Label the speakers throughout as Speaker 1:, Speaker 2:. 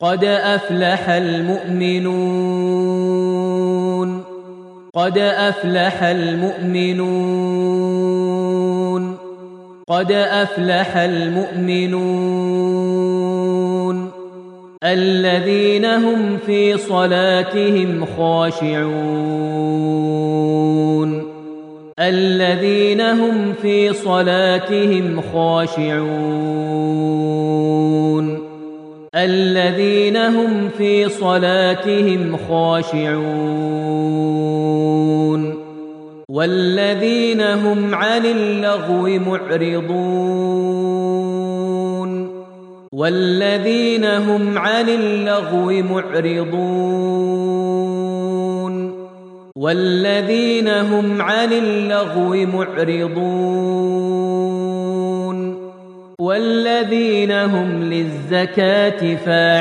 Speaker 1: قد أفلح المؤمنون قد أفلح المؤمنون قد أفلح المؤمنون الذين هم في صلاتهم خاشعون الذين هم في صلاتهم خاشعون الذين هم في صلاتهم خاشعون والذين هم عن اللغو معرضون والذين هم عن اللغو معرضون والذين هم عن اللغو معرضون والذين هم للزكاة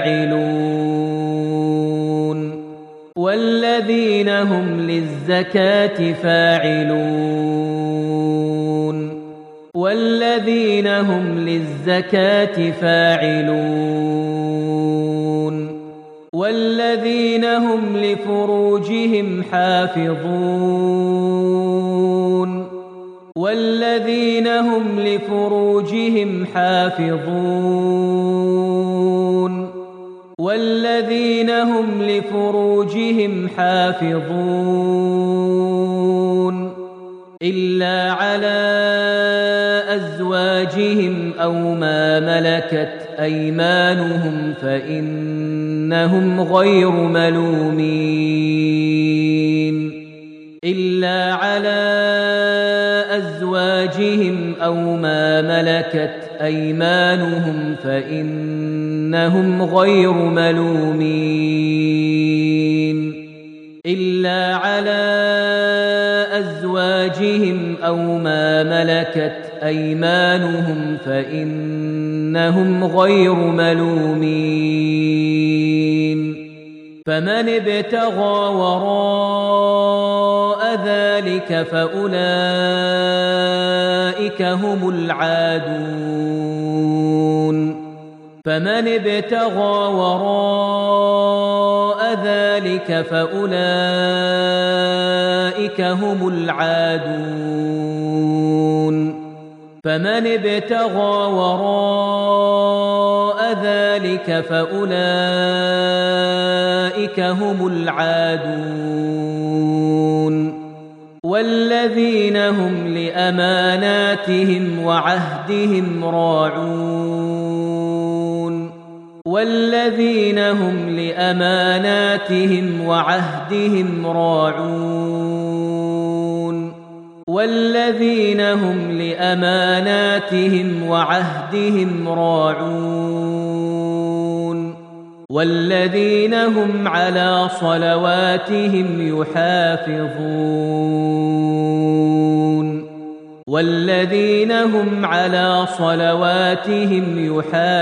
Speaker 1: فاعلون والذين هم للزكاة فاعلون والذين هم للزكاة فاعلون والذين هم لفروجهم حافظون والذين هم لفروجهم حافظون والذين هم لفروجهم حافظون إلا على أزواجهم أو ما ملكت أيمانهم فإنهم غير ملومين إلا على أزواجهم أو ما ملكت أيمانهم فإنهم غير ملومين إلا على أزواجهم أو ما ملكت أيمانهم فإنهم غير ملومين فمن ابتغى وراء ذلك فأولئك هم العادون فمن ابتغى وراء ذلك فأولئك هم العادون فمن ابتغى وراء ذلك فأولئك هم العادون والذين هم لأماناتهم وعهدهم راعون والذين هم لأماناتهم وعهدهم راعون والذين هم لأماناتهم وعهدهم راعون والذين هم على صلواتهم يحافظون والذين هم على صلواتهم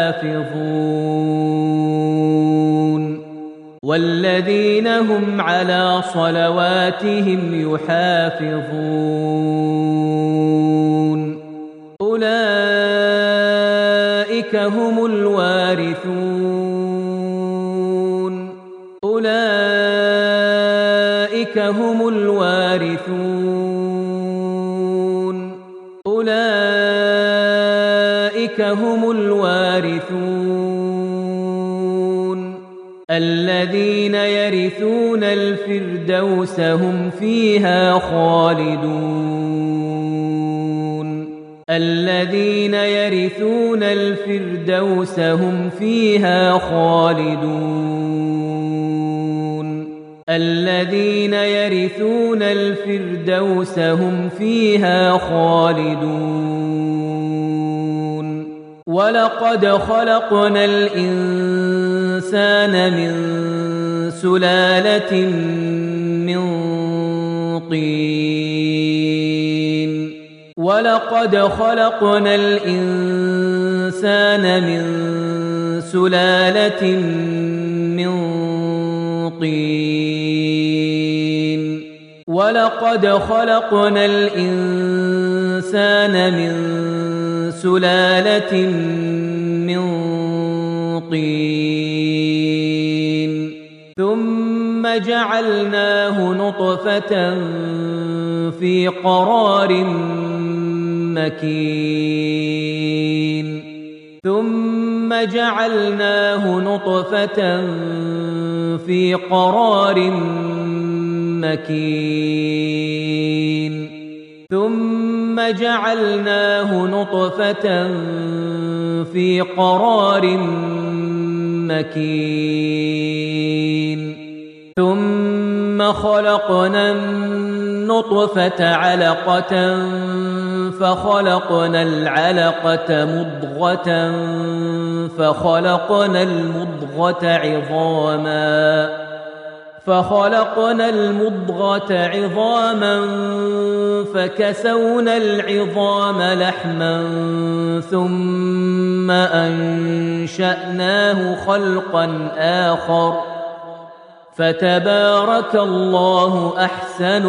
Speaker 1: يحافظون والذين هم على صلواتهم يحافظون أولئك هم الوارثون أولئك هم الوارثون أولئك هم الوارثون الذين يرثون الفردوس هم فيها خالدون الذين يرثون الفردوس هم فيها خالدون الذين يرثون الفردوس هم فيها خالدون ولقد خلقنا الإنسان من سلالة من طين ولقد خلقنا الإنسان من سلالة من طين ولقد خلقنا الإنسان من سلالة من طين جعلناه نطفة في قرار مكين ثم جعلناه نطفة في قرار مكين ثم جعلناه نطفة في قرار مكين ثم خلقنا النطفة علقة فخلقنا العلقة مضغة فخلقنا المضغة عظاما فكسونا العظام لحما ثم أنشأناه خلقا آخر فتبارك الله أحسن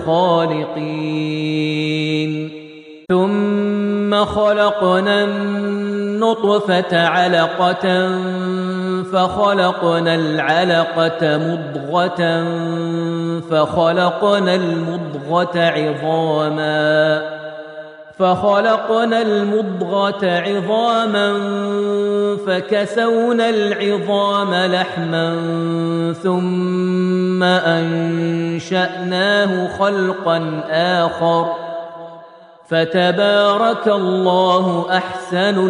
Speaker 1: الخالقين ثم خلقنا النطفة علقة فخلقنا العلقة مضغة فخلقنا المضغة عظاما فكسونا العظام لحما ثم أنشأناه خلقا آخر فتبارك الله أحسن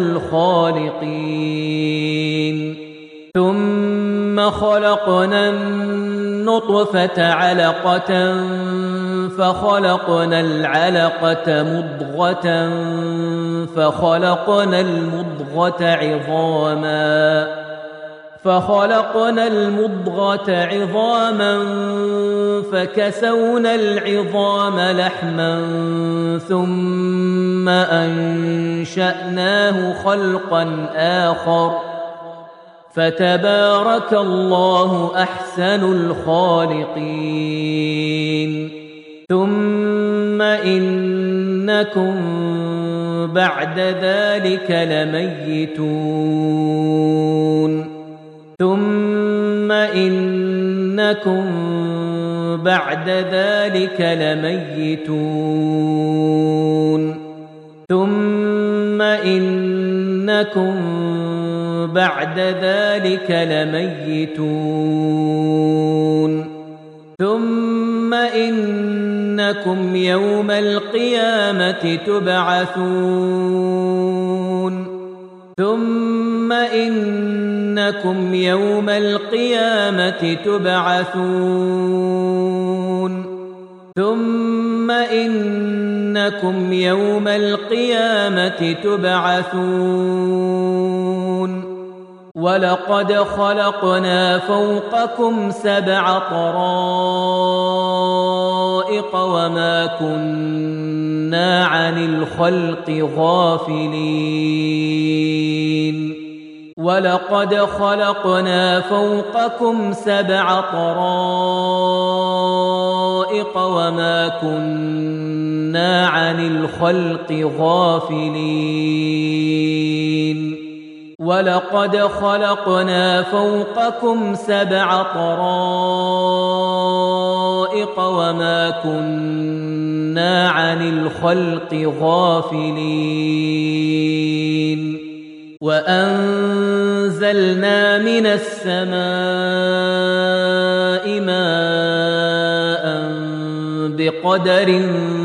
Speaker 1: الخالقين ثم خلقنا النطفة علقة فخلقنا العلقة مضغة فخلقنا المضغة عظاما فكسونا العظام لحما ثم أنشأناه خلقا آخر فتبارك الله أحسن الخالقين ثم إنكم بعد ذلك لميتون ثم إنكم بعد ذلك لميتون ثم إنكم بعد ذلك لميتون ثم إنكم يوم القيامة تبعثون ثم إنكم يوم القيامة تبعثون ثم إنكم يوم القيامة تبعثون ولقد خلقنا فوقكم 7 طرائق وما كنا عن الخلق غافلين ولقد خلقنا فوقكم 7 طرائق وما كنا عن الخلق غافلين ولقد خلقنا فوقكم 7 طرائق وما كنا عن الخلق غافلين وأنزلنا من السماء ماء بقدر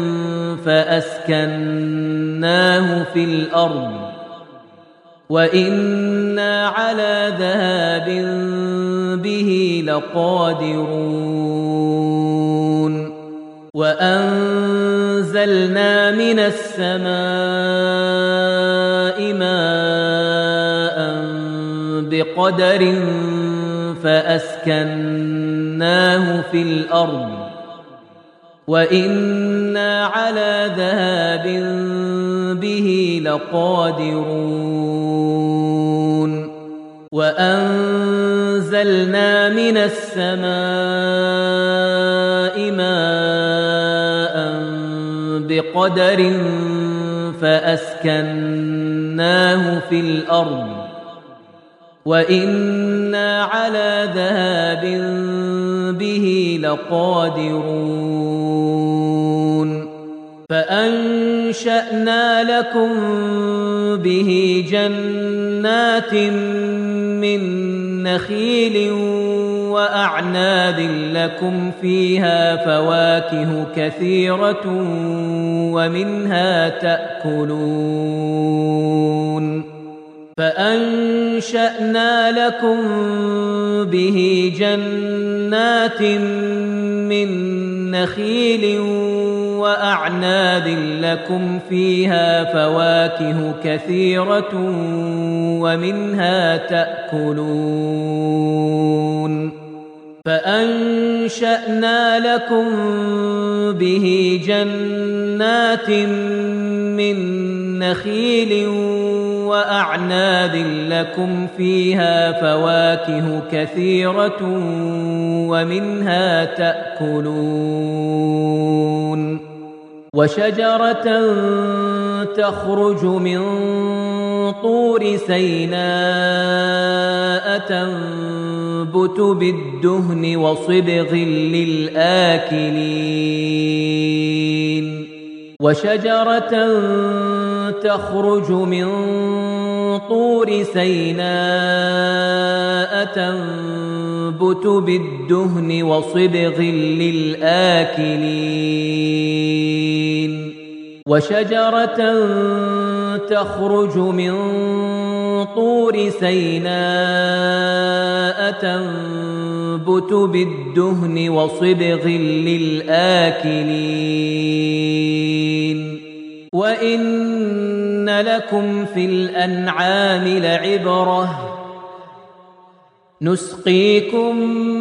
Speaker 1: فأسكناه في الأرض وإنا على ذهاب به لقادرون وأنزلنا من السماء ماء بقدر فأسكناه في الأرض وإنا على ذهاب به لقادرون وأنزلنا من السماء ماء بقدر فأسكناه في الأرض وإنا على ذهاب به لقادرون فأنشأنا لكم به جنات من نخيل وأعناب لكم فيها فواكه كثيرة ومنها تأكلون فأنشأنا لكم به جنات من نخيل وأعناب لكم فيها فواكه كثيرة ومنها تأكلون فأنشأنا لكم به جنات من نخيل وأعناب لكم فيها فواكه كثيرة ومنها تأكلون وشجرة تخرج من طور سيناء تنبت بالدهن وصبغ للآكلين وشجرة تخرج من طور سيناء تنبت بالدهن وصبغ للآكلين وشجرة تخرج من طور سيناء تنبت بالدهن وصبغ للآكلين وإن لكم في الأنعام لعبرة نسقيكم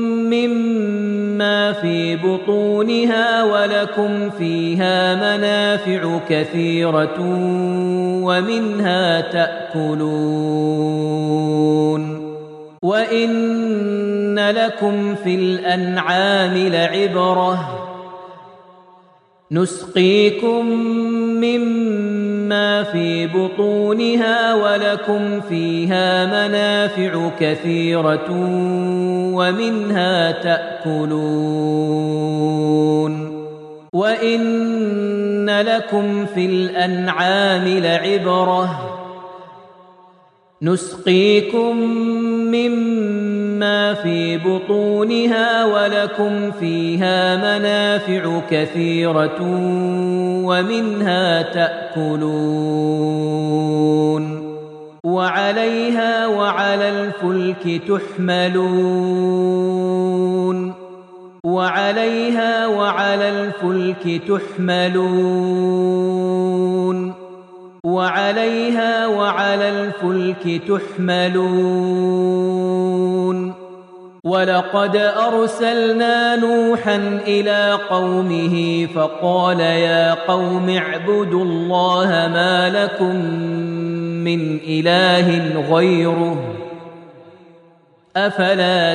Speaker 1: مما في بطونها ولكم فيها منافع كثيرة ومنها تأكلون وإن لكم في الأنعام لعبرة نسقيكم مما في بطونها ولكم فيها منافع كثيرة ومنها تأكلون وإن لكم في الأنعام لعبرة نسقيكم مما في بطونها ولكم فيها منافع كثيرة ومنها تأكلون وعليها وعلى الفلك تحملون وعليها وعلى الفلك تحملون وعليها وعلى الفلك تحملون ولقد أرسلنا نوحا إلى قومه فقال يا قوم اعبدوا الله ما لكم من إله غيره أفلا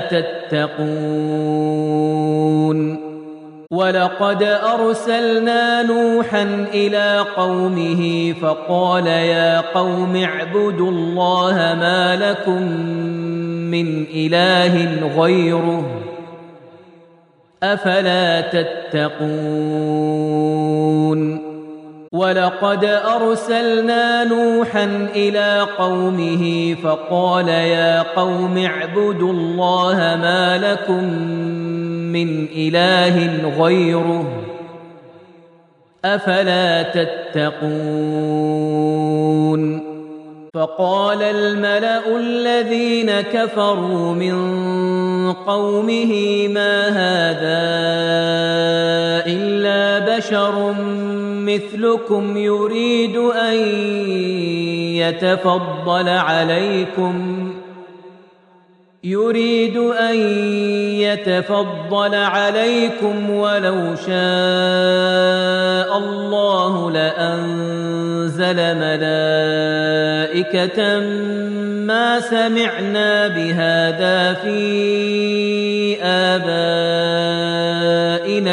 Speaker 1: تتقون ولقد أرسلنا نوحا إلى قومه فقال يا قوم اعبدوا الله ما لكم من إله غيره أفلا تتقون ولقد أرسلنا نوحا إلى قومه فقال يا قوم اعبدوا الله ما لكم من إله غيره أفلا تتقون فقال الملأ الذين كفروا من قومه ما هذا إلا بشر مثلكم يريد أن يتفضل عليكم ولو شاء الله لأنزل ملائكة ما سمعنا بهذا في آبائنا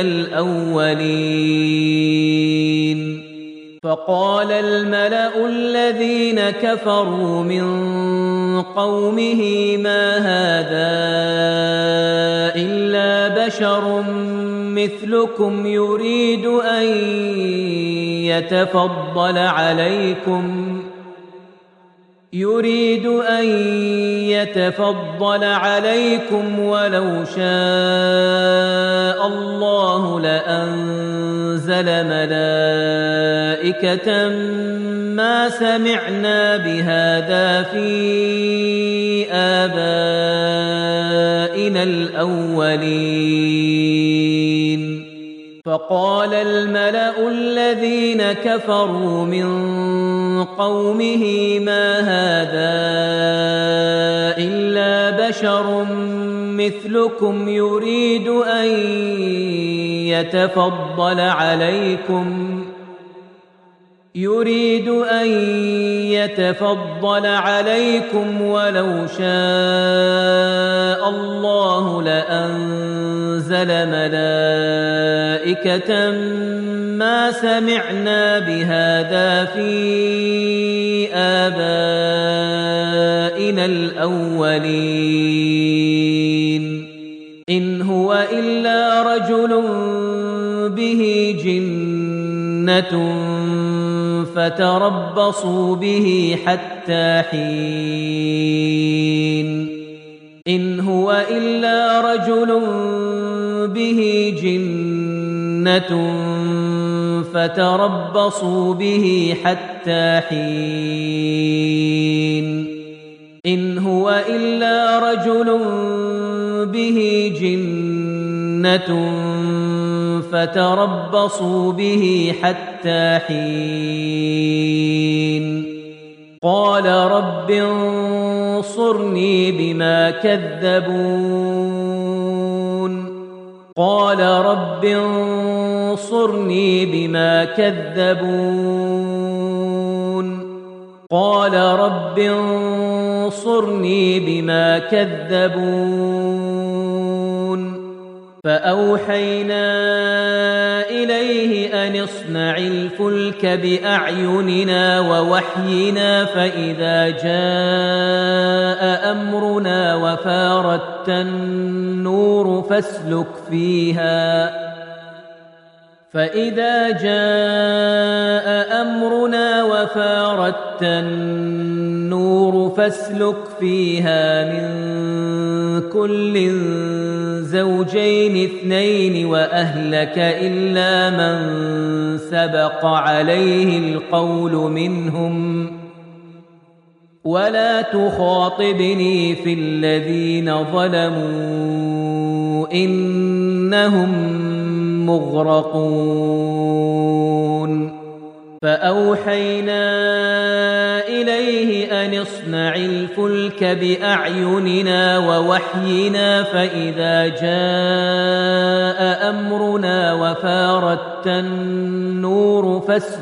Speaker 1: الأولين فقال الملأ الذين كفروا من قومه ما هذا إلا بشر مثلكم يريد أن يتفضل عليكم ولو شاء الله لأنزل ملائكة ما سمعنا بهذا في آبائنا الأولين فقال الملأ الذين كفروا من قومه ما هذا إلا بشر مثلكم يريد أن يتفضل عليكم ولو شاء الله لأنزل ملائكة ما سمعنا بهذا في آبائنا الأولين إن هو إلا رجل به جنة فتربصوا به حتى حين إن هو إلا رجل به جنة فتربصوا به حتى حين إن هو إلا رجل به جنة فتربصوا به حتى حين قال رب انصرني بما كذبون قال رب انصرني بما كذبون قال رب انصرني بما كذبون فأوحينا إليه أن اصنع الفلك بأعيننا ووحينا فإذا جاء أمرنا وفارت النور فاسلك فيها من كل زوجين اثنين وأهلك إلا من سبق عليه القول منهم ولا تخاطبني في الذين ظلموا إنهم مغرقون فأوحينا إليه أن اصنع الفلك بأعيننا ووحينا فإذا جاء أمرنا وفارت النور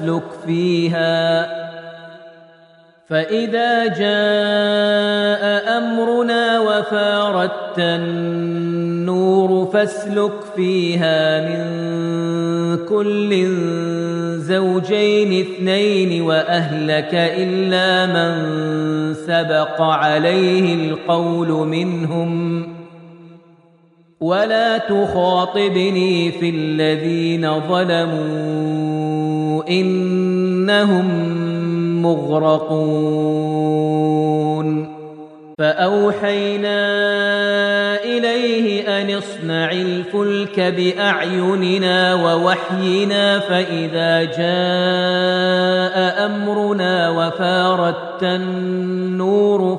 Speaker 1: فاسلك فيها من كل زوجين اثنين وأهلك إلا من سبق عليه القول منهم ولا تخاطبني في الذين ظلموا إنهم مغرقون فأوحينا إليه أن اصنع الفلك بأعيننا ووحينا فإذا جاء أمرنا وفارت النور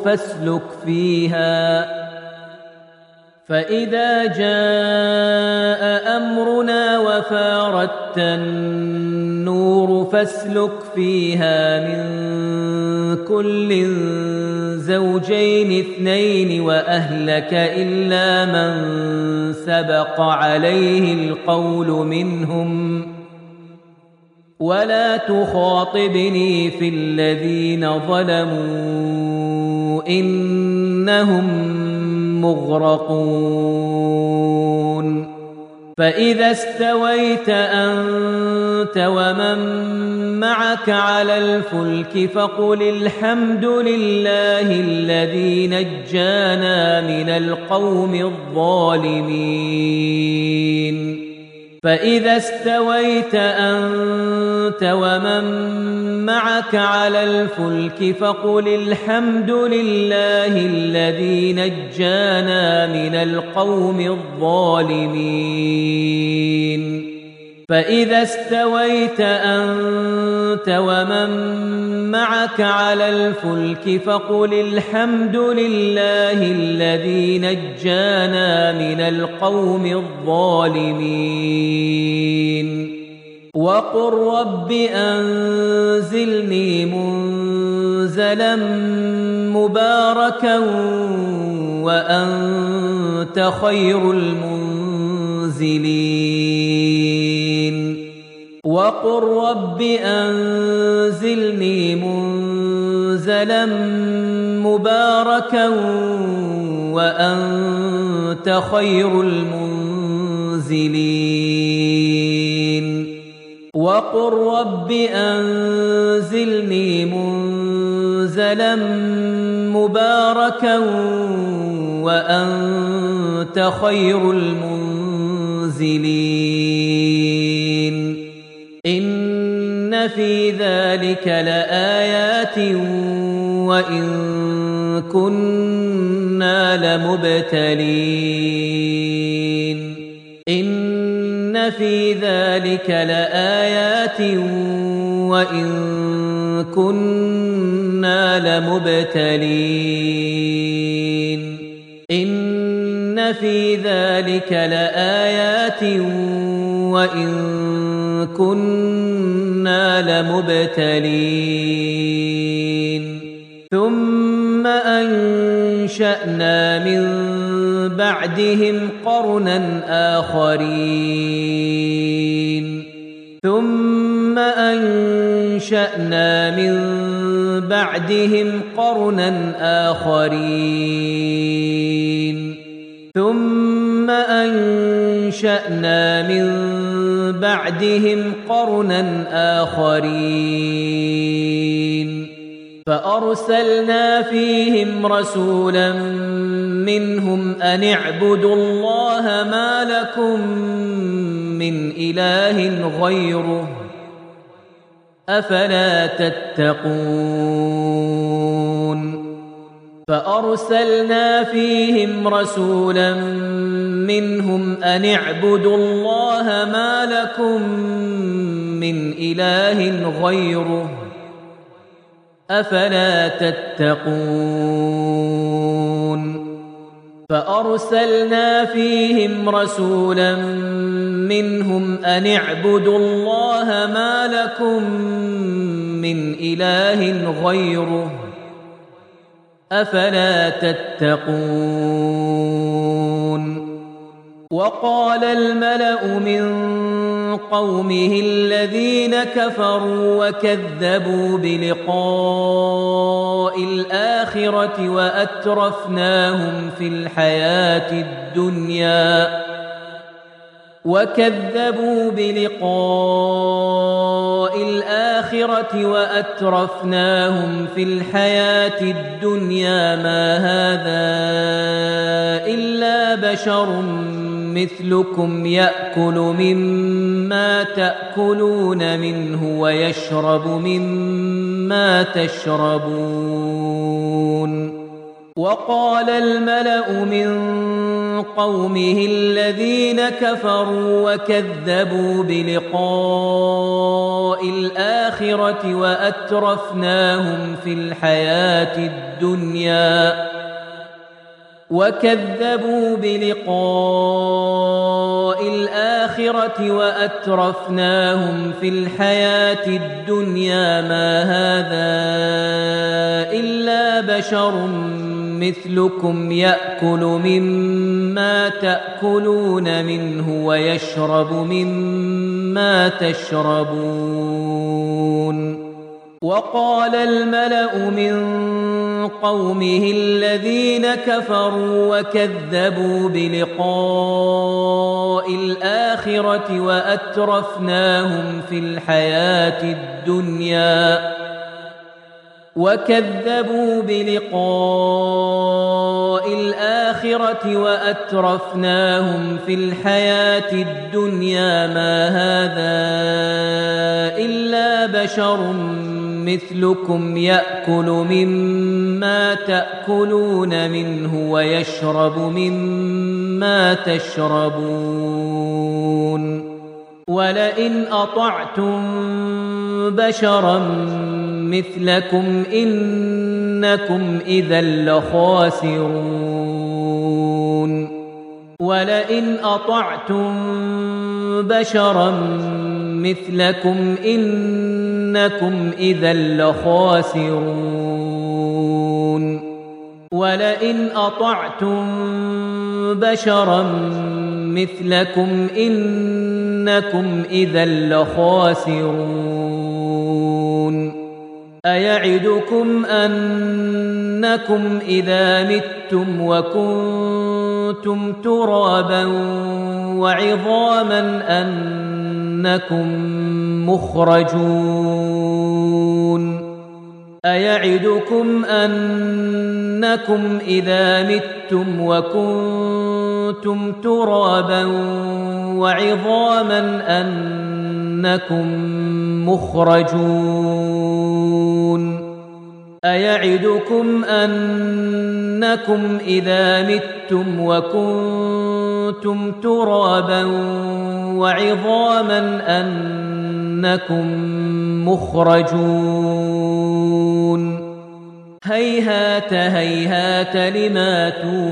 Speaker 1: فاسلك فيها من كل زوجين اثنين وأهلك إلا من سبق عليه القول منهم ولا تخاطبني في الذين ظلموا إنهم مغرقون فإذا استويت أنت ومن معك على الفلك فقل الحمد لله الذي نجانا من القوم الظالمين فإذا استويت أنت ومن معك على الفلك فقل الحمد لله الذي نجانا من القوم الظالمين فإذا استويت أنت ومن معك على الفلك فقل الحمد لله الذي نجانا من القوم الظالمين وقل رب أنزلني منزلا مباركا وأنت خير المنزلين وقل رب أنزلني منزلا مباركا وأنت خير المنزلين وقل رب أنزلني منزلا مباركا وأنت خير المنزلين إن في ذلك لآيات وإن كنا لمبتلين إن في ذلك لآيات وإن كنا لمبتلين إن في ذلك لآيات وإن كنا لمبتلين ثم أنشأنا من بعدهم قرنا آخرين ثم أنشأنا من بعدهم قرنا آخرين ثم أنشأنا من بعدهم قرنا آخرين فأرسلنا فيهم رسولا منهم أن اعبدوا الله ما لكم من إله غيره أفلا تتقون فأرسلنا فيهم رسولا منهم أن اعبدوا الله ما لكم من إله غيره أفلا تتقون فأرسلنا فيهم رسولا منهم أن اعبدوا الله ما لكم من إله غيره أفلا تتقون وقال الملأ من قومه الذين كفروا وكذبوا بلقاء الآخرة وأترفناهم في الحياة الدنيا وكذبوا بلقاء الآخرة وأترفناهم في الحياة الدنيا ما هذا إلا بشر مثلكم يأكل مما تأكلون منه ويشرب مما تشربون وقال الملأ من قومه الذين كفروا وكذبوا بلقاء الآخرة وأترفناهم في الحياة الدنيا وكذبوا بلقاء الآخرة وأترفناهم في الحياة الدنيا ما هذا إلا بشر مثلكم يأكل مما تأكلون منه ويشرب مما تشربون وقال الملأ من قومه الذين كفروا وكذبوا بلقاء الآخرة وأترفناهم في الحياة الدنيا ما هذا إلا بشر مثلكم يأكل مما تأكلون منه ويشرب مما تشربون ولئن أطعتم بشرا مثلكم إنكم إذا لخاسرون ولئن أطعتم بشرا مثلكم إنكم إذا لخاسرون ولئن أطعتم بشرا مثلكم إنكم إذا لخاسرون أيعدكم أنكم إذا متم وكنتم ترابا وعظاما أنكم مخرجون أيعدكم أنكم إذا متم وكنتم ترابا وعظاما أنكم مخرجون أيعدكم أنكم إذا متم وكنتم ترابا وعظاما أنكم مخرجون هيهات هيهات لما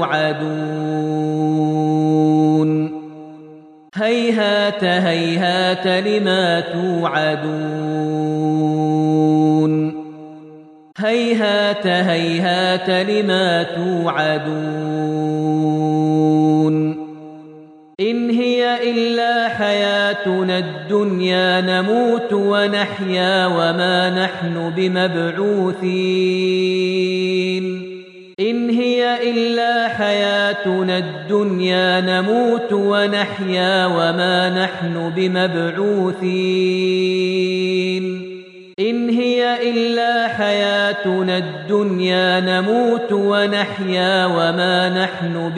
Speaker 1: توعدون هيهات هيهات لما توعدون هيهات هيهات لما توعدون إن هي إلا حياتنا الدنيا نموت ونحيا وما نحن بمبعوثين إن هي إلا حياتنا الدنيا نموت ونحيا وما نحن بمبعوثين إن هي إلا حياتنا الدنيا نموت ونحيا وما نحن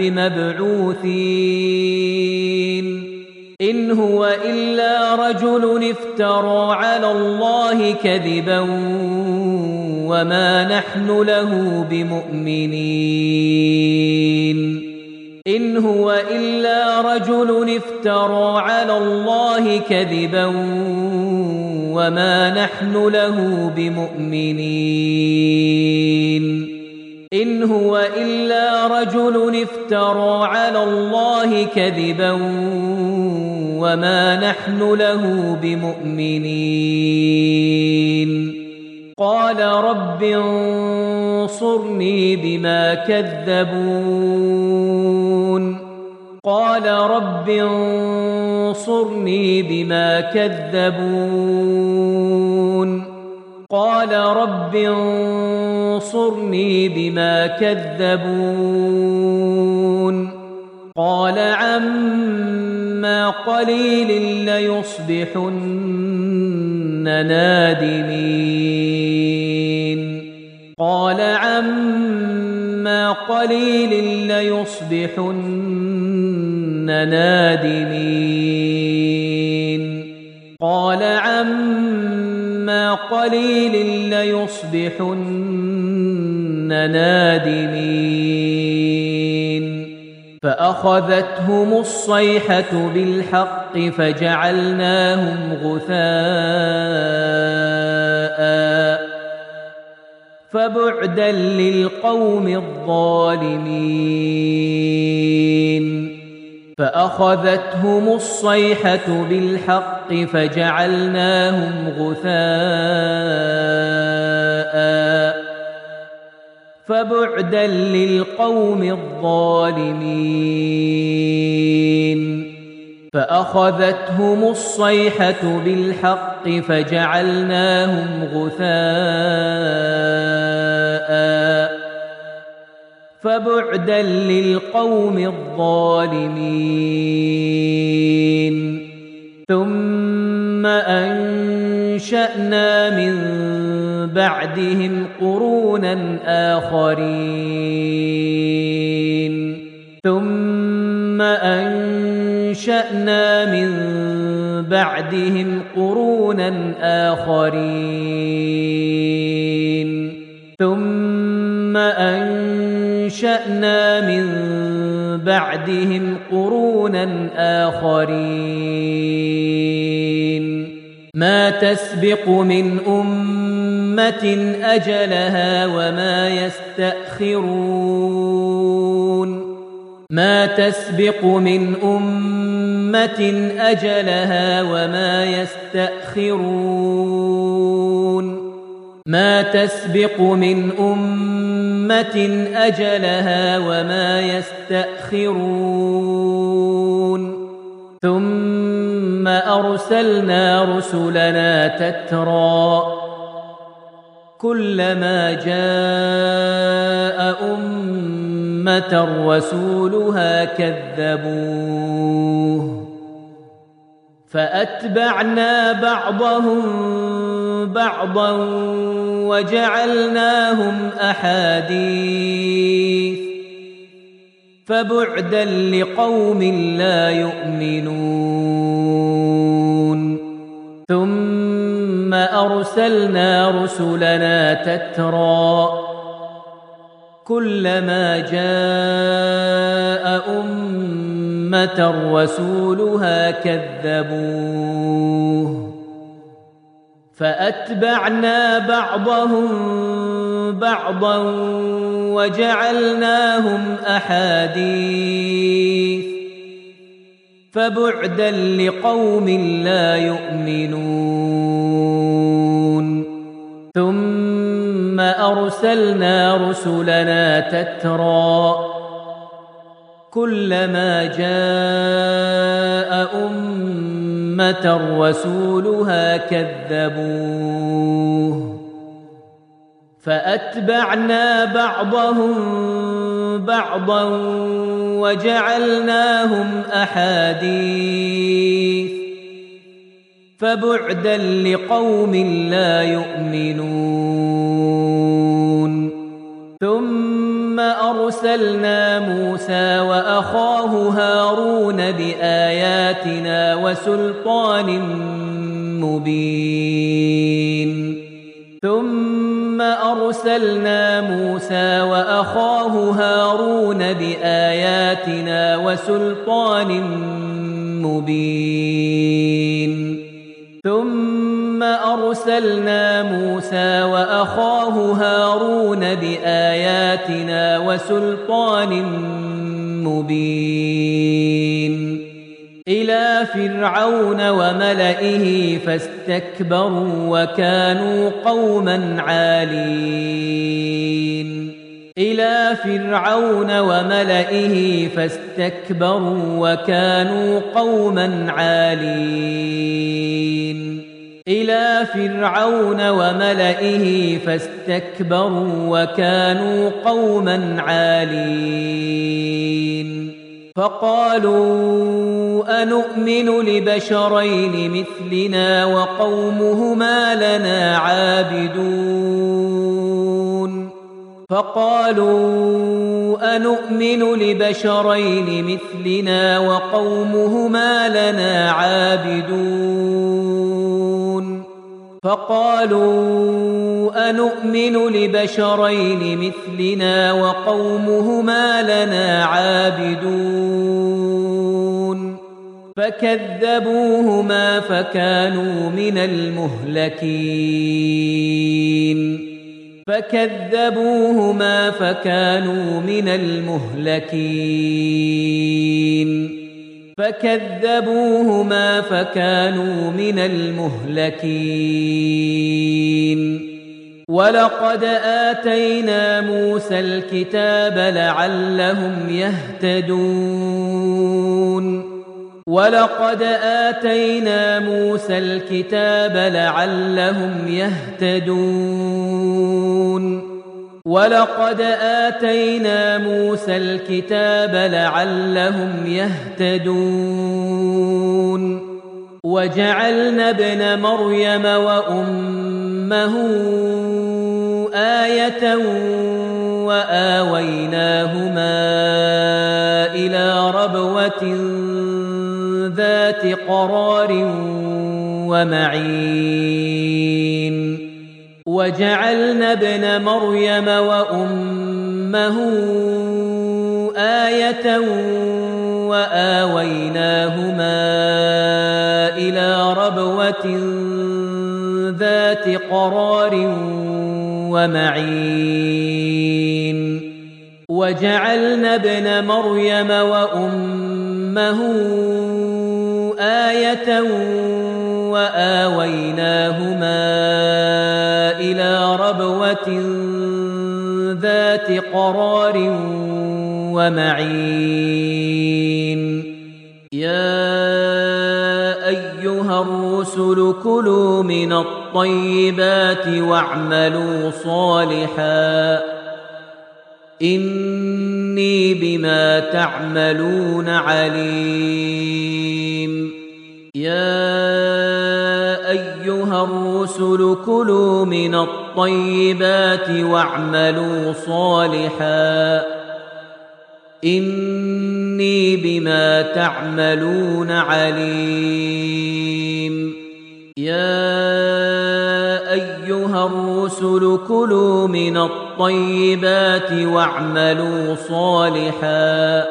Speaker 1: بمبعوثين إن هو إلا رجل افترى على الله كذبا وما نحن له بمؤمنين إن هو إلا رجل افترى على الله كذبا وما نحن له بمؤمنين إن هو إلا رجل افترى على الله كذبا وما نحن له بمؤمنين قال رب انصرني بما كذبون قال رب انصرني بما كذبون قال رب انصرني بما كذبون قال عما قليل ليصبحن نادمين قال عما قليل ليصبحن نادمين قال عما قليل ليصبحن نادمين فأخذتهم الصيحة بالحق فجعلناهم غثاء فبعدا للقوم الظالمين فأخذتهم الصيحة بالحق فجعلناهم غثاء فبعدا للقوم الظالمين فأخذتهم الصيحة بالحق فجعلناهم غثاء فبعدا للقوم الظالمين ثم أنشأنا من بعدهم قرونا آخرين ثم أنشأنا من بعدهم قرونا آخرين ثم أنشأنا من بعدهم قرونا آخرين ما تسبق من أمة أجلها وما يستأخرون ما تسبق من أمة أجلها وما يستأخرون ما تسبق من أمة أجلها وما يستأخرون ثم أرسلنا رسلنا تترى كلما جاء أمة رسولها كذبوه فأتبعنا بعضهم بعضا وجعلناهم أحاديث فبعدا لقوم لا يؤمنون ثم أرسلنا رسلنا تترى كلما جاء أمة رسولها كذبوه فأتبعنا بعضهم بعضا وجعلناهم أحاديث فبعدا لقوم لا يؤمنون ثم أرسلنا رسلنا تترى كلما جاء أمة رسولها كذبوه فأتبعنا بعضهم بعضا وجعلناهم أحاديث فبعدا لقوم لا يؤمنون ثم أرسلنا موسى وأخاه هارون بآياتنا وسلطان مبين ثم أرسلنا موسى وأخاه هارون بآياتنا وسلطان مبين ثم أرسلنا موسى وأخاه هارون بآياتنا وسلطان مبين إلى فرعون وملئه فاستكبروا وكانوا قوما عالين إلى فرعون وملئه فاستكبروا وكانوا قوما عالين إلى فرعون وملئه فاستكبروا وكانوا قوما عالين فقالوا أنؤمن لبشرين مثلنا وقومهما لنا عابدون فقالوا أنؤمن لبشرين مثلنا وقومهما لنا عابدون فقالوا أنؤمن لبشرين مثلنا وقومهما لنا عابدون فكذبوهما فكانوا من المهلكين فكذبوهما فكانوا من المهلكين فكذبوهما فكانوا من المهلكين ولقد آتينا موسى الكتاب لعلهم يهتدون ولقد آتينا موسى الكتاب لعلهم يهتدون ولقد آتينا موسى الكتاب لعلهم يهتدون وجعلنا ابن مريم وأمه آية وآويناهما إلى ربوة ذات قرار ومعين وجعلنا ابن مريم وأمه آية وآويناهما إلى ربوة ذات قرار ومعين وجعلنا ابن مريم وأمه آية وآويناهما إلى ربوة ذات قرار ومعين يا أيها الرسل كلوا من الطيبات واعملوا صالحا إني بما تعملون عليم يا أيها الرسل كلوا من الطيبات واعملوا صالحا إني بما تعملون عليم يا أيها الرسل كلوا من الطيبات واعملوا صالحا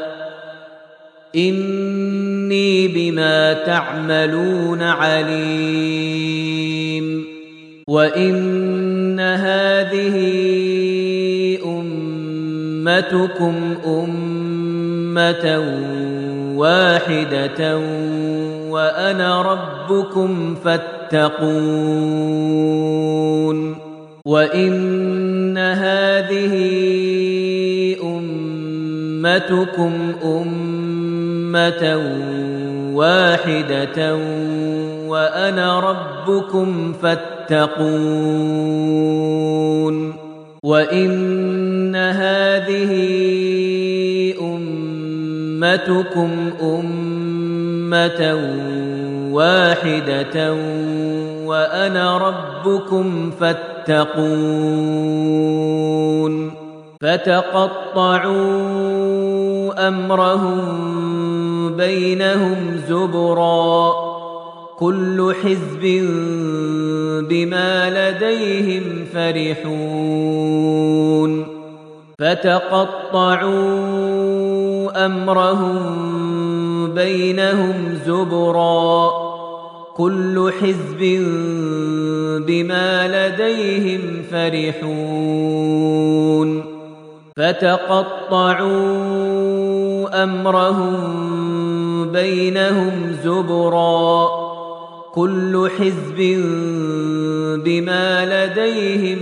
Speaker 1: إني بما تعملون عليم وإن هذه أمتكم أمة واحدة وأنا ربكم فاتقون وإن هذه أمتكم أمة واحدة وأنا ربكم فاتقون وإن هذه أمتكم أمة واحدة وأنا ربكم فاتقون فتقطعوا أمرهم بينهم زبرا كل حزب بما لديهم فرحون فتقطعوا أمرهم بينهم زبرا كل حزب بما لديهم فرحون فتقطعوا أمرهم بينهم زبرا كل حزب بما لديهم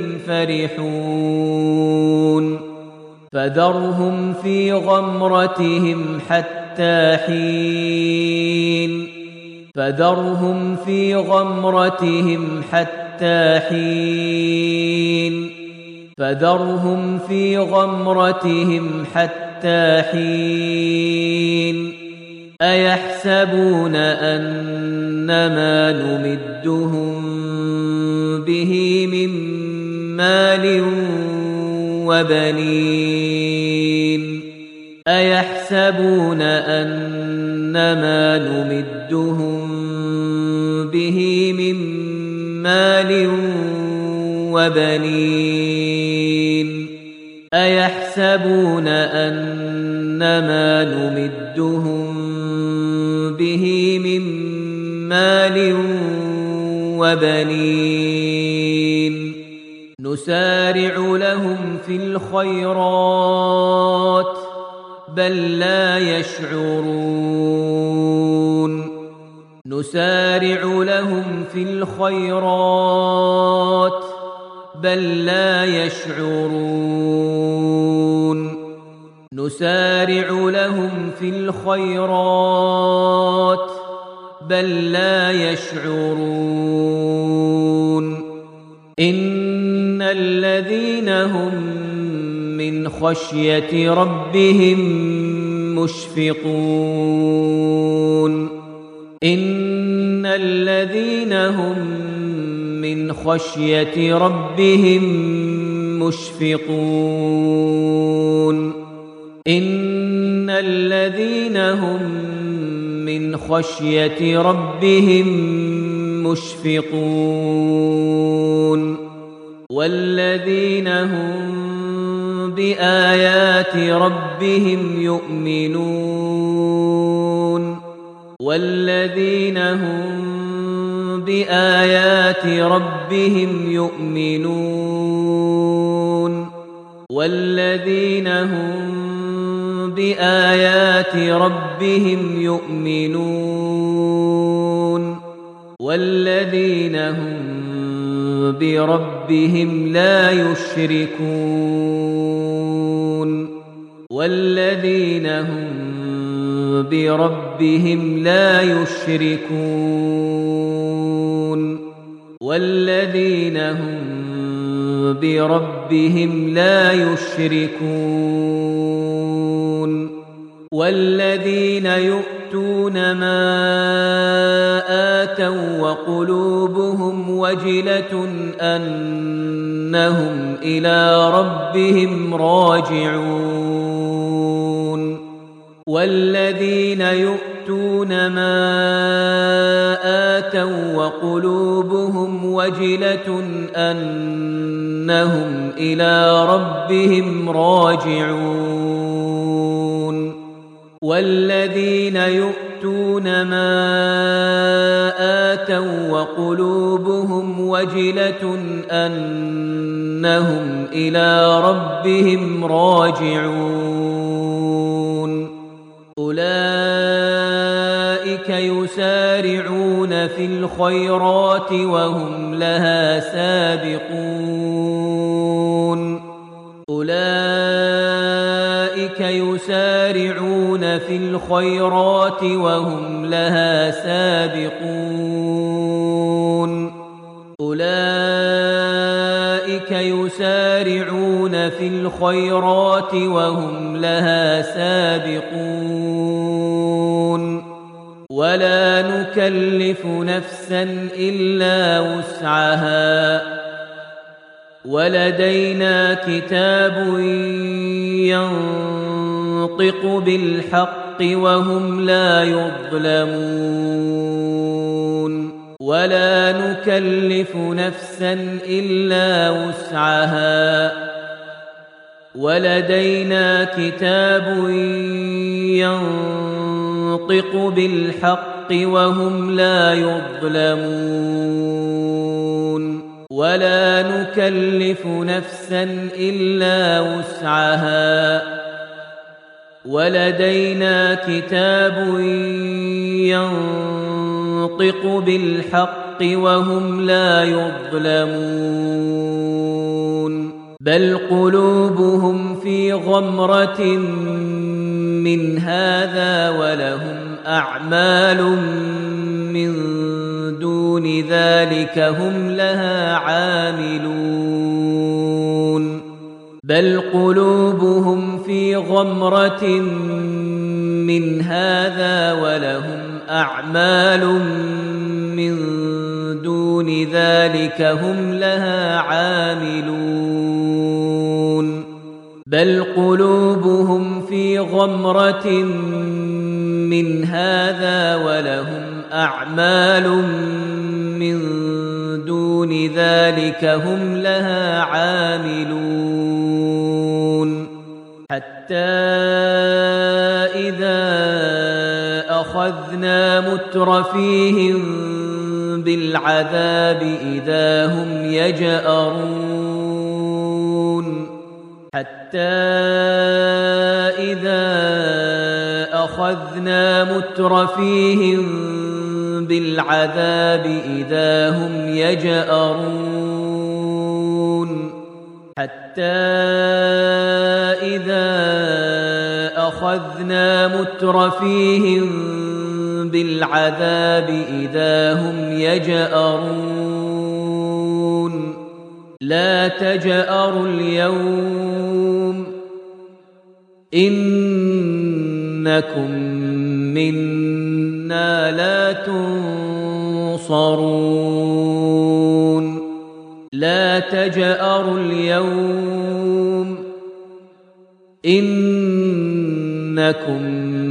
Speaker 1: فرحون فذرهم في غمرتهم حتى حين فذرهم في غمرتهم حتى حين فذرهم في غمرتهم حتى حين أيحسبون أنما نمدهم به من مال وبنين أيحسبون أنما نمدهم به من مال وبنين أيحسبون أنما نمدهم به من مال وبنين نسارع لهم في الخيرات بل لا يشعرون نسارع لهم في الخيرات بل لا يشعرون نسارع لهم في الخيرات بل لا يشعرون إن الذين هم من خشية ربهم مشفقون إن الذين هم من خشية ربهم مشفقون إن الذين هم من خشية ربهم مشفقون والذين هم بآيات ربهم يؤمنون والذين هم بآيات ربهم يؤمنون والذين هم بآيات ربهم يؤمنون والذين هم بربهم لا يشركون والذين هم بربهم لا يشركون والذين هم بربهم لا يشركون والذين يؤتون ما آتوا وقلوبهم وجلة أنهم إلى ربهم راجعون والذين يؤتون ما آتوا وقلوبهم وجلة أنهم إلى ربهم راجعون والذين يؤتون ما آتوا وقلوبهم وجلة أنهم إلى ربهم راجعون أولئك يسارعون في الخيرات وهم لها سابقون أولئك يسارعون في الخيرات وهم لها سابقون أولئك يسارعون في الخيرات وهم لها سابقون ولا نكلف نفسا إلا وسعها ولدينا كتاب ينطق بالحق وهم لا يظلمون ولا نكلف نفسا إلا وسعها ولدينا كتاب ينطق بالحق وهم لا يظلمون ولا نكلف نفسا إلا وسعها ولدينا كتاب ينطق بالحق وهم لا يظلمون بل قلوبهم في غمرة من هذا ولهم أعمال من دون ذلك هم لها عاملون بل قلوبهم في غمرة من هذا ولهم أعمال من دون ذلك هم لها عاملون بل قلوبهم في غمرة من هذا ولهم أعمال من دون ذلك هم لها عاملون حتى إذا أخذنا مترفيهم بالعذاب إذا هم يجأرون حتى إذا أخذنا مترفيهم بالعذاب إذا هم يجأرون حتى إذا أخذنا مترفيهم بالعذاب إذا هم يجأرون لا تجأروا اليوم إنكم منا لا تنصرون لا تجأروا اليوم إنكم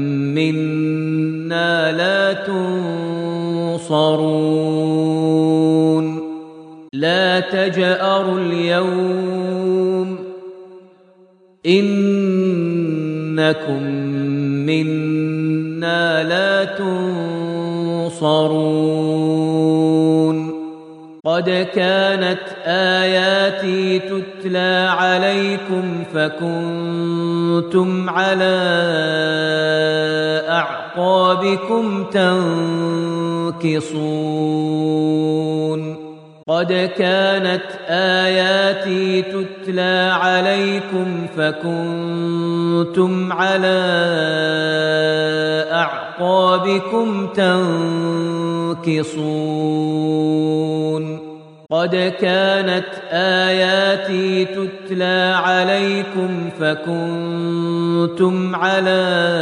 Speaker 1: منا لا تنصرون لا تجأروا اليوم إنكم منا لا تنصرون قد كانت آياتي تتلى عليكم فكنتم على أعقابكم تنكصون قد كانت آياتي تتلى عليكم فكنتم على أعقابكم تنكصون قد كانت آياتي تتلى عليكم فكنتم على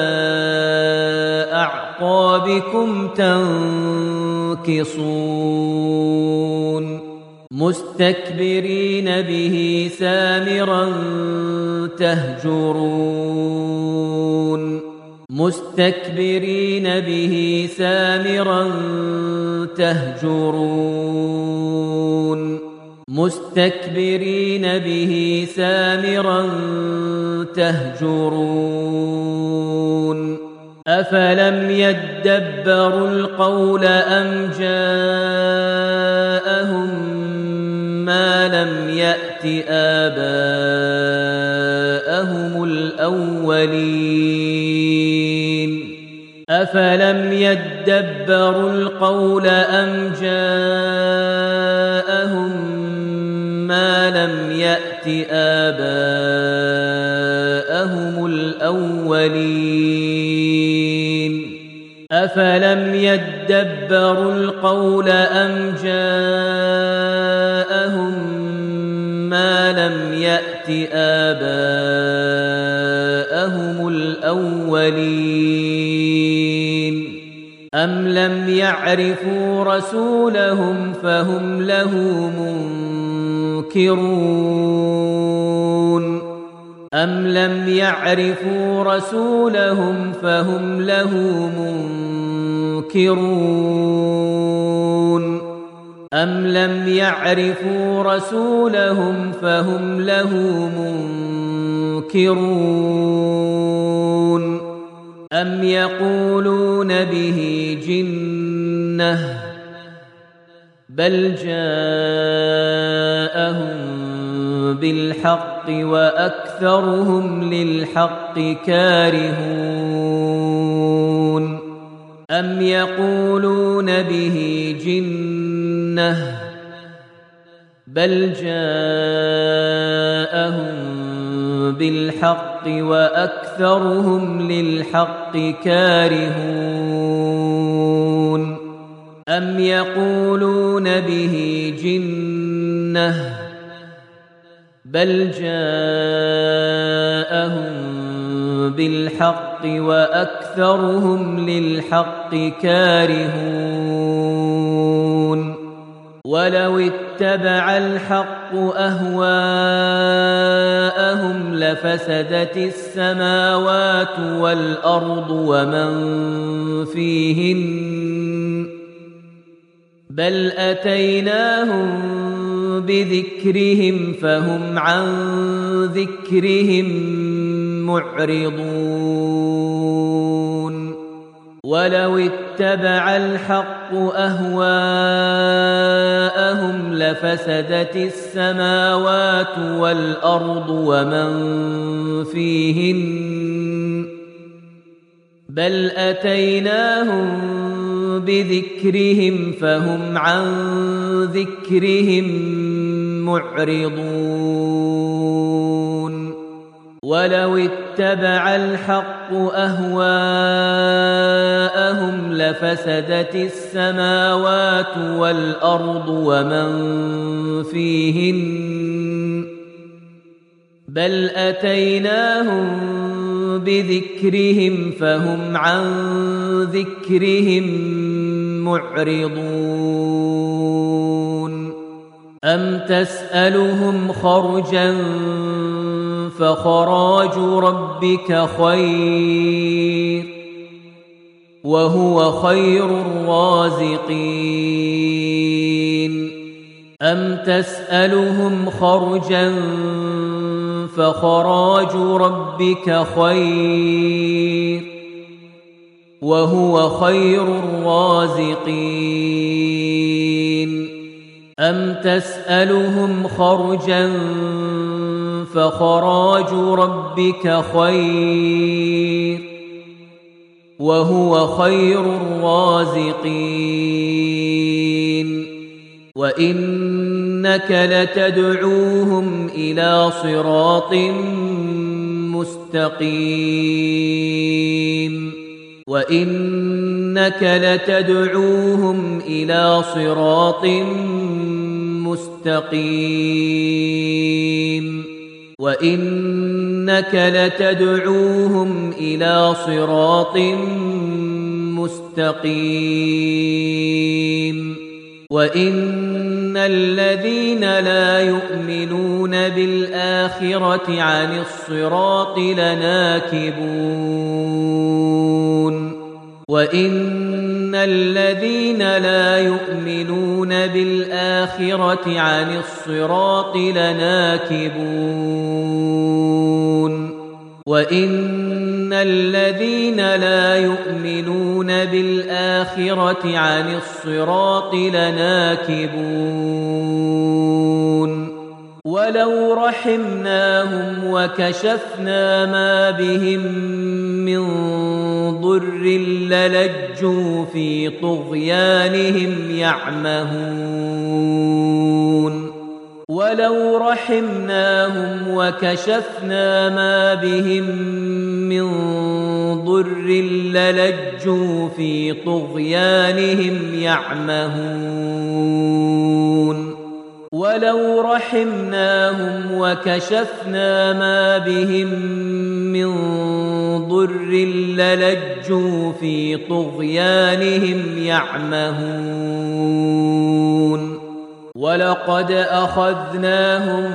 Speaker 1: أعقابكم تنكصون مستكبرين به سامرا تهجرون مستكبرين به سامرا تهجرون مستكبرين به سامرا تهجرون أفلم يدبروا القول أم جاءهم ما لم يأت آباءهم الأولين أفلم يدبروا القول أم جاءهم ما لم يأت آباءهم الأولين أفلم يدبروا القول أم جاءهم ما لم يأت آباءهم الأولين أم لم يعرفوا رسولهم فهم له منكرون أم لم يعرفوا رسولهم فهم له منكرون أم لم يعرفوا رسولهم فهم له منكرون أم يقولون به جنة بل جاءهم بالحق وأكثرهم للحق كارهون أم يقولون به جنة بل جاءهم بالحق وأكثرهم للحق كارهون أم يقولون به جنة بل جاءهم بالحق وأكثرهم للحق كارهون ولو اتبع الحق أهواءهم لفسدت السماوات والأرض ومن فيهن بل أتيناهم بذكرهم فهم عن ذكرهم معرضون ولو اتبع الحق أهواءهم لفسدت السماوات والأرض ومن فيهن بل أتيناهم بذكرهم فهم عن ذكرهم معرضون ولو اتبع الحق أهواءهم لفسدت السماوات والأرض ومن فيهن بل أتيناهم بذكرهم فهم عن ذكرهم معرضون أم تسألهم خرجا فخراج ربك خير وهو خير الرازقين أم تسألهم خرجا فخراج ربك خير وهو خير الرازقين أم تسألهم خرجا فخراج ربك خير وهو خير الرازقين وإنك لتدعوهم إلى صراط مستقيم وإنك لتدعوهم إلى صراط مستقيم وإنك لتدعوهم إلى صراط مستقيم وإن الذين لا يؤمنون بالآخرة عن الصراط لناكبون وإن الذين لا يؤمنون بالآخرة عن الصراط لناكبون وإن الذين لا يؤمنون بالآخرة عن الصراط لناكبون ولو رحمناهم وكشفنا ما بهم من ضر للجوا في طغيانهم يعمهون ولو رحمناهم وكشفنا ما بهم من ضر للجوا في طغيانهم يعمهون ولو رحمناهم وكشفنا ما بهم من ضر للجوا في طغيانهم يعمهون ولقد أخذناهم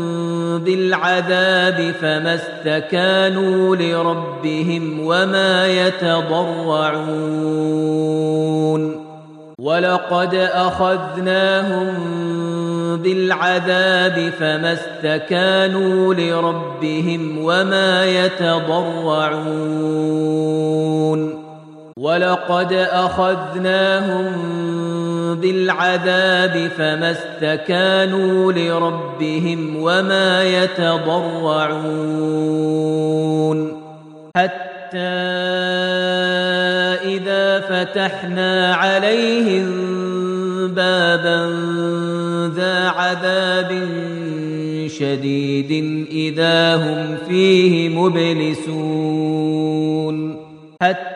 Speaker 1: بالعذاب فما استكانوا لربهم وما يتضرعون ولقد أخذناهم بالعذاب فما استكانوا لربهم وما يتضرعون ولقد أخذناهم بالعذاب فما استكانوا لربهم وما يتضرعون حتى إذا فتحنا عليهم بابا ذا عذاب شديد إذا هم فيه مبلسون حتى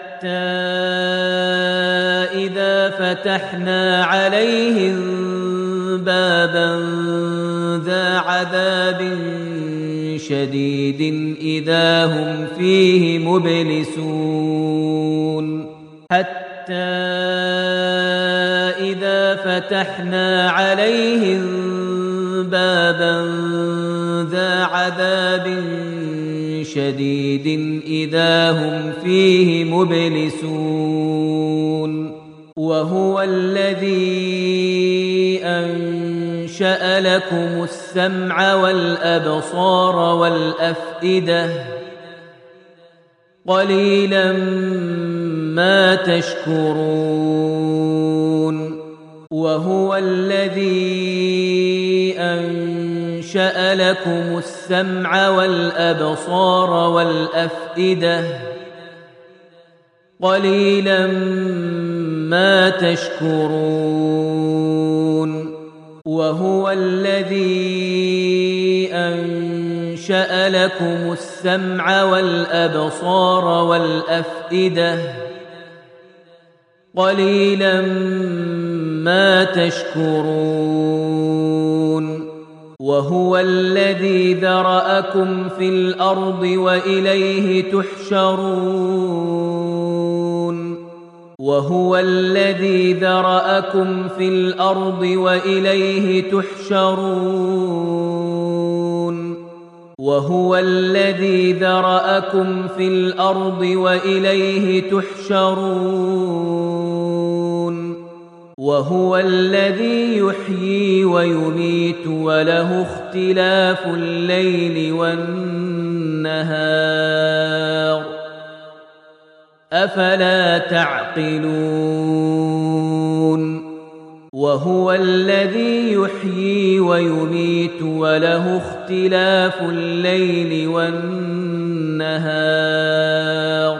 Speaker 1: إذا فتحنا عليهم بابا ذا عذاب شديد إذا هم فيه مبلسون حتى إذا فتحنا عليهم بابا ذا عذاب شديد إذا هم فيه مبلسون وهو الذي أنشأ لكم السمع والأبصار والأفئدة قليلا ما تشكرون وهو الذي أنشأ لكم السمع والأبصار والأفئدة قليلا ما تشكرون وهو الذي أنشأ لكم السمع والأبصار والأفئدة قليلا ما تشكرون وهو الذي ذرأكم في الأرض وإليه تحشرون وهو الذي ذرأكم في الأرض وإليه تحشرون وهو الذي ذرأكم في الأرض وإليه تحشرون وهو الذي يحيي ويميت وله اختلاف الليل والنهار أفلا تعقلون وهو الذي يحيي ويميت وله اختلاف الليل والنهار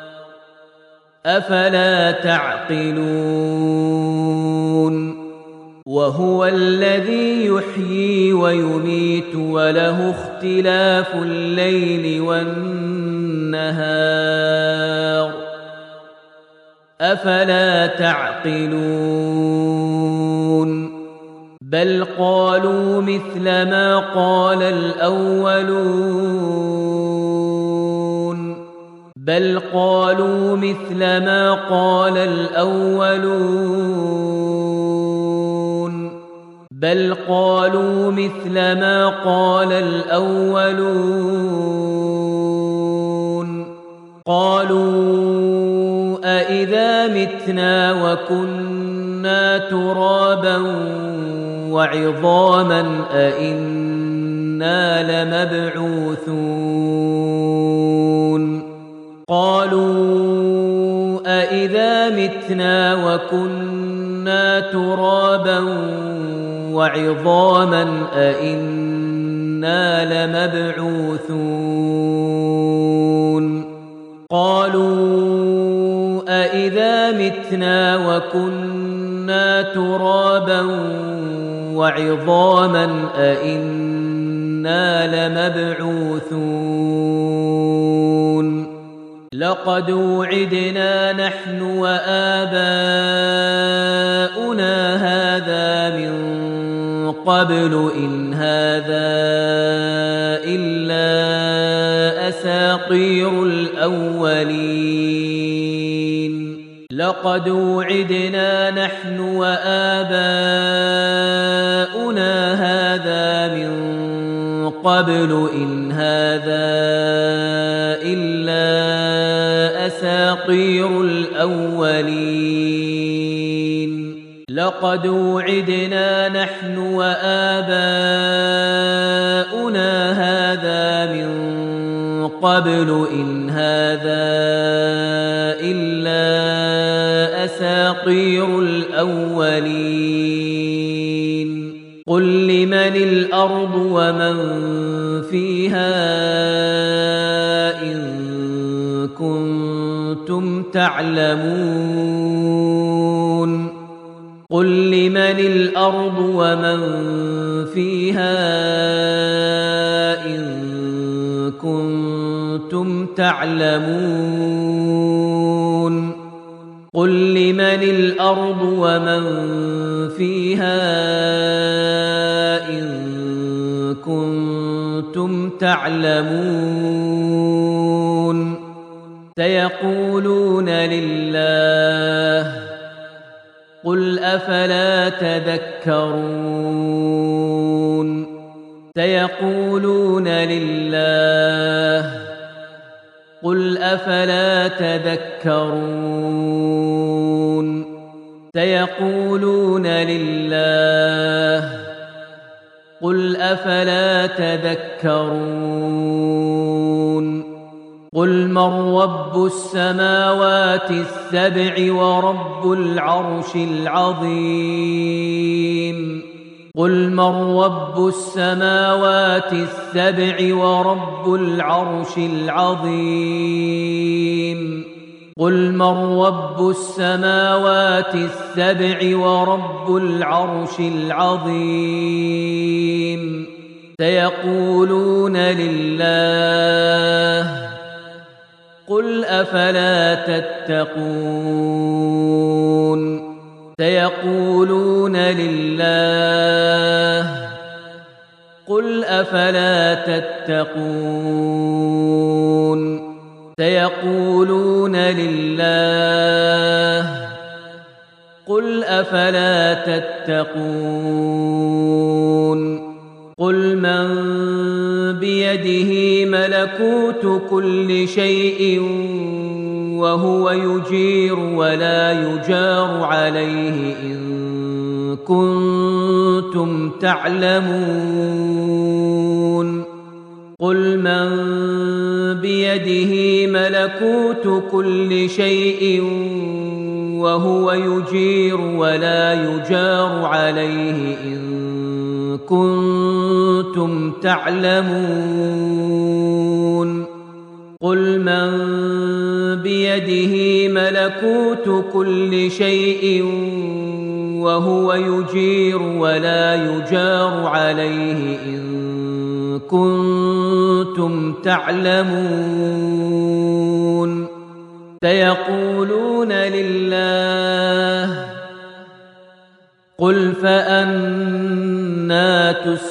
Speaker 1: أفلا تعقلون وهو الذي يحيي ويميت وله اختلاف الليل والنهار أفلا تعقلون بل قالوا مثل ما قال الأولون بل قالوا مثل ما قال الأولون بل قالوا مثل ما قال الأولون قالوا أإذا متنا وكنا ترابا وعظاما أإنا لمبعوثون قالوا أإذا متنا وكنا ترابا وعظاما أإنا لمبعوثون قالوا أإذا متنا وكنا ترابا وعظاما أإنا لمبعوثون لقد وعدنا نحن وآباؤنا هذا من قبل إن هذا إلا أساطير الأولين لقد وعدنا نحن وآباؤنا هذا من قبل إن هذا إلا أساطير الأولين لقد وعدنا نحن وآباؤنا هذا من قبل إن هذا إلا أساطير الأولين قل لمن الأرض ومن فيها إن كنتم تعلمون قل لمن الأرض ومن فيها إن كنتم تعلمون قل لمن الأرض ومن فيها إن كنتم تعلمون سيقولون لله قل أفلا تذكرون سيقولون لله قل أفلا تذكرون سيقولون لله قل أفلا تذكرون قل من رب السماوات السبع ورب العرش العظيم قل من رب السماوات السبع ورب العرش العظيم قل من رب السماوات السبع ورب العرش العظيم سيقولون لله قل أفلا تتقون سيقولون لله أفلا تتقون سيقولون لله قل أفلا تتقون قل من بيده ملكوت كل شيء وهو يجير ولا يجار عليه إن كنتم تعلمون قل من بيده ملكوت كل شيء وهو يجير ولا يجار عليه إن كنتم تعلمون قل من بيده ملكوت كل شيء وهو يجير ولا يجار عليه إن كنتم تعلمون سيقولون لله قل فأنى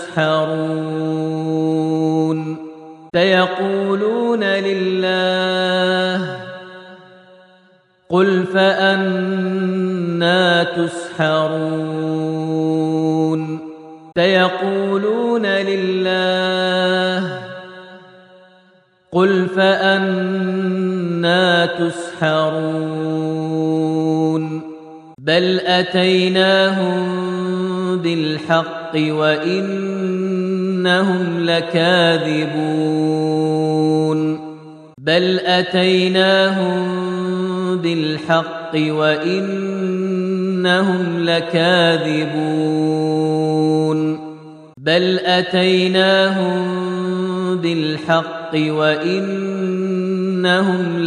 Speaker 1: تسحرون سيقولون لله قل فأنى تسحرون سيقولون لله قل فأنى تسحرون بل أتيناهم بالحق وإنهم لكاذبون بل أتيناهم بالحق وإنهم لكاذبون بل أتيناهم بالحق وإنهم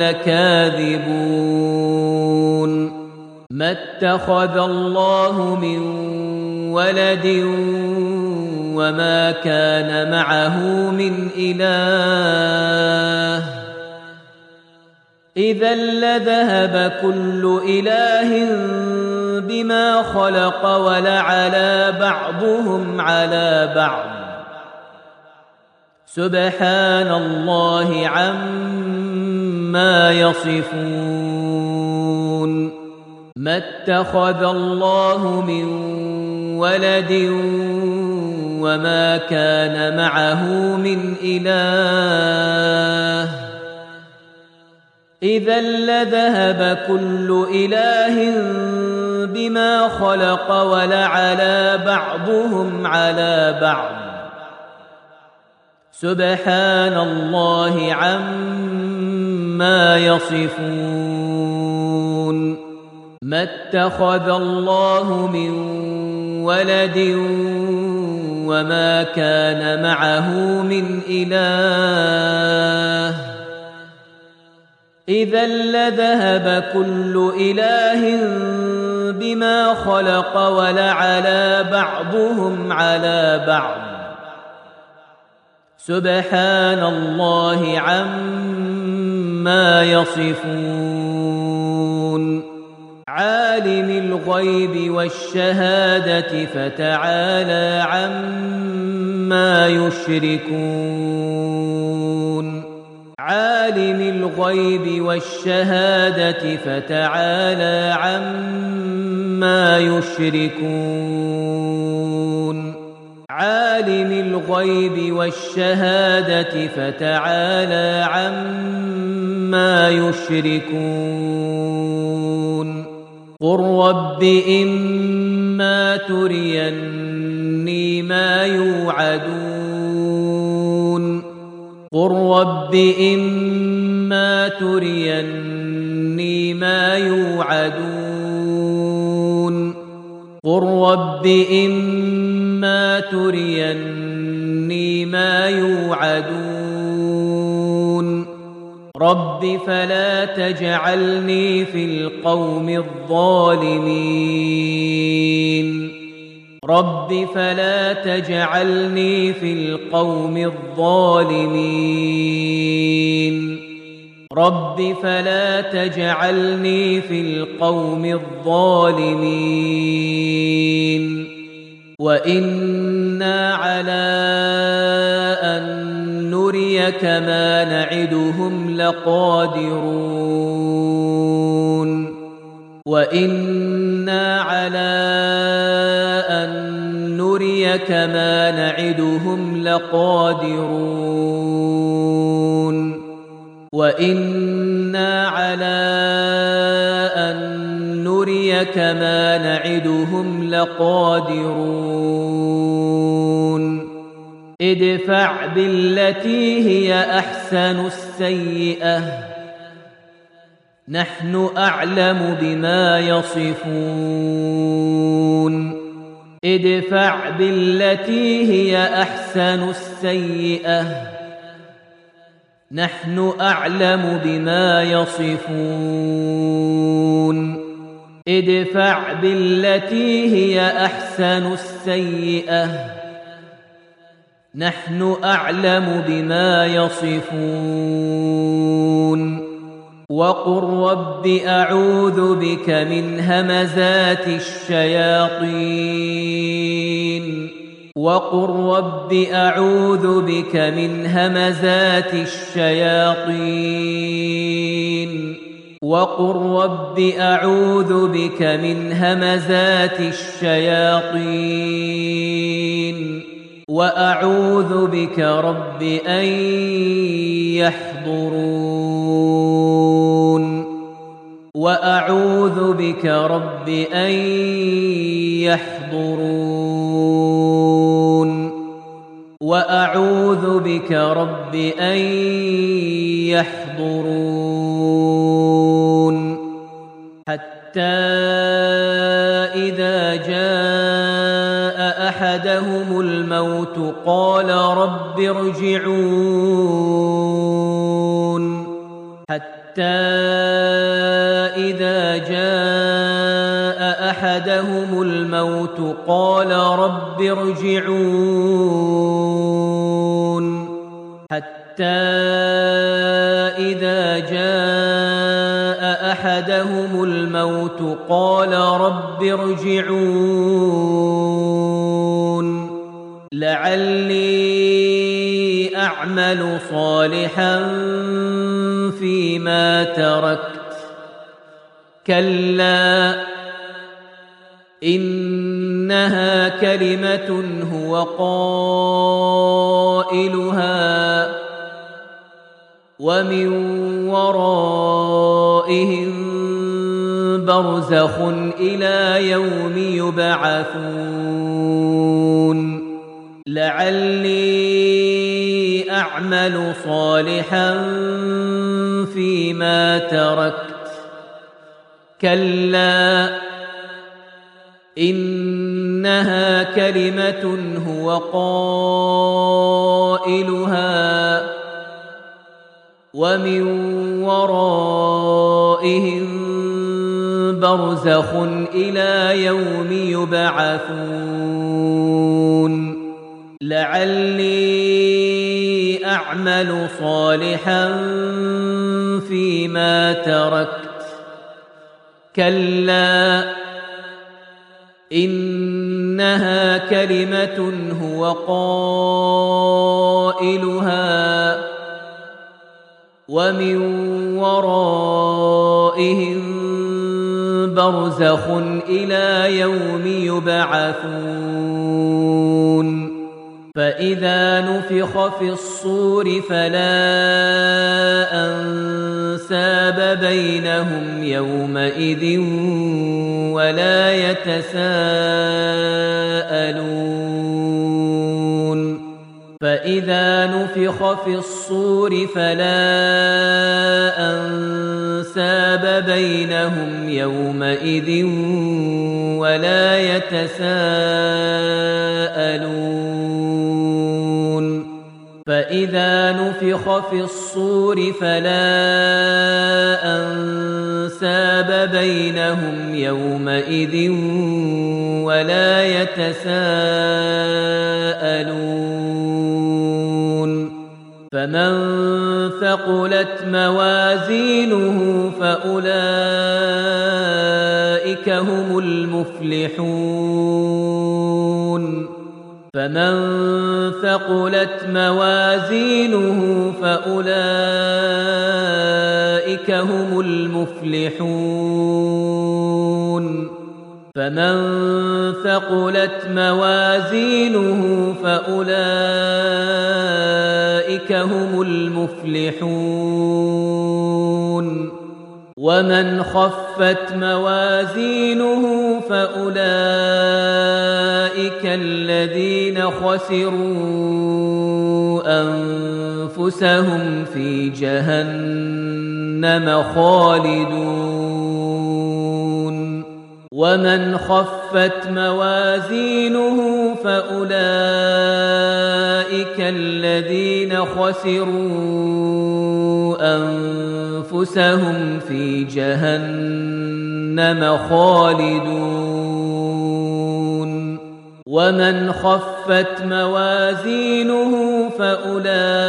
Speaker 1: لكاذبون ما اتخذ الله من ولد وما كان معه من إله إذا لذهب كل إله بما خلق ولعلى بعضهم على بعض سبحان الله عما يصفون ما اتخذ الله من ولد وما كان معه من إله إذا لذهب كل إله بما خلق ولعلى بعضهم على بعض سبحان الله عما يصفون ما اتخذ الله من ولد وما كان معه من إله إذا لذهب كل إله بما خلق ولعلى بعضهم على بعض سبحان الله عما يصفون عالم الغيب والشهادة فتعالى عما يشركون عالم الغيب والشهادة فتعالى عما يشركون عالم الغيب والشهادة فتعالى عما يشركون قل رب إما تريني ما يوعدون قل رب إما تريني ما يوعدون قل رب إما تريني ما يوعدون رب فلا تجعلني في القوم الظالمين رب فلا تجعلني في القوم الظالمين رب فلا تجعلني في القوم الظالمين وإنا على نريك ما نعدهم لقادرون وإنا على أن نريك ما نعدهم لقادرون وإنا على أن نريك ما نعدهم لقادرون ادفع بالتي هي أحسن السيئة نحن أعلم بما يصفون ادفع بالتي هي أحسن السيئة نحن أعلم بما يصفون ادفع بالتي هي أحسن السيئة نحن أعلم بما يصفون وقل رب أعوذ بك من همزات الشياطين وقل رب أعوذ بك من همزات الشياطين وقل رب أعوذ بك من همزات الشياطين وأعوذ بك رب أن يحضرون وأعوذ بك رب أن يحضرون وأعوذ بك رب أن يحضرون حتى إذا جاء أحدهم الموت قال رب ارجعون حتى إذا جاء أحدهم الموت قال رب ارجعون حتى إذا جاء أحدهم الموت قال رب ارجعون لعلي أعمل صالحا فيما تركت كلا إنها كلمة هو قائلها ومن ورائهم برزخ إلى يوم يبعثون لعلي أعمل صالحا فيما تركت كلا إنها كلمة هو قائلها ومن ورائهم برزخ إلى يوم يبعثون لعلي أعمل صالحا فيما تركت كلا إنها كلمة هو قائلها ومن ورائهم برزخ إلى يوم يبعثون فإذا نفخ في الصور فلا أنساب بينهم يومئذ ولا يتساءلون فإذا نفخ في الصور فلا أنساب بينهم يومئذ ولا يتساءلون فإذا نفخ في الصور فلا أنساب بينهم يومئذ ولا يتساءلون فمن ثقلت موازينه فأولئك هم المفلحون فمن ثقلت موازينه فأولئك هم المفلحون فمن ثقلت موازينه فأولئك هم المفلحون ومن خفت موازينه فأولئك الذين خسروا أنفسهم في جهنم خالدون ومن خفت موازينه فأولئك الذين خسروا أنفسهم في جهنم خالدون ومن خفت موازينه فأولئك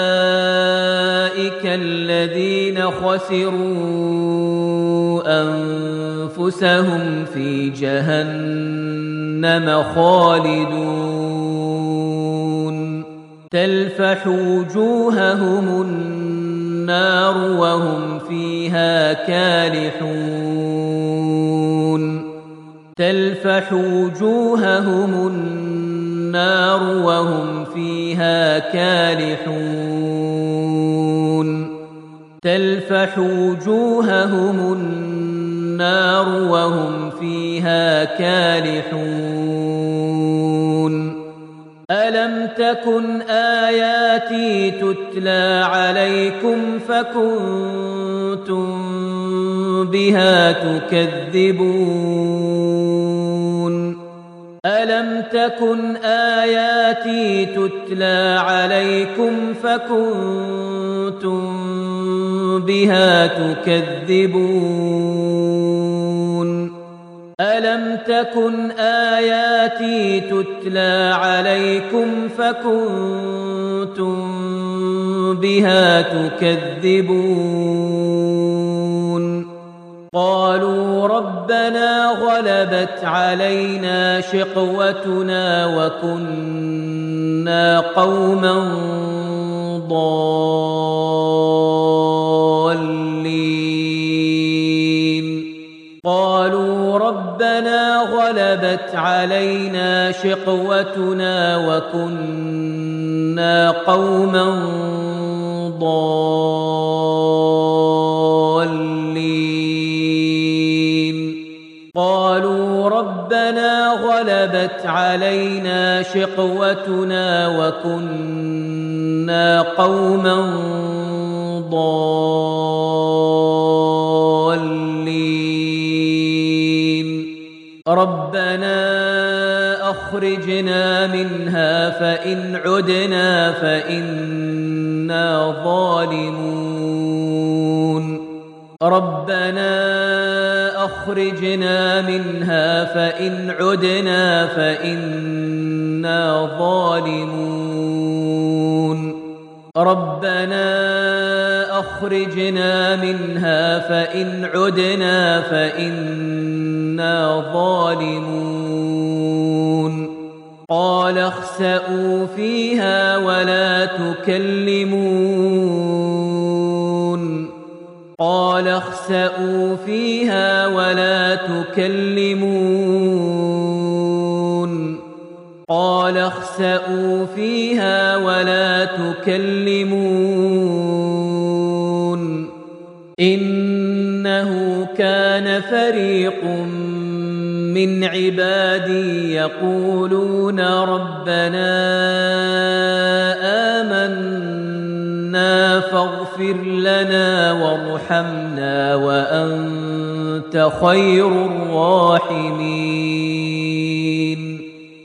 Speaker 1: الذين خسروا أنفسهم في جهنم خالدون تلفح وجوههم النار وهم فيها كالحون تلفح وجوههم النار وهم فيها كالحون تلفح وجوههم النار وهم فيها كالحون ألم تكن آياتي تتلى عليكم فكنتم بها تكذبون ألم تكن آياتي تتلى عليكم فكنتم بها تكذبون ألم تكن آياتي تتلى عليكم فكنتم بها تكذبون قالوا ربنا غلبت علينا شقوتنا وكنا قوما ضالين قالوا ربنا غلبت علينا شقوتنا وكنا قوما ضالين قالوا ربنا غلبت علينا شقوتنا وكنا قوما ضالين ربنا أخرجنا منها فإن عدنا فإنا ظالمون ربنا أخرجنا منها فإن عدنا فإنا ظالمون ربنا أخرجنا منها فإن عدنا فإنا ظالمون قال اخسئوا فيها ولا تكلمون قال اخسئوا فيها ولا تكلمون قال اخسئوا فيها ولا تكلمون إنه كان فريق من عبادي يقولون ربنا آمنا فاغفر لنا وارحمنا وأنت خير الراحمين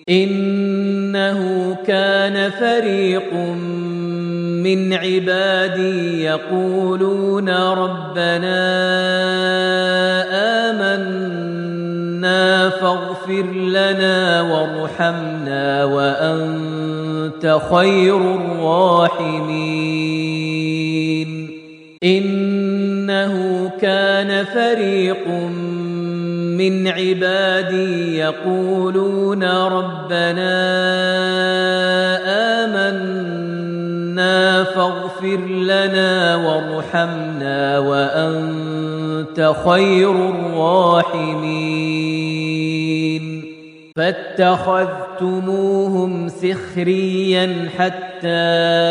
Speaker 1: إنه كان فريق من عبادي يقولون ربنا آمنا فاغفر لنا وارحمنا وأنت خير الراحمين إنه كان فريق من عبادي يقولون ربنا آمنا فاغفر لنا وارحمنا وأنت خير الراحمين فاتخذتموهم سخريا حتى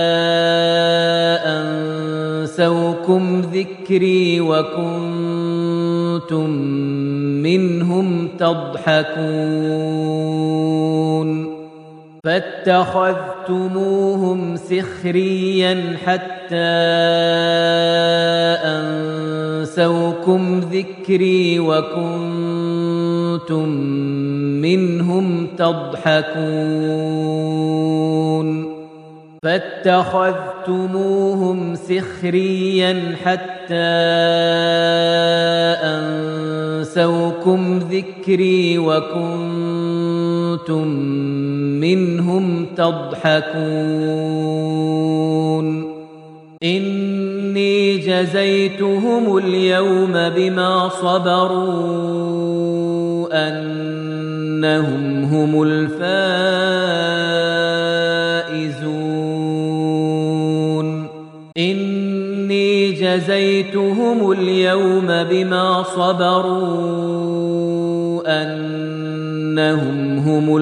Speaker 1: أنسوكم ذكري وكنتم منهم تضحكون فاتخذتموهم سخريا حتى أنسوكم ذكري وكنتم منهم تضحكون فاتخذتموهم سخريا حتى أنسوكم ذكري وكنتم منهم تضحكون إني جزيتهم اليوم بما صبروا أنهم هم الفائزون إني جزيتهم اليوم بما صبروا أنهم هم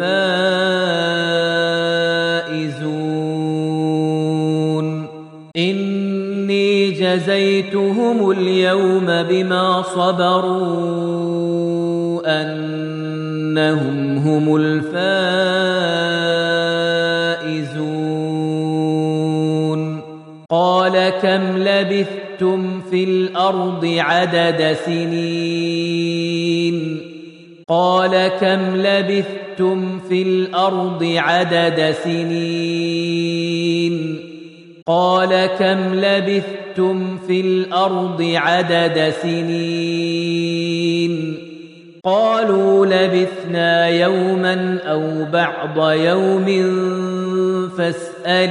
Speaker 1: الفائزون إني جزيتهم اليوم بما صبروا أنهم هم الفائزون قال كم لبثتم في الأرض عدد سنين قال كم لبثتم في الأرض عدد سنين قال كم لبثتم في الأرض عدد سنين قالوا لبثنا يوما أو بعض يوم فاسأل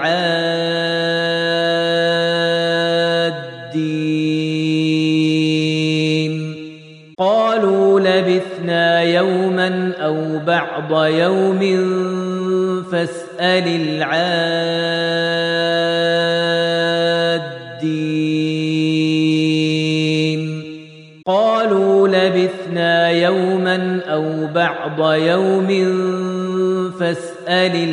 Speaker 1: العادين قالوا لبثنا يوما أو بعض يوم فاسأل العادين قالوا لبثنا يوما أو بعض يوم فاسأل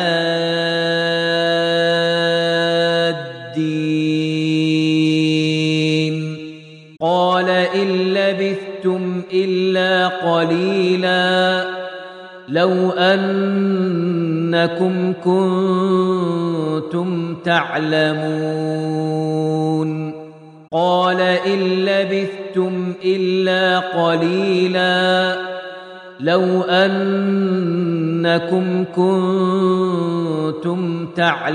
Speaker 1: العادين قال إن لبثتم إلا قليلا لو أنكم كنتم تعلمون قال إن لبثتم إلا قليلا لو أنكم كنتم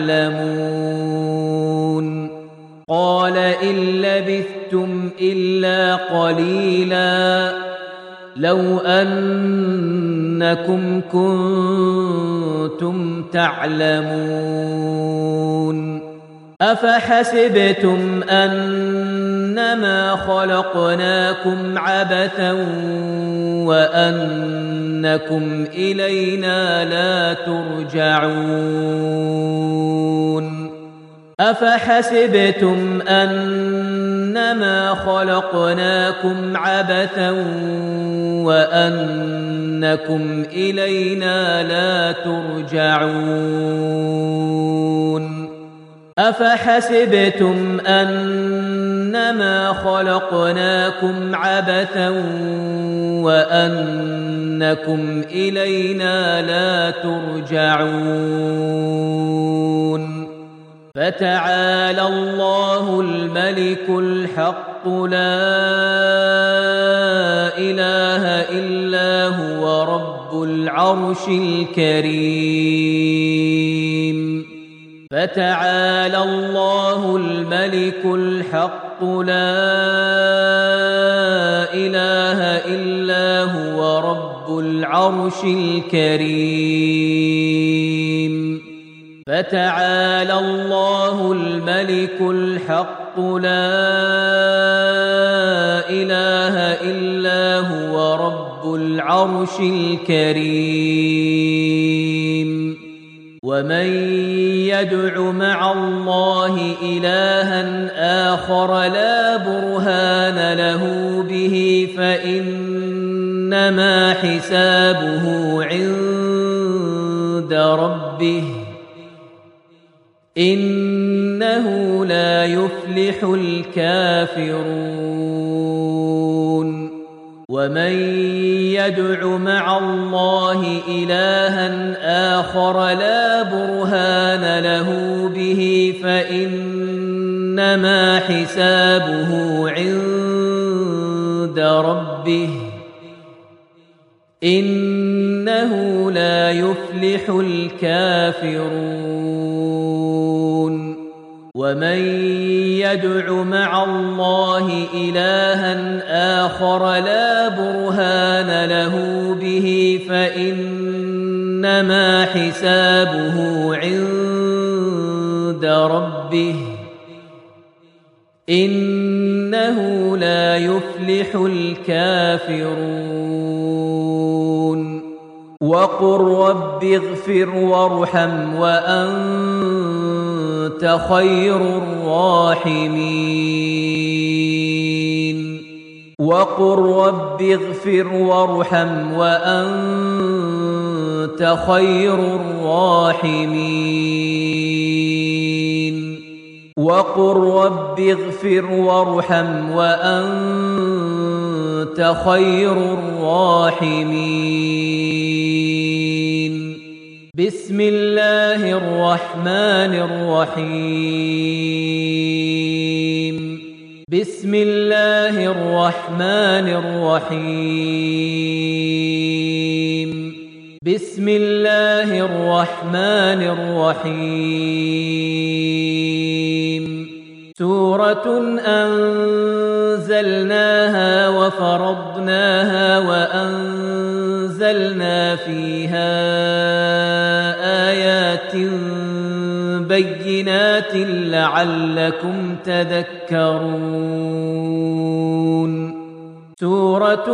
Speaker 1: تعلمون قال إن لبثتم إلا قليلا لو أنكم كنتم تعلمون أفحسبتم أنما خلقناكم عبثا وأنكم إلينا لا ترجعون أفحسبتم أنما خلقناكم عبثا وأنكم إلينا لا ترجعون أفحسبتم أنما خلقناكم عبثا وأنكم إلينا لا ترجعون فتعالى الله الملك الحق لا إله إلا هو رب العرش الكريم فتعالى الله الملك الحق لا إله إلا هو رب العرش الكريم فتعالى الله الملك الحق لا إله إلا هو رب العرش الكريم ومن يدع مع الله إلها آخر لا برهان له به فإنما حسابه عند ربه إنه لا يفلح الكافرون ومن يدع مع الله إلها آخر لا برهان له به فإنما حسابه عند ربه إنه لا يفلح الكافرون ومن يدع مع الله إلها آخر لا برهان له به فإنما حسابه عند ربه إنه لا يفلح الكافرون وقل رب اغفر وارحم وأنت خير الراحمين وقل رب اغفر وارحم وأنت خير الراحمين وقل رب اغفر وارحم وأنت خير الراحمين بسم الله الرحمن الرحيم بسم الله الرحمن الرحيم بسم الله الرحمن الرحيم سورة أنزلناها وفرضناها وأنزلنا فيها آيات بينات لعلكم تذكرون سورة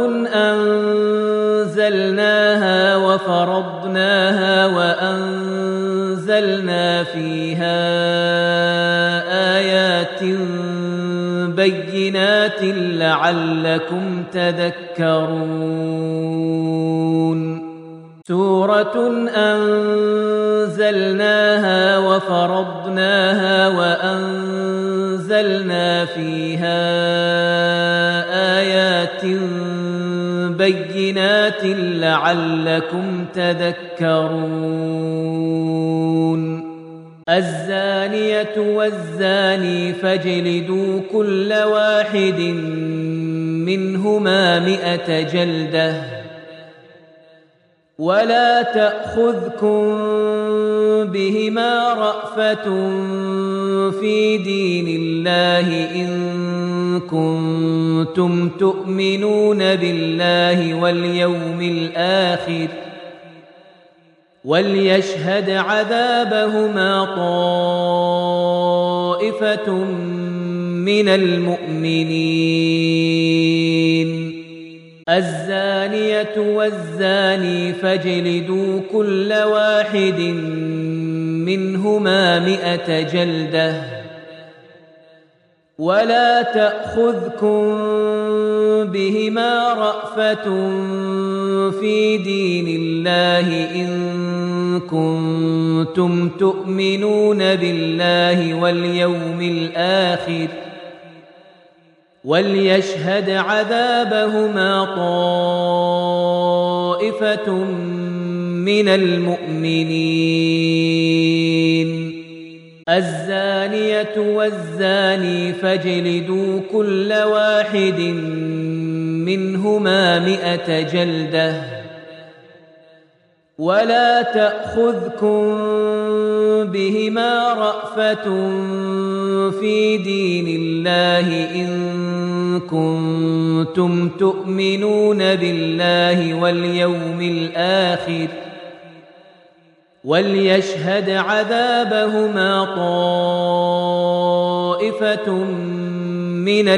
Speaker 1: أنزلناها وفرضناها وأنزلنا فيها آيات بينات لعلكم تذكرون سورة أنزلناها وفرضناها وأنزلنا فيها آيات بينات لعلكم تذكرون الزانية والزاني فاجلدوا كل واحد منهما 100 جلدة ولا تأخذكم بهما رأفة في دين الله إن كنتم تؤمنون بالله واليوم الآخر وليشهد عذابهما طائفة من المؤمنين الزانية والزاني فاجلدوا كل واحد منهما 100 جلدة ولا تأخذكم بهما رأفة في دين الله إن كنتم تؤمنون بالله واليوم الآخر وليشهد عذابهما طائفة من المؤمنين الزانية والزاني فاجلدوا كل واحد منهما 100 جلدة ولا تأخذكم بهما رأفة في دين الله إن كنتم تؤمنون بالله واليوم الآخر وليشهد عذابهما طائفة من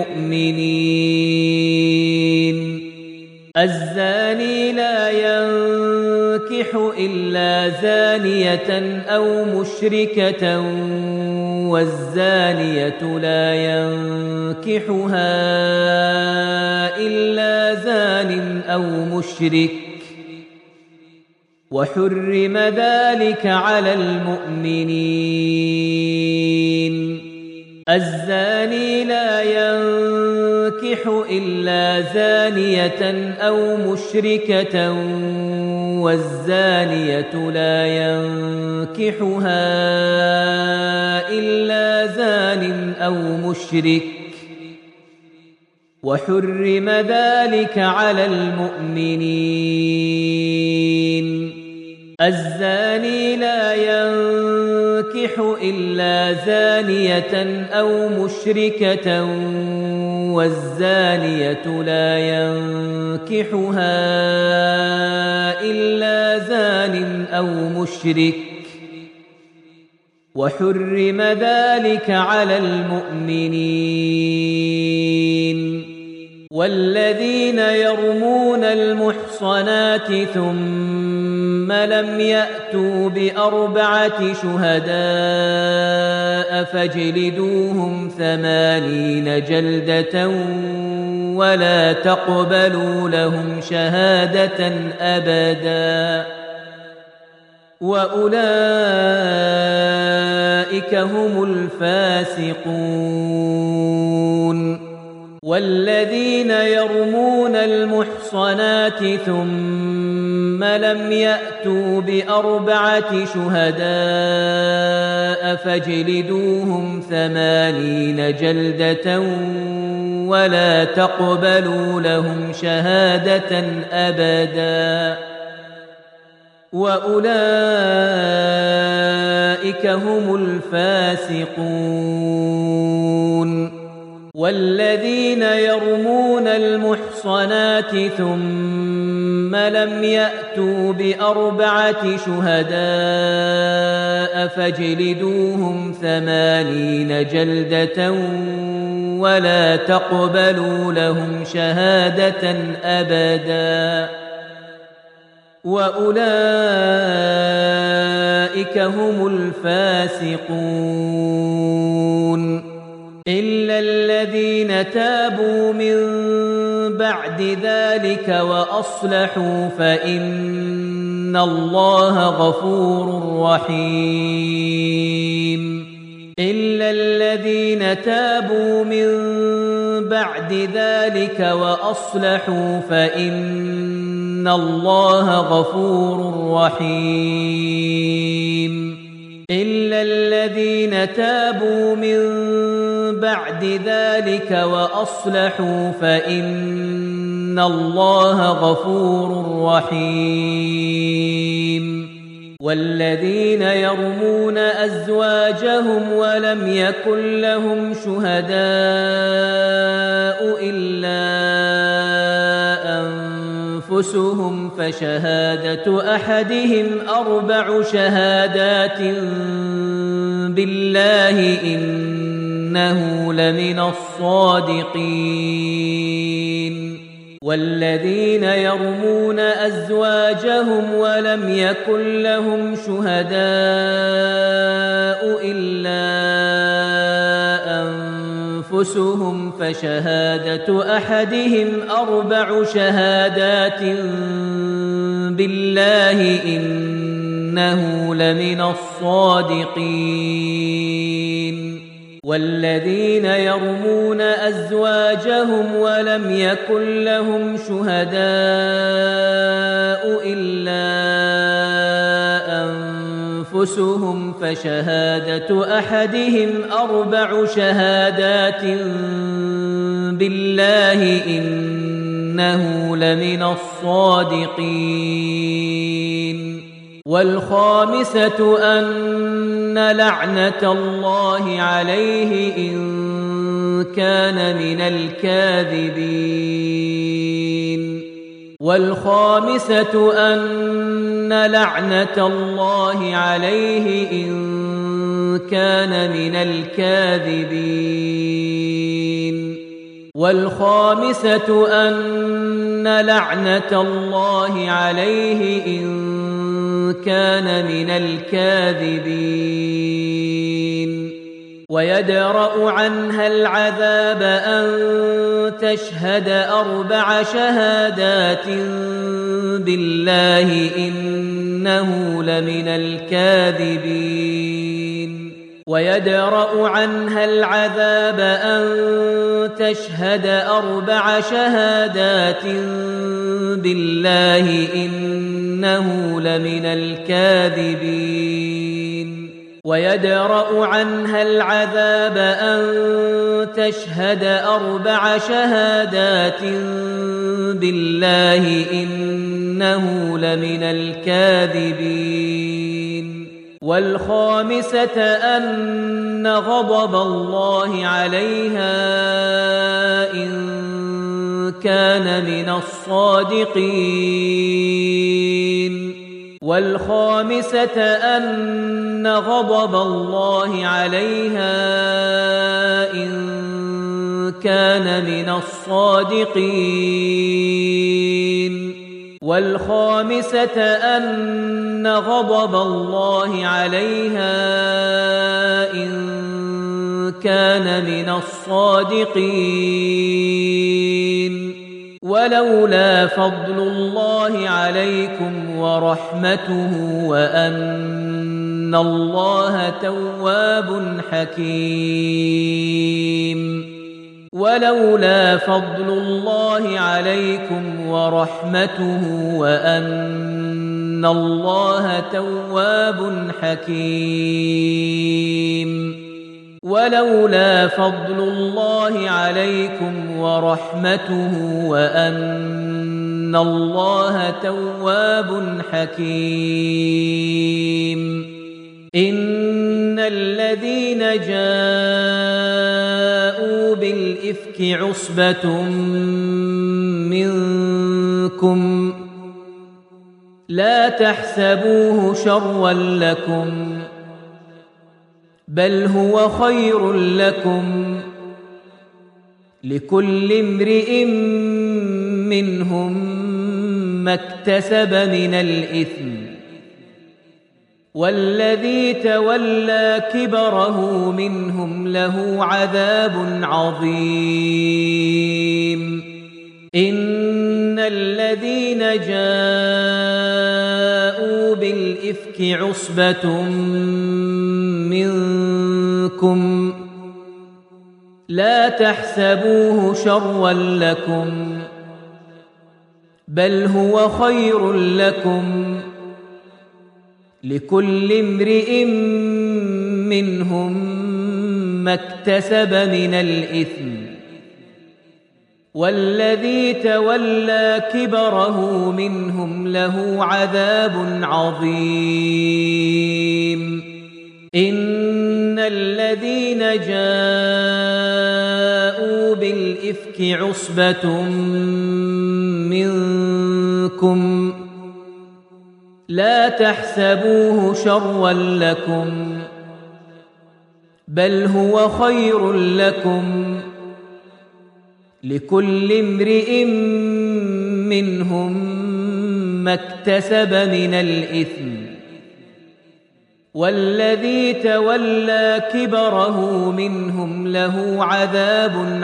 Speaker 1: المؤمنين. الزاني لا ينكح إلا زانية أو مشركة والزانية لا ينكحها إلا زان أو مشرك وحرم ذلك على المؤمنين. الزاني لا ينكح إلا زانية أو مشركة والزانية لا ينكحها إلا زان أو مشرك وحرم ذلك على المؤمنين. الزاني لا ينكح إلا زانية أو مشركة والزانية لا ينكحها إلا زان أو مشرك وحرم ذلك على المؤمنين. والذين يرمون المحصنات ثم لم يأتوا بأربعة شهداء فاجلدوهم 80 جلدة ولا تقبلوا لهم شهادة أبدا وأولئك هم الفاسقون. والذين يرمون المحصنات ثم لم يأتوا بأربعة شهداء فاجلدوهم 80 جلدة ولا تقبلوا لهم شهادة أبدا وأولئك هم الفاسقون. والذين يرمون المحصنات ثم لم يأتوا بأربعة شهداء فاجلدوهم 80 جلدة ولا تقبلوا لهم شهادة أبدا وأولئك هم الفاسقون. إلا الذين تابوا من بعد ذلك وأصلحوا فإن الله غفور رحيم. إلا الذين تابوا من بعد ذلك وأصلحوا فإن الله غفور رحيم. إلا الذين تابوا من بعد ذلك وأصلحوا فإن الله غفور رحيم. والذين يرمون أزواجهم ولم يكن لهم شهداء إلا أنفسهم فشهادة أحدهم 4 شهادات بالله إنه لمن الصادقين. والذين يرمون أزواجهم ولم يكن لهم شهداء إلا أنفسهم فشهادة أحدهم 4 شهادات بالله إنه لمن الصادقين. والذين يرمون أزواجهم ولم يكن لهم شهداء إلا أنفسهم فشهادة أحدهم 4 شهادات بالله إنه لمن الصادقين. والخامسة أن لعنة الله عليه إن كان من الكاذبين. والخامسة أن لعنة الله عليه إن كان من الكاذبين والخامسة أن لعنة الله عليه إن كان من الكاذبين ويدرأ عنها العذاب أن تشهد 4 شهادات بالله إنه لمن الكاذبين ويدرأ عنها العذاب أن تشهد 4 شهادات بالله إنه لمن الكاذبين ويدرأ عنها العذاب أن تشهد 4 شهادات بالله إنه لمن الكاذبين والخامسة أن غضب الله عليها إن كان من الصادقين والخامسة أن غضب الله عليها إن كان من الصادقين والخامسة أن غضب الله عليها إن كان من الصادقين ولولا فضل الله عليكم ورحمته وأن الله تواب حكيم ولولا فضل الله عليكم ورحمته وأن الله تواب حكيم ولولا فضل الله عليكم ورحمته وأن الله تواب حكيم إن الذين جاءوا بالإفك عصبة منكم لا تحسبوه شرا لكم بل هو خير لكم لكل امرئ منهم ما اكتسب من الإثم والذي تولى كبره منهم له عذاب عظيم إن الذين جاءوا بالإفك عصبة منكم لا تحسبوه شرا لكم بل هو خير لكم لكل امرئ منهم ما اكتسب من الإثم والذي تولى كبره منهم له عذاب عظيم إن الذين جاءوا بالإفك عصبة منكم لا تحسبوه شرا لكم بل هو خير لكم لكل امرئ منهم ما اكتسب من الإثم والذي تولى كبره منهم له عذاب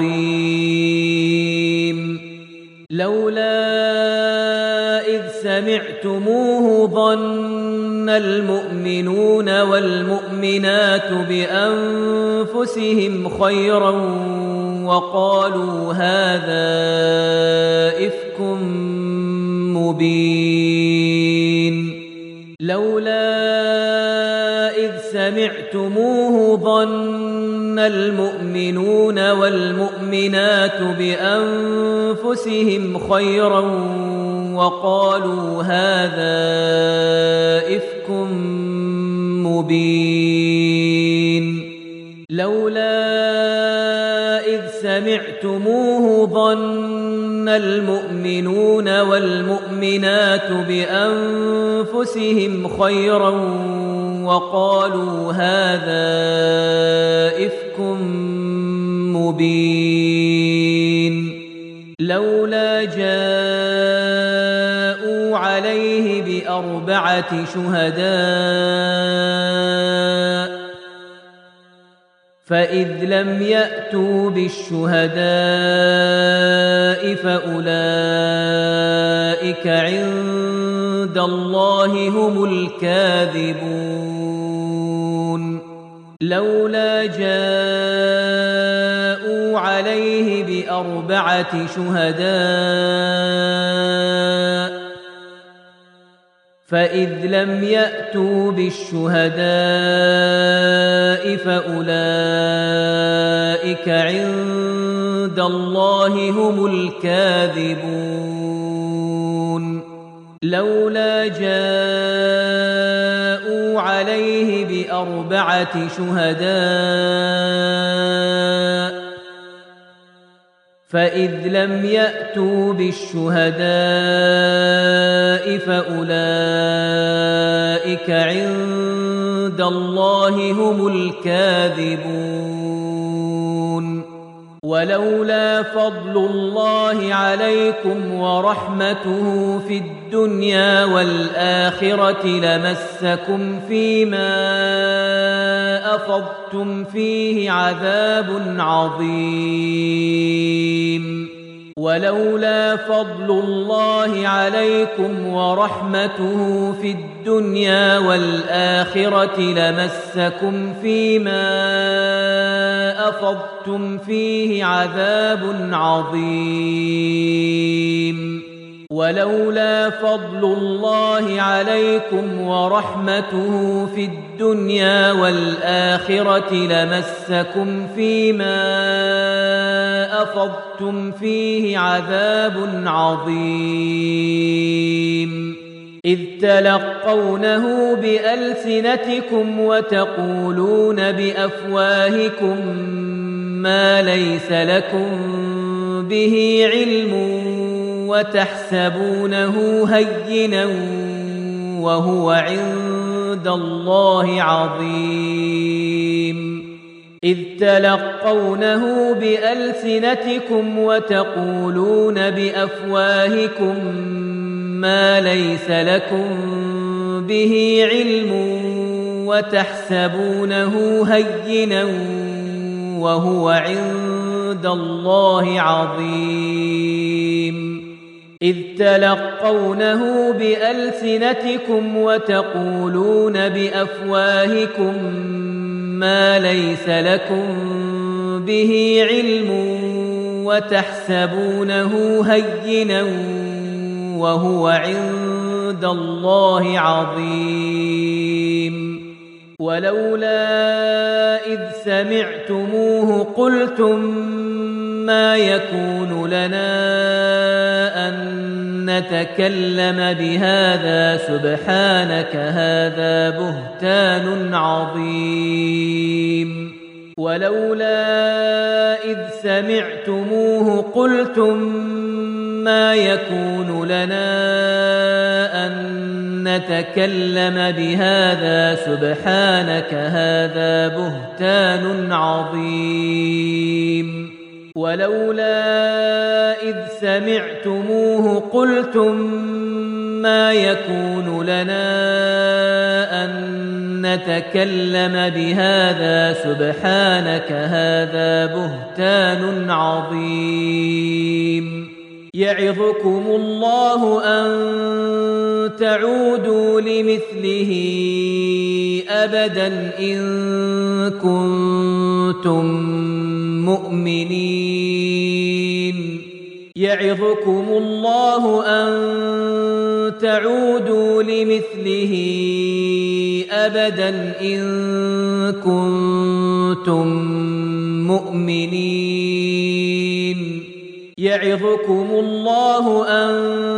Speaker 1: عظيم لولا إذ سمعتموه ظن المؤمنون والمؤمنات بأنفسهم خيرا وقالوا هذا إفك مبين لولا إذ سمعتموه ظن المؤمنون والمؤمنات بأنفسهم خيرا وقالوا هذا إفك مبين لولا إذ سمعتموه ظن المؤمنون والمؤمنات بأنفسهم خيرا وقالوا هذا إفك مبين لولا جاءوا عليه بأربعة شهداء فإذ لم يأتوا بالشهداء فأولئك عند الله هم الكاذبون لولا جاءوا عليه بأربعة شهداء فإذ لم يأتوا بالشهداء فأولئك عند الله هم الكاذبون لولا جاءوا عليه بأربعة شهداء فإذ لم يأتوا بالشهداء فأولئك عند الله هم الكاذبون ولولا فضل الله عليكم ورحمته في الدنيا والآخرة لمسكم فيما أفضتم فيه عذاب عظيم ولولا فضل الله عليكم ورحمته في الدنيا والآخرة لمسكم فيما أفضتم فيه عذاب عظيم ولولا فضل الله عليكم ورحمته في الدنيا والآخرة لمسكم فيما أفضتم فيه عذاب عظيم إذ تلقونه بألسنتكم وتقولون بأفواهكم ما ليس لكم به علم وتحسبونه هينا وهو عند الله عظيم إذ تلقونه بألسنتكم وتقولون بأفواهكم ما ليس لكم به علم وتحسبونه هينا وهو عند الله عظيم إذ تلقونه بألسنتكم وتقولون بأفواهكم ما ليس لكم به علم وتحسبونه هينا وهو عند الله عظيم ولولا إذ سمعتموه قلتم ما يكون لنا أن نتكلم بهذا سبحانك هذا بهتان عظيم ولولا إذ سمعتموه قلتم ما يكون لنا أن نتكلم بهذا سبحانك هذا بهتان عظيم ولولا إذ سمعتموه قلتم ما يكون لنا أن نتكلم بهذا سبحانك هذا بهتان عظيم يعظكم الله أن تعودوا لمثله أبدا إن كنتم مؤمنين يعظكم الله أن تعودوا لمثله أبدا إن كنتم مؤمنين يعظكم الله أن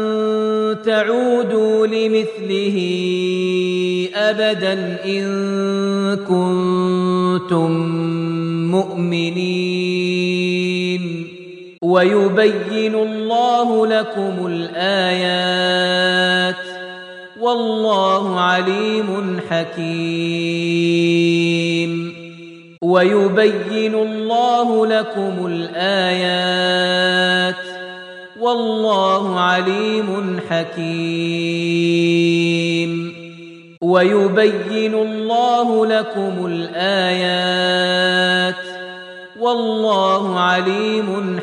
Speaker 1: تعودوا لمثله أبدا إن كنتم مؤمنين ويبين الله لكم الآيات والله عليم حكيم ويبين الله لكم الآيات والله عليم حكيم ويبين الله لكم الآيات والله عليم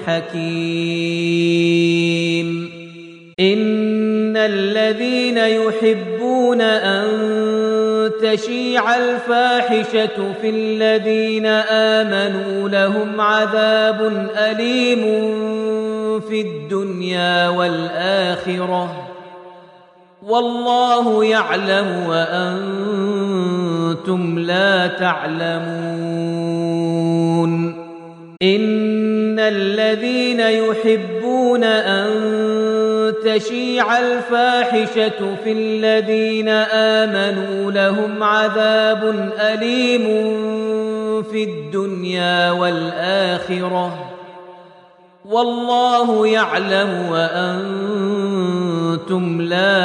Speaker 1: حكيم إن الذين يحبون أن تشيع الفاحشة في الذين آمنوا لهم عذاب أليم في الدنيا والآخرة والله يعلم وأنتم لا تعلمون إن الذين يحبون أن تشيع الفاحشة في الذين آمنوا لهم عذاب أليم في الدنيا والآخرة والله يعلم وأنتم لا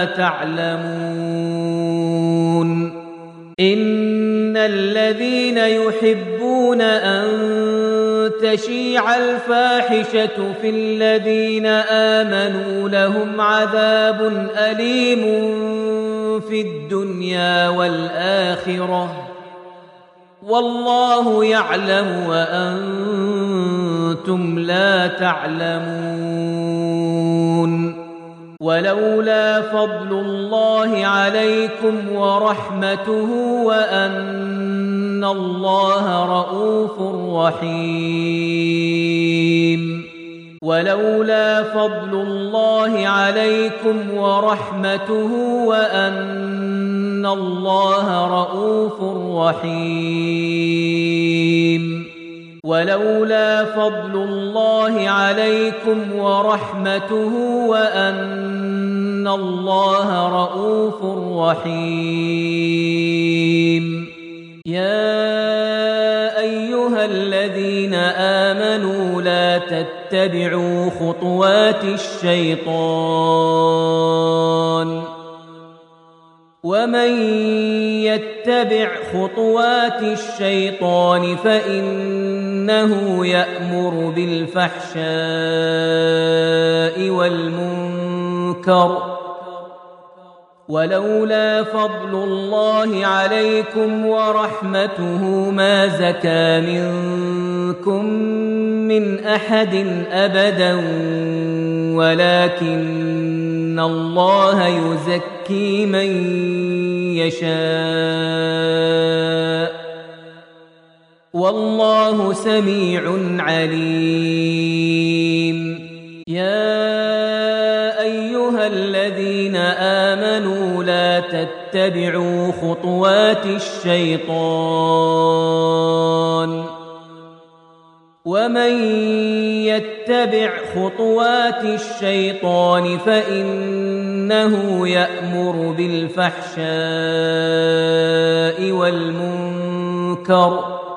Speaker 1: تعلمون إن الذين يحبون أن تشيع الفاحشة في الذين آمنوا لهم عذاب أليم في الدنيا والآخرة والله يعلم وأنتم لا تعلمون ولولا فضل الله عليكم ورحمته وأن الله رؤوف رحيم ولولا فضل الله عليكم ورحمته وأن الله رؤوف رحيم ولولا فضل الله عليكم ورحمته وأن الله رؤوف رحيم يا أيها الذين آمنوا لا تتبعوا خطوات الشيطان ومن يتبع خطوات الشيطان فإنه يأمر بالفحشاء والمنكر ولولا فضل الله عليكم ورحمته ما زكى منكم من أحد أبدا ولكن الله يزكي من يشاء والله سميع عليم يا أيها الذين آمنوا لا تتبعوا خطوات الشيطان ومن يتبع خطوات الشيطان فإنه يأمر بالفحشاء والمنكر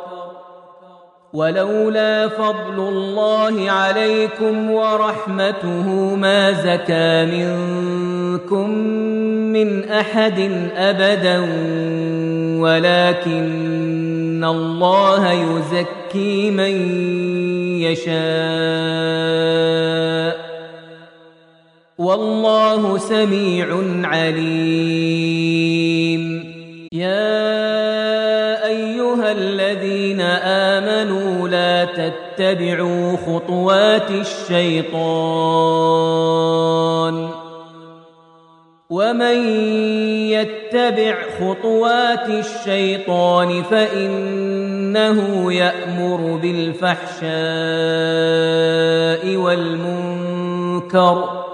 Speaker 1: ولولا فضل الله عليكم ورحمته ما زكى منكم من أحد أبدا ولكن الله يزكي من يشاء والله سميع عليم يا أيها الذين آمنوا لا تتبعوا خطوات الشيطان ومن يتبع خطوات الشيطان فإنه يأمر بالفحشاء والمنكر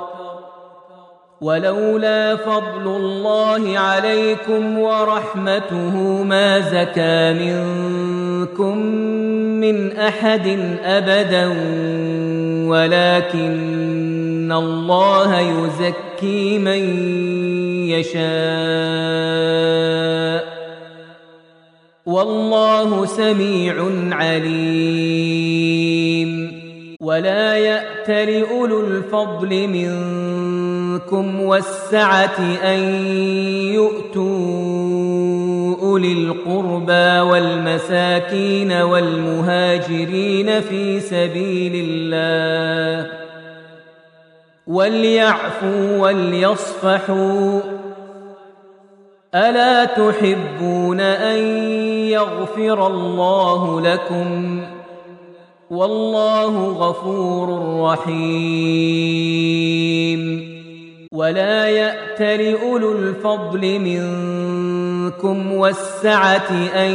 Speaker 1: ولولا فضل الله عليكم ورحمته ما زكى منكم من أحد أبدا ولكن الله يزكي من يشاء والله سميع عليم ولا يأتل أولو الفضل منكم والسعة أن يؤتوا أولي القربى والمساكين والمهاجرين في سبيل الله وليعفوا وليصفحوا ألا تحبون أن يغفر الله لكم والله غفور رحيم ولا يأتل أولو الفضل منكم والسعة أن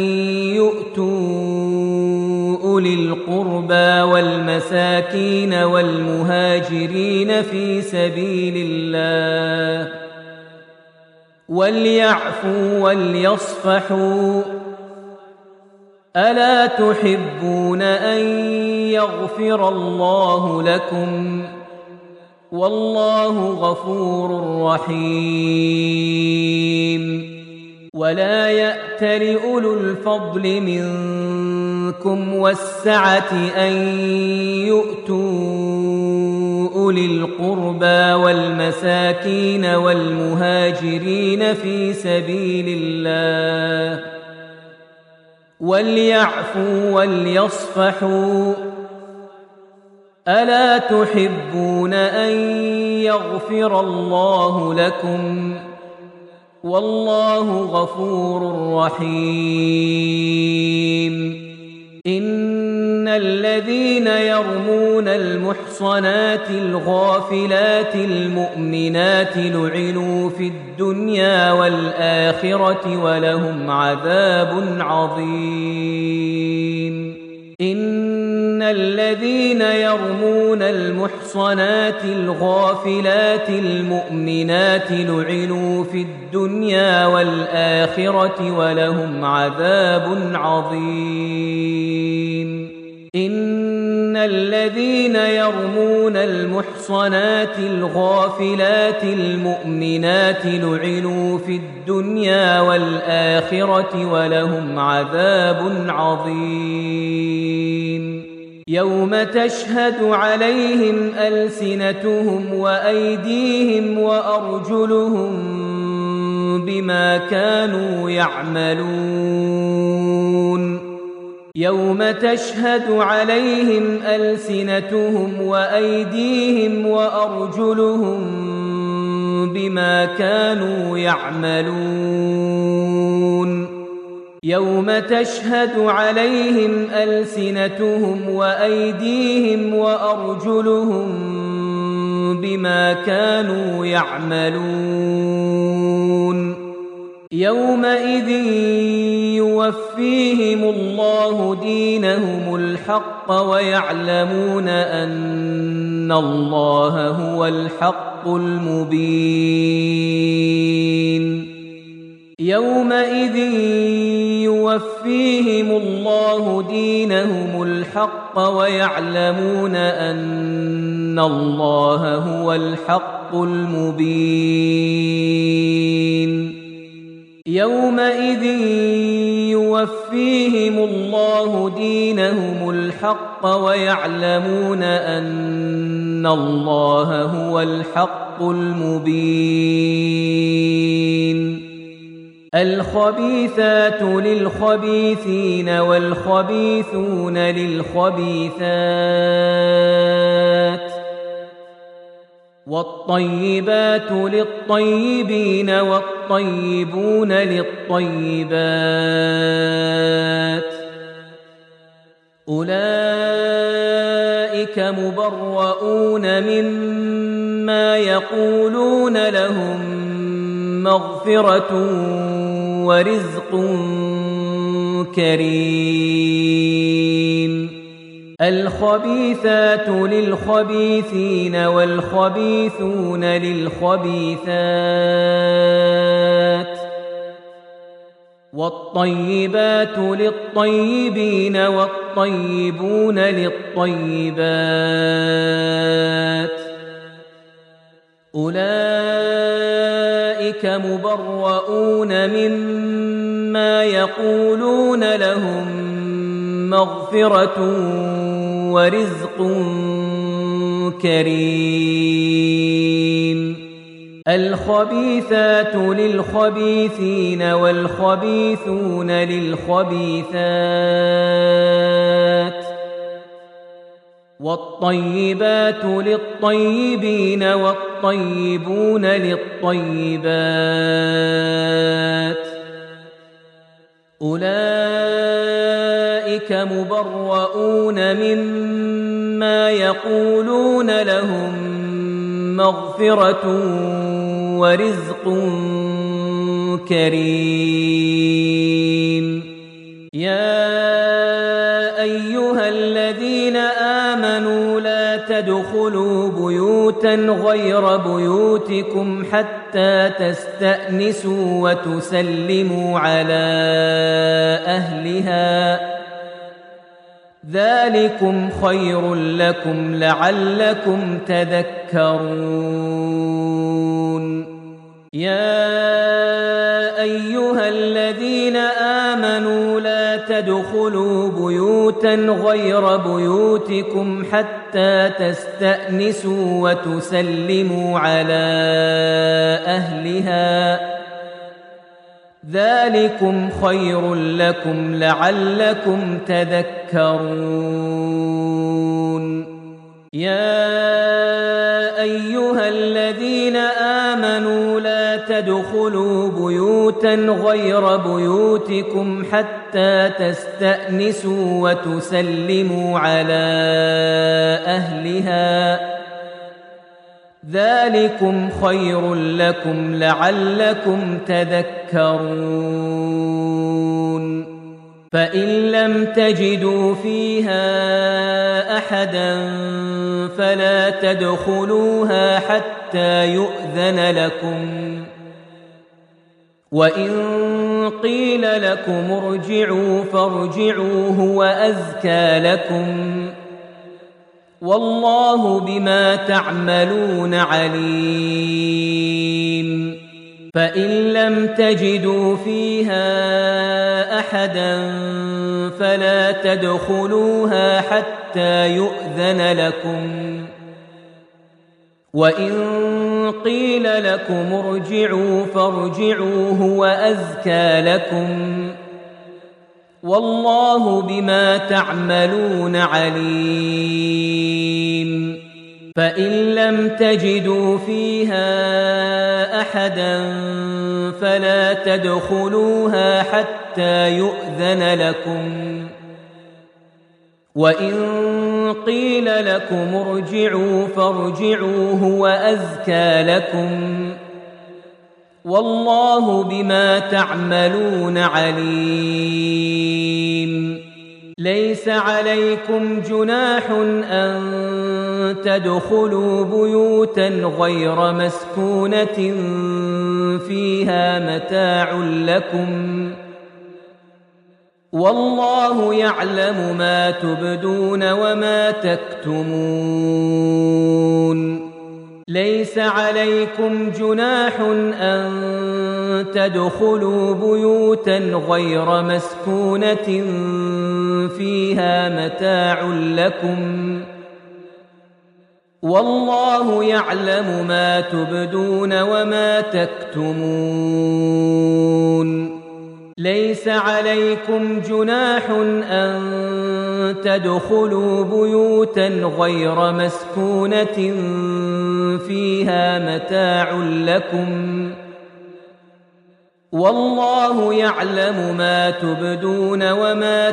Speaker 1: يؤتوا أولي القربى والمساكين والمهاجرين في سبيل الله وليعفوا وليصفحوا ألا تحبون أن يغفر الله لكم والله غفور رحيم ولا يأتل أولو الفضل منكم والسعة أن يؤتوا أولي القربى والمساكين والمهاجرين في سبيل الله وليعفوا وليصفحوا ألا تحبون أن يغفر الله لكم والله غفور رحيم إن الذين يرمون المحصنات الغافلات المؤمنات لعنوا في الدنيا والآخرة ولهم عذاب عظيم إن الذين يرمون المحصنات الغافلات المؤمنات لعنوا في الدنيا والآخرة ولهم عذاب عظيم إن الذين يرمون المحصنات الغافلات المؤمنات لعنوا في الدنيا والآخرة ولهم عذاب عظيم يوم تشهد عليهم ألسنتهم وأيديهم وأرجلهم بما كانوا يعملون يوم تشهد عليهم ألسنتهم وأيديهم وأرجلهم بما كانوا يعملون يوم تشهد عليهم ألسنتهم وأيديهم وأرجلهم بما كانوا يعملون يومئذ يوفيهم الله دينهم الحق ويعلمون أن الله هو الحق المبين يومئذ يوفيهم الله دينهم الحق ويعلمون أن الله هو الحق المبين يومئذ يوفيهم الله دينهم الحق ويعلمون أن الله هو الحق المبين الخبيثات للخبيثين والخبيثون للخبيثات والطيبات للطيبين والطيبون للطيبات أولئك مبرؤون مما يقولون لهم مغفرة ورزق كريم الخبيثات للخبيثين والخبيثون للخبيثات والطيبات للطيبين والطيبون للطيبات أولئك مبرؤون مما يقولون لهم مغفرة ورزق كريم. الخبيثات للخبيثين والخبيثون للخبيثات والطيبات للطيبين والطيبون للطيبات أولئك مبرؤون مما يقولون لهم مغفرة ورزق كريم. يا أيها الذين آمنوا لا تدخلوا بيوتا غير بيوتكم حتى تستأنسوا وتسلموا على أهلها ذلكم خير لكم لعلكم تذكرون. يا أيها الذين آمنوا لا تدخلوا بيوتا غير بيوتكم حتى تستأنسوا وتسلموا على أهلها ذلكم خير لكم لعلكم تذكرون. يا أيها الذين آمنوا لا تدخلوا بيوتا غير بيوتكم حتى تستأنسوا وتسلموا على أهلها ذلكم خير لكم لعلكم تذكرون. فإن لم تجدوا فيها أحدا فلا تدخلوها حتى يؤذن لكم وإن قيل لكم ارجعوا فارجعوا هو أزكى لكم والله بما تعملون عليم. فإن لم تجدوا فيها أحدا فلا تدخلوها حتى يؤذن لكم وإن قيل لكم ارجعوا فارجعوا هو أزكى لكم والله بما تعملون عليم. فإن لم تجدوا فيها أحدا فلا تدخلوها حتى يؤذن لكم وإن قيل لكم ارجعوا فارجعوا هو أزكى لكم والله بما تعملون عليم. ليس عليكم جناح أن تدخلوا بيوتا غير مسكونة فيها متاع لكم والله يعلم ما تبدون وما تكتمون. ليس عليكم جناح أن تدخلوا بيوتا غير مسكونة فيها متاع لكم والله يعلم ما تبدون وما تكتمون. ليس عليكم جناح أن تدخلوا بيوتا غير مسكونة فيها متاع لكم والله يعلم ما تبدون وما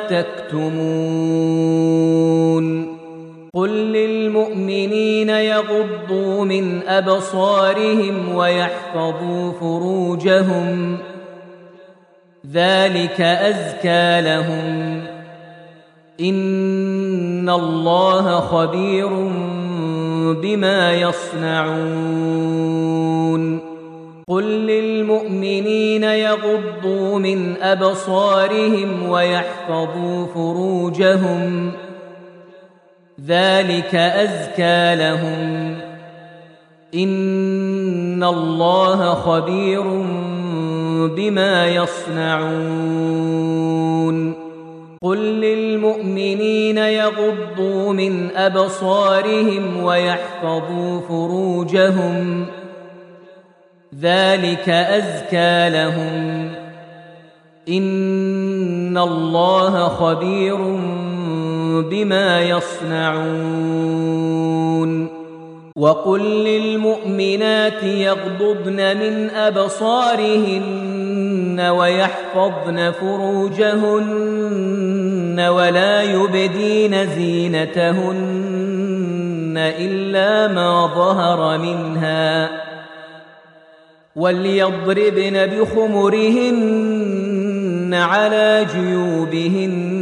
Speaker 1: تكتمون. قل للمؤمنين يغضوا من أبصارهم ويحفظوا فروجهم ذلك أزكى لهم إن الله خبير بما يصنعون. قل للمؤمنين يغضوا من أبصارهم ويحفظوا فروجهم ذلك أزكى لهم إن الله خبير بما يصنعون. قل للمؤمنين يغضوا من أبصارهم ويحفظوا فروجهم ذلك أزكى لهم إن الله خبير بما يصنعون وقل للمؤمنات يغضضن من أبصارهن ويحفظن فروجهن ولا يبدين زينتهن إلا ما ظهر منها وليضربن بخمرهن على جيوبهن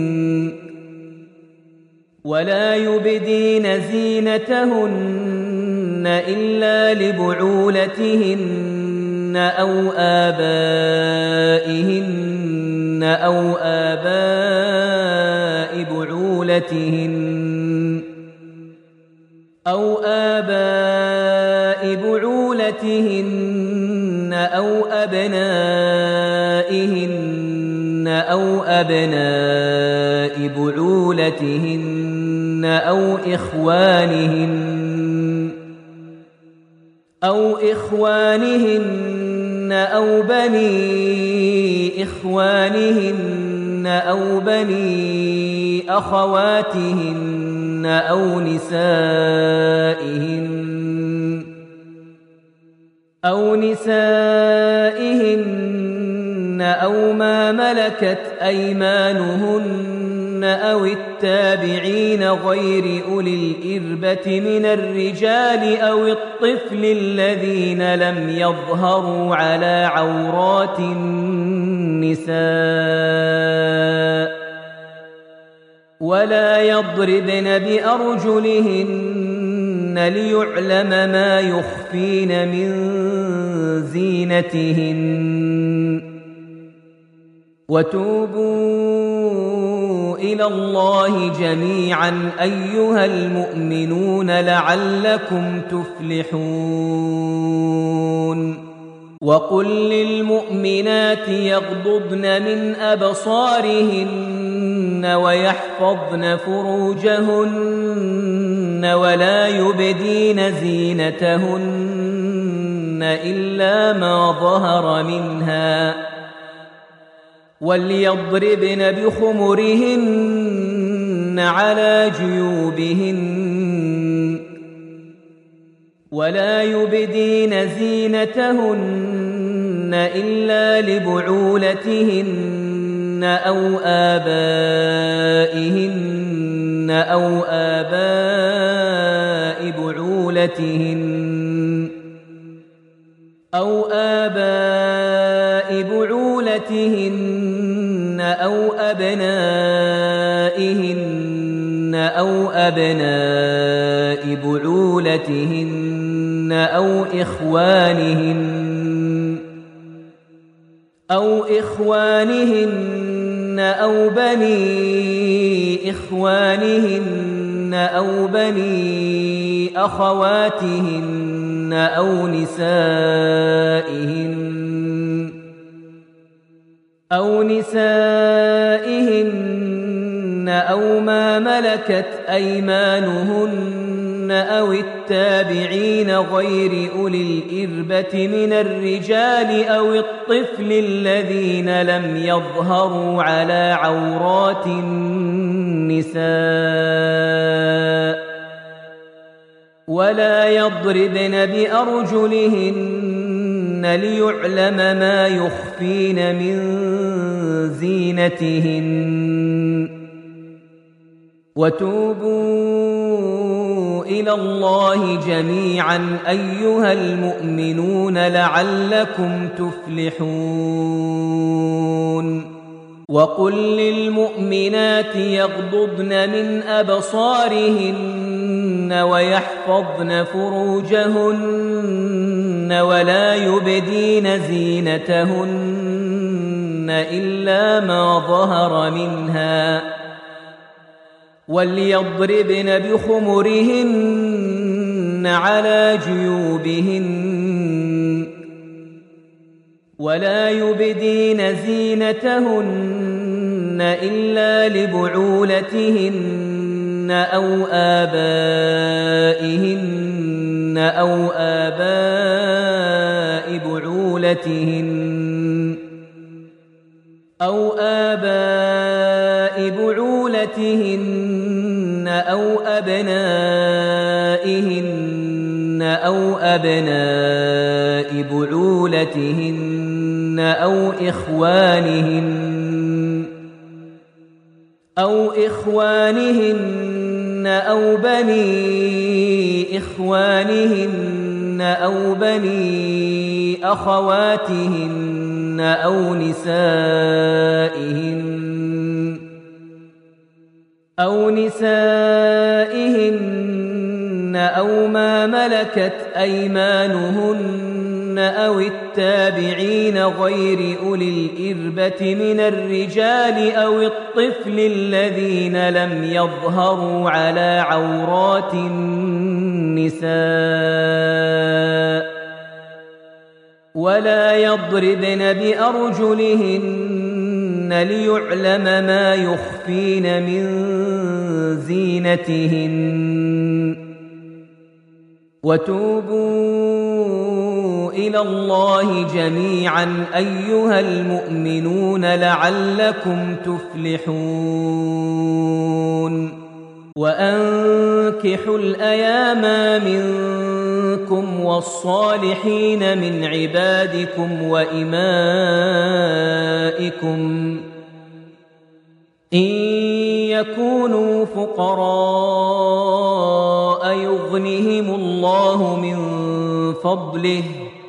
Speaker 1: ولا يبدين زينتهن إلا لبعولتهن أو آبائهن أو آباء بعولتهن أو أبنائهن أو أبناء بعولتهن أو إخوانهن أو بني إخوانهن أو بني أخواتهن أو نسائهن أو ما ملكت أيمانهن أو التابعين غير أولي الإربة من الرجال أو الطفل الذين لم يظهروا على عورات النساء ولا يضربن بأرجلهن ليعلم ما يخفين من زينتهن وتوبوا إلى الله جميعا أيها المؤمنون لعلكم تفلحون وقل للمؤمنات يغضضن من أبصارهن ويحفظن فروجهن ولا يبدين زينتهن إلا ما ظهر منها وليضربن بخمرهن على جيوبهن ولا يبدين زينتهن إلا لبعولتهن أو آبائهن أو آباء بعولتهن أو أبنائهن أو أبناء بعولتهن أو إخوانهن أو بني إخوانهن أو بني أخواتهن أو نسائهن أو ما ملكت أيمانهن أو التابعين غير أولي الإربة من الرجال أو الطفل الذين لم يظهروا على عورات النساء ولا يضربن بأرجلهن ليعلم ما يخفين من زينتهن وتوبوا إلى الله جميعا أيها المؤمنون لعلكم تفلحون وقل للمؤمنات يغضضن من أبصارهن ويحفظن فروجهن ولا يبدين زينتهن إلا ما ظهر منها وليضربن بخمرهن على جيوبهن ولا يبدين زينتهن إلا لبعولتهن أو آبائهن أو آباء بعولتهن أو أبنائهن أو أبناء بعولتهن أو إخوانهن أو بني إخوانهن أو بني أخواتهن أو نسائهن أو ما ملكت أيمانهن أو التابعين غير أولي الإربة من الرجال أو الطفل الذين لم يظهروا على عورات النساء ولا يضربن بأرجلهن ليعلم ما يخفين من زينتهن وتوبوا إلى الله جميعا أيها المؤمنون لعلكم تفلحون وأنكحوا الأيام منكم والصالحين من عبادكم وإمائكم إن يكونوا فقراء يغنهم الله من فضله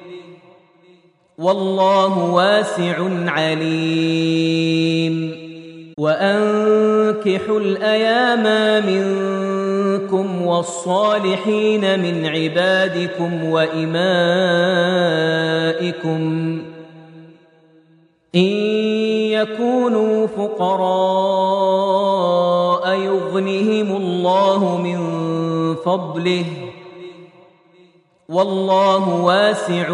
Speaker 1: والله واسع عليم وأنكحوا الأيام منكم والصالحين من عبادكم وإمائكم إن يكونوا فقراء يغنهم الله من فضله والله واسع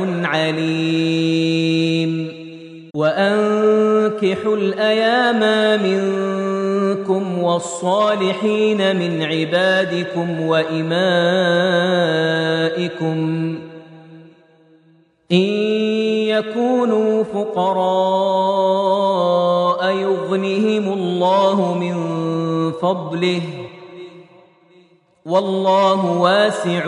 Speaker 1: عليم وأنكحوا الأيام منكم والصالحين من عبادكم وإمائكم إن يكونوا فقراء يغنهم الله من فضله والله واسع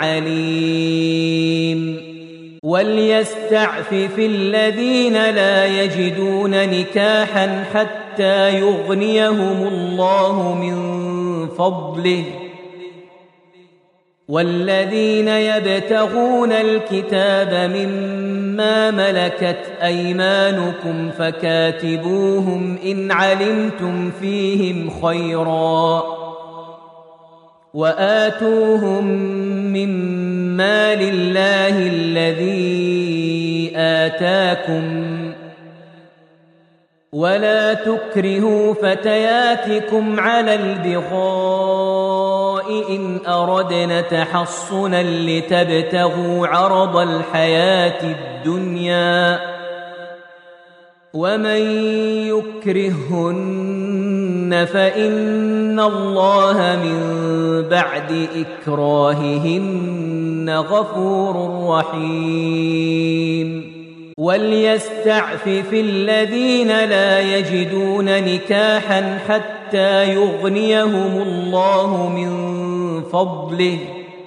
Speaker 1: عليم وليستعفف الذين لا يجدون نكاحا حتى يغنيهم الله من فضله والذين يبتغون الكتاب مما ملكت أيمانكم فكاتبوهم إن علمتم فيهم خيرا وآتوهم مما لله الذي آتاكم ولا تكرهوا فتياتكم على البغاء إن أردنا تحصنا لتبتغوا عرض الحياة الدنيا ومن يكرهن فإن الله من بعد إكراههن غفور رحيم وليستعفف الذين لا يجدون نكاحا حتى يغنيهم الله من فضله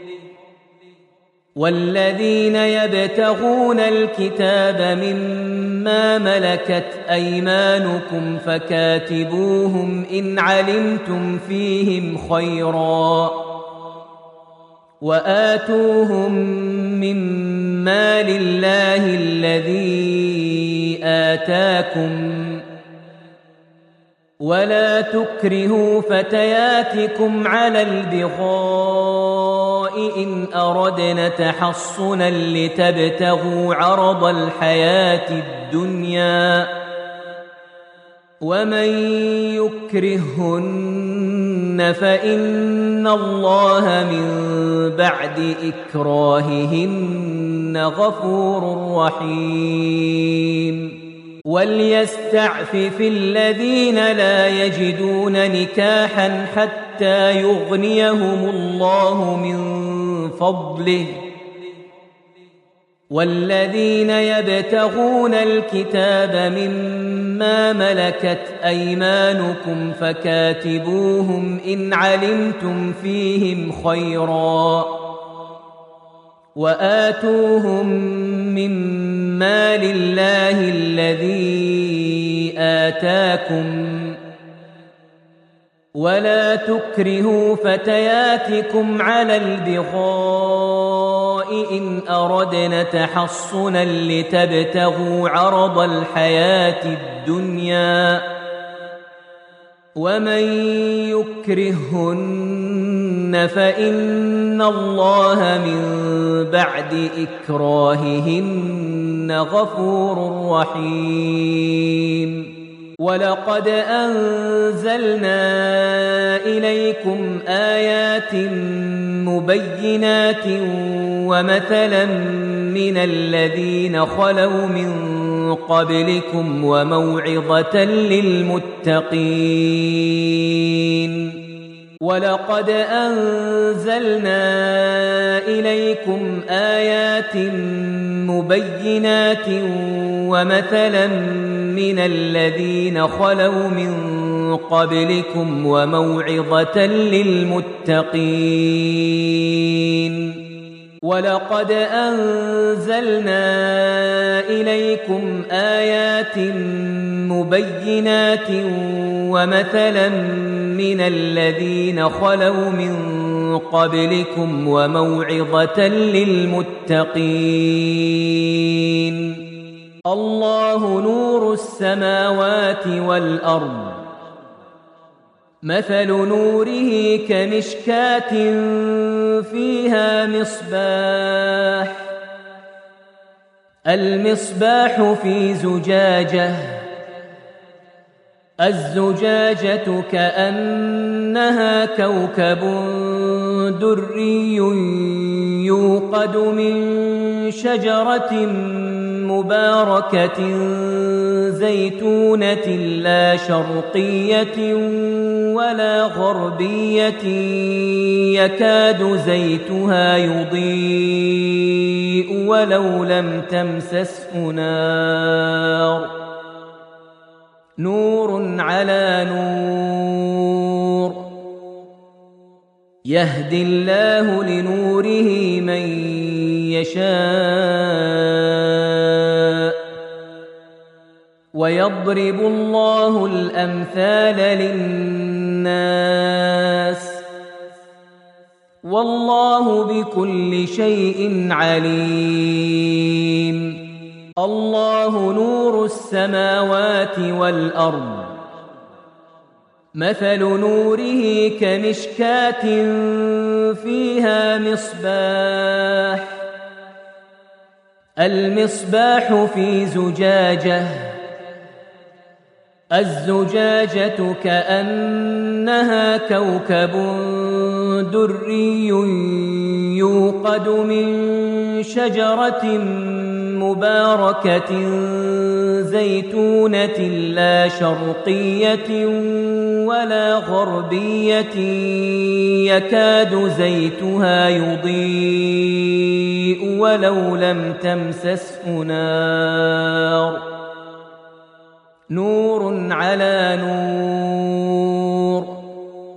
Speaker 1: والذين يبتغون الكتاب مما ملكت أيمانكم فكاتبوهم إن علمتم فيهم خيرا وآتوهم مما لله الذي آتاكم ولا تكرهوا فتياتكم على البغاء إن أردنا تحصنا لتبتغوا عرض الحياة الدنيا ومن يكرهن فإن الله من بعد إكراههن غفور رحيم وليستعفف الذين لا يجدون نكاحا حتى يغنيهم الله من فضله والذين يبتغون الكتاب مما ملكت أيمانكم فكاتبوهم إن علمتم فيهم خيرا وآتوهم مما لله الذي آتاكم ولا تكرهوا فتياتكم على البغاء إن أردنا تحصنا لتبتغوا عرض الحياة الدنيا ومن يكرهن فإن الله من بعد إكراههن غفور رحيم ولقد أنزلنا إليكم آيات مبينات ومثلا من الذين خلوا من قبلكم وموعظة للمتقين ولقد أنزلنا إليكم آيات مبينات ومثلا من الذين خلوا من قبلكم وموعظة للمتقين ولقد أنزلنا إليكم آيات مبينات ومثلا من الذين خلوا من قبلكم وموعظة للمتقين الله نور السماوات والأرض مثل نوره كمشكاة فيها مصباح المصباح في زجاجة الزجاجة كأنها كوكب دري يوقد من شجرة مباركة زيتونة لا شرقية ولا غربية يكاد زيتها يضيء ولو لم تمسسه نور على نور يهدي الله لنوره من يشاء ويضرب الله الأمثال للناس والله بكل شيء عليم الله نور السماوات والأرض مثل نوره كمشكاة فيها مصباح المصباح في زجاجة الزجاجة كأنها كوكب دري يوقد من شجرة مباركة زيتونة لا شرقية ولا غربية يكاد زيتها يضيء ولو لم تمسسه نور على نور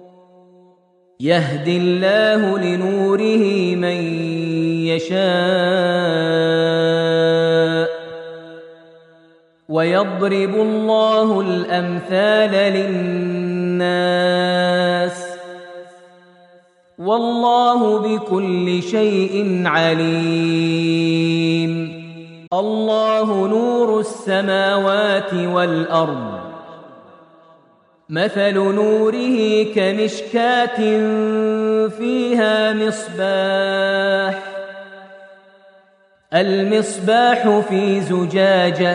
Speaker 1: يهدي الله لنوره من يشاء ويضرب الله الأمثال للناس والله بكل شيء عليم الله نور السماوات والأرض مثل نوره كمشكاة فيها مصباح المصباح في زجاجة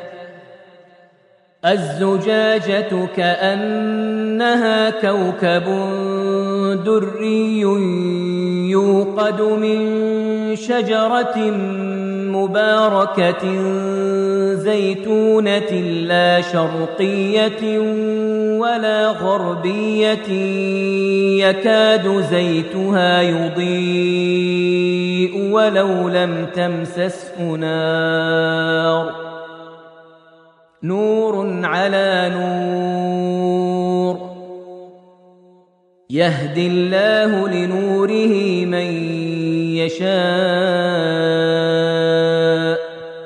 Speaker 1: الزجاجة كأنها كوكب دري يوقد من شجرة مباركة زيتونة لا شرقية ولا غربية يكاد زيتها يضيء ولو لم تمسسه نار نور على نور يهدي الله لنوره من يشاء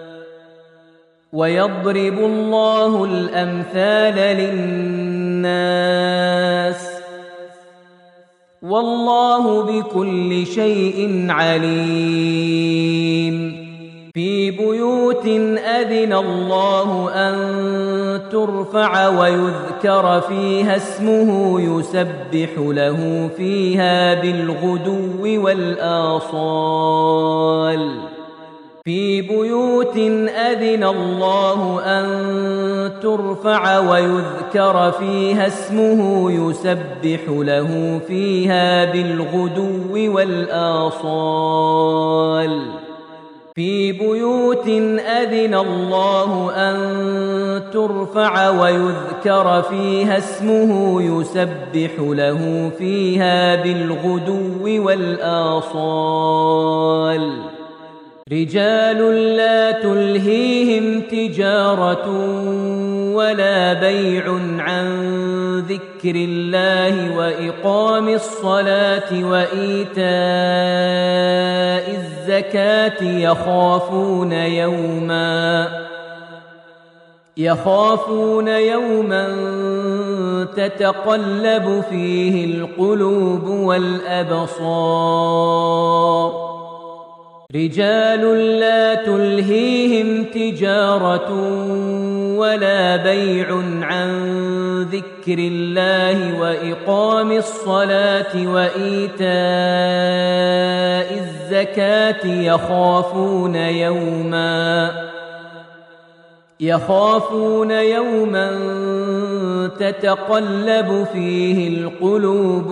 Speaker 1: ويضرب الله الأمثال للناس والله بكل شيء عليم في بيوت أذن الله أن ترفع ويذكر فيها اسمه يسبح له فيها بالغدو والآصال في بيوت أذن الله أن ترفع ويذكر فيها اسمه يسبح له فيها بالغدو والآصال في بيوت أذن الله أن ترفع ويذكر فيها اسمه يسبح له فيها بالغدو والآصال رجال لا تلهيهم تجارة ولا بيع عن ذكر الله وإقام الصلاة وإيتاء الزكاة يخافون يوما تتقلب فيه القلوب والأبصار رجال لا تلهيهم تجارة ولا بيع عن ذكر الله وإقام الصلاة وإيتاء الزكاة يخافون يوما تتقلب فيه القلوب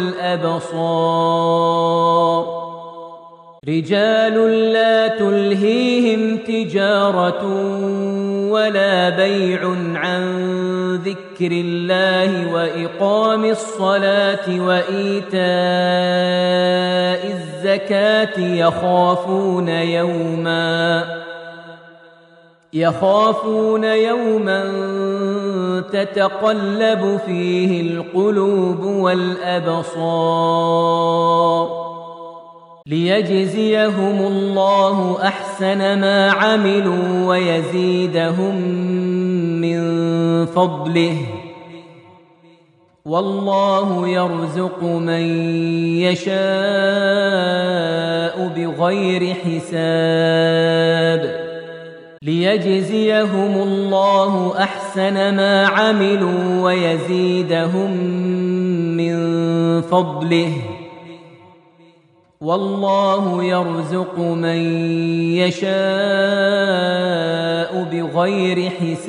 Speaker 1: والأبصار رجال لا تلهيهم تجارة ولا بيع عن ذكر الله وإقام الصلاة وإيتاء الزكاة يخافون يوما تتقلب فيه القلوب والأبصار ليجزيهم الله أحسن ما عملوا ويزيدهم من فضله والله يرزق من يشاء بغير حساب ليجزيهم الله أحسن ما عملوا ويزيدهم من فضله والله يرزق من يشاء بغير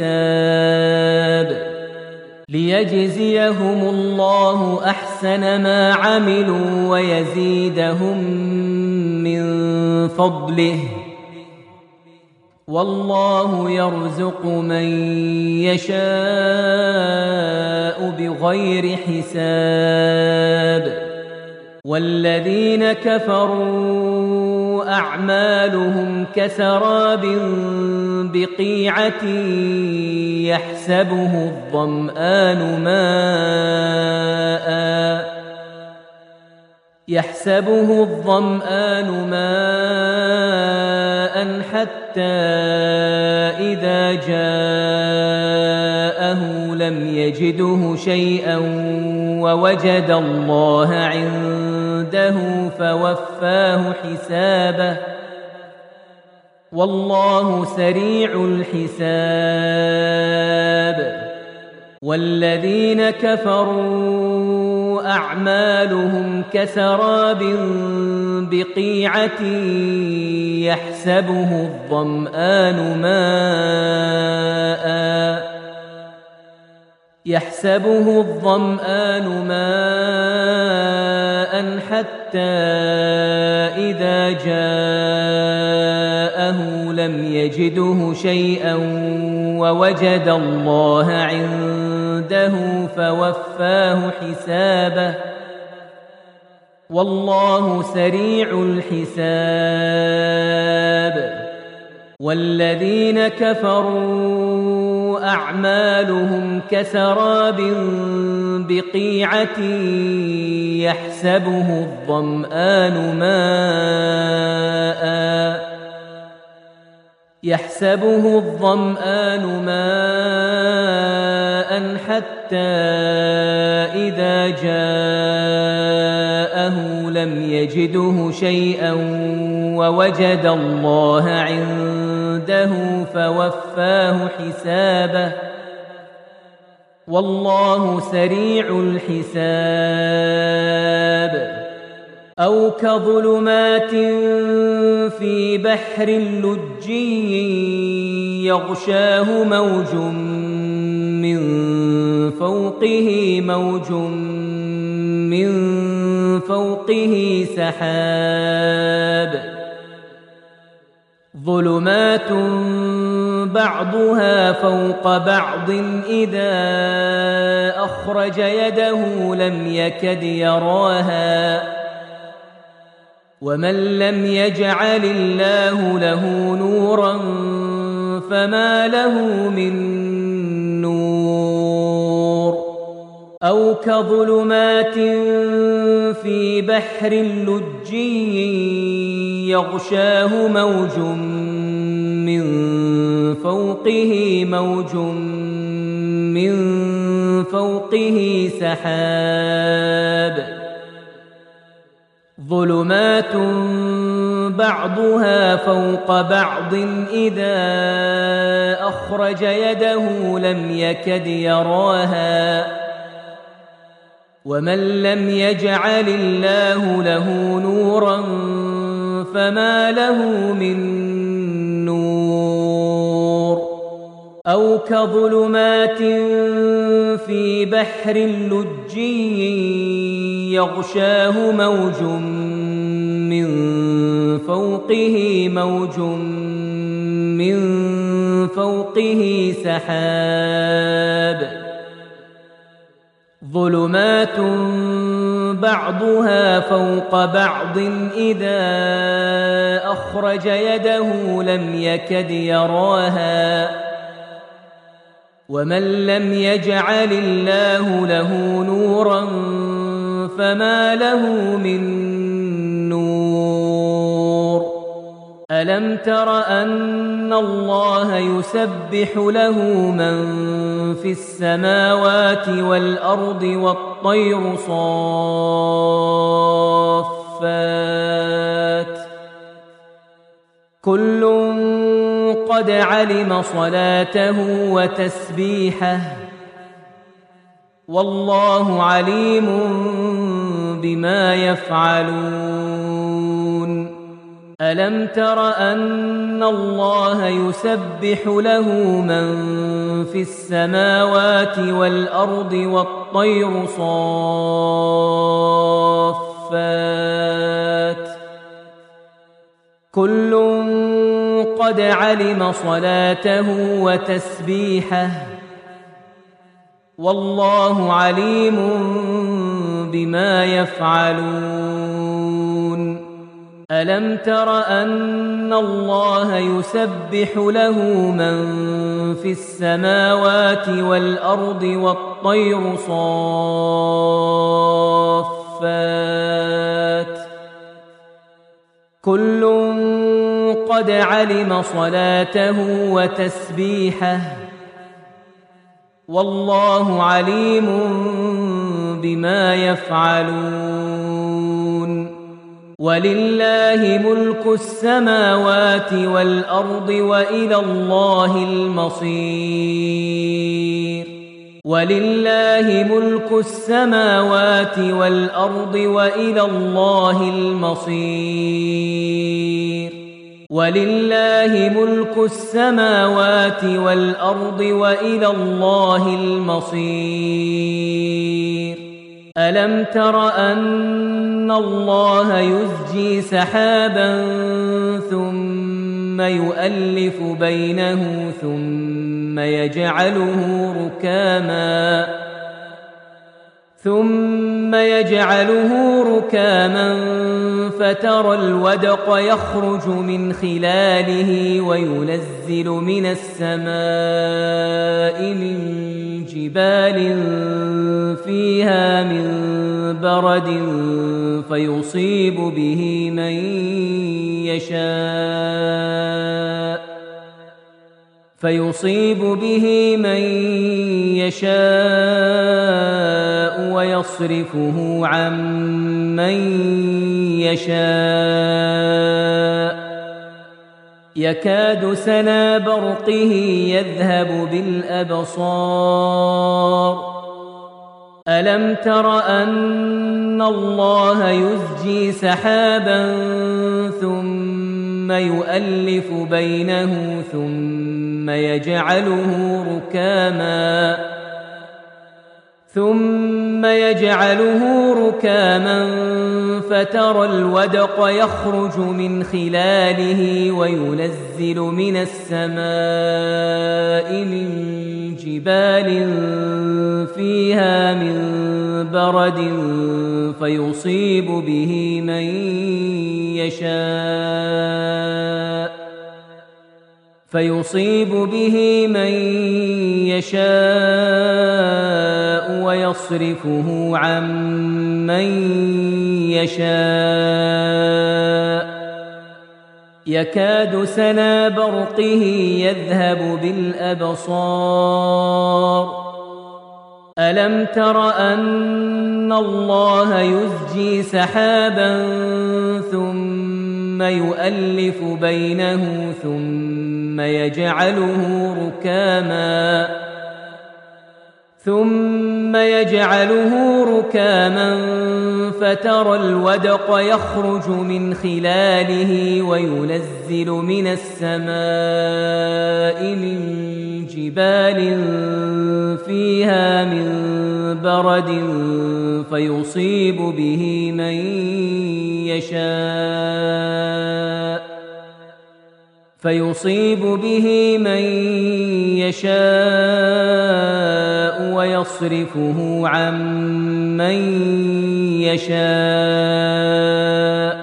Speaker 1: حساب ليجزيهم الله أحسن ما عملوا ويزيدهم من فضله والله يرزق من يشاء بغير حساب والذين كفروا أعمالهم كسراب بقيعة يحسبه الظمآن ماء حتى إذا جاءه لم يجده شيئا ووجد الله عنده فوفاه حسابه والله سريع الحساب والذين كفروا أعمالهم كسراب بقيعة يحسبه الظمآن ماء حتى إذا جاءه لم يجده شيئا ووجد الله عنده فوفاه حسابه والله سريع الحساب. والذين كفروا أعمالهم كسراب بقيعة يحسبه الظمآن ماء حتى إذا جاءه لم يجده شيئا ووجد الله عنده فوفاه حسابه والله سريع الحساب. أو كظلمات في بحر لجي يغشاه موج من فوقه سحاب ظلمات بعضها فوق بعض إذا أخرج يده لم يكد يراها ومن لم يجعل الله له نورا فما له من نور. أو كظلمات في بحر لجي يغشاه موج من فوقه سحاب ظلمات بعضها فوق بعض إذا أخرج يده لم يكد يراها ومن لم يجعل الله له نورا فما له من نور. أو كظلمات في بحر لجي يغشاه موج من فوقه سحاب ظلمات بعضها فوق بعض إذا أخرج يده لم يكد يراها ومن لم يجعل الله له نورا فما له من نور. ألم تر أن الله يسبح له من في السماوات والأرض والطير صافات كل قد علم صلاته وتسبيحه والله عليم بما يفعلون. ألم تر أن الله يسبح له من في السماوات والأرض والطير صافات كل قد علم صلاته وتسبيحه والله عليم بما يفعلون. ألم تر أن الله يسبح له من في السماوات والأرض والطير صافات كل قد علم صلاته وتسبيحه والله عليم بما يفعلون. ولله ملك السماوات والأرض وإلى الله المصير. ولله ملك السماوات والأرض وإلى الله المصير. ولله ملك السماوات والأرض وإلى الله المصير. ألم تر أن الله يزجي سحابا ثم يؤلف بينه ثم يجعله ركاما فترى الودق يخرج من خلاله وينزل من السماء من جبال فيها من برد فيصيب به من يشاء ويصرفه عن من يشاء يكاد سنا برقه يذهب بالأبصار ألم تر أن الله يزجي سحابا ثم يؤلف بينه ثم يجعله ركاما فترى الودق يخرج من خلاله وينزل من السماء من جبال فيها من برد فيصيب به من يشاء ويصرفه عن من يشاء يكاد سنا برقه يذهب بالأبصار ألم تر أن الله يزجي سحابا ثم يؤلف بينه ثم يجعله ركاما فترى الودق يخرج من خلاله وينزل من السماء من جبال فيها من برد فيصيب به من يشاء ويصرفه عن من يشاء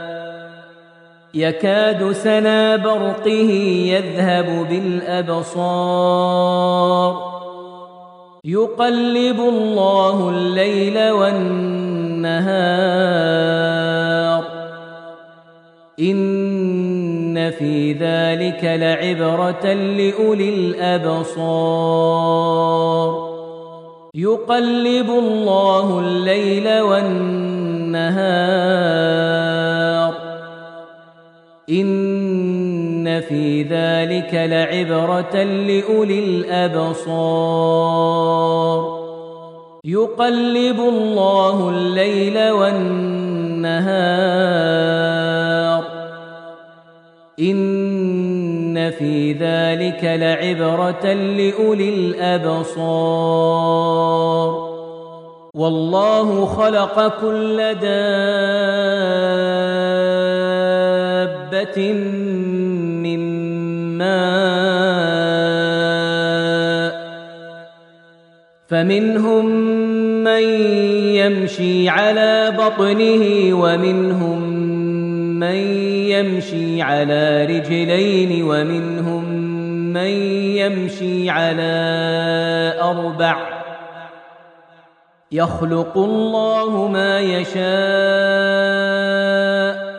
Speaker 1: يكاد سنا برقه يذهب بالأبصار يقلب الله الليل والنهار إن في ذلك لعبرة لأولي الأبصار يقلب الله الليل والنهار إن في ذلك لعبرة لأولي الأبصار يقلب الله الليل والنهار إن في ذلك لعبرة لأولي الأبصار والله خلق كل دابة من ماء فمنهم من يمشي على بطنه ومنهم من يمشي على رجلين ومنهم من يمشي على أربع يخلق الله ما يشاء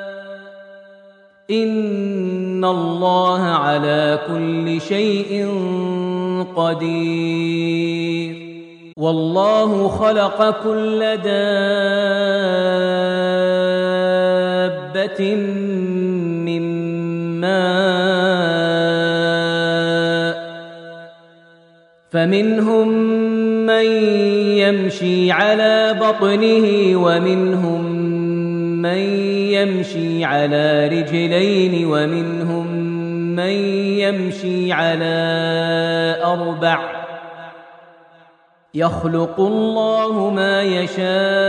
Speaker 1: إن الله على كل شيء قدير والله خلق كل دابة من ماء فمنهم من يمشي على بطنه ومنهم من يمشي على رجلين ومنهم من يمشي على أربع يخلق الله ما يشاء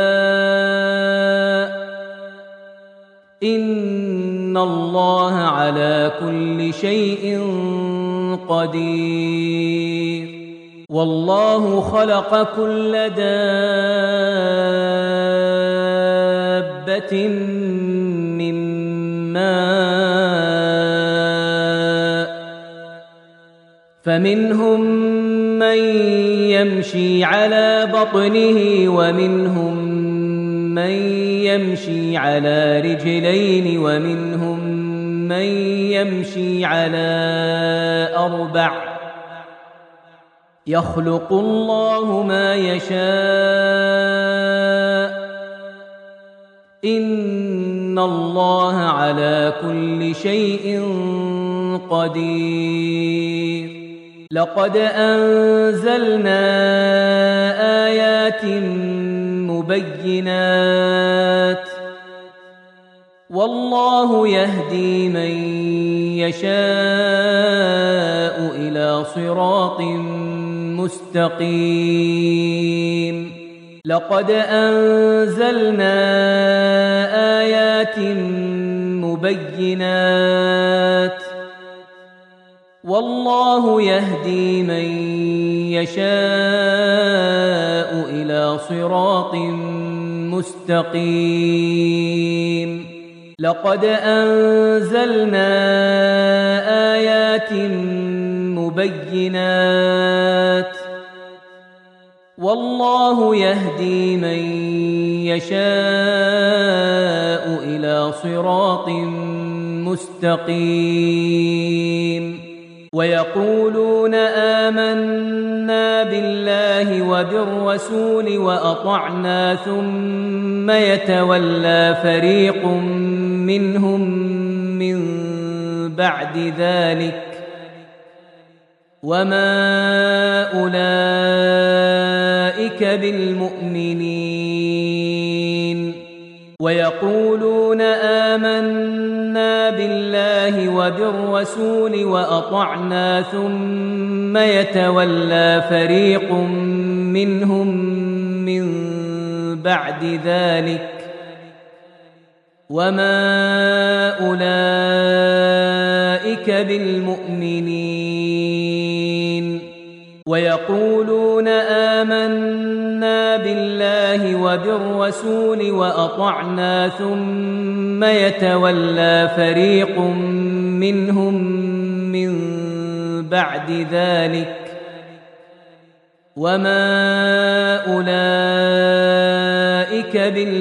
Speaker 1: إن الله على كل شيء قدير والله خلق كل دابة من ماء فمنهم من يمشي على بطنه ومنهم من يمشي على رجلين ومنهم من يمشي على أربع يخلق الله ما يشاء إن الله على كل شيء قدير لقد أنزلنا آيات مبينات والله يهدي من يشاء إلى صراط مستقيم لقد أنزلنا آيات مبينات والله يهدي من يشاء إلى صراط مستقيم لقد أنزلنا آيات مبينات والله يهدي من يشاء إلى صراط مستقيم ويقولون آمنا بالله وبالرسول وأطعنا ثم يتولى فريق منهم من بعد ذلك وما أولئك بالمؤمنين ويقولون آمنا بالله وبالرسول وأطعنا ثم يتولى فريق منهم من بعد ذلك وما أولئك بالمؤمنين ويقولون آمنا بالله وبالرسول وأطعنا ثم يتولى فريق منهم من بعد ذلك وما أولئك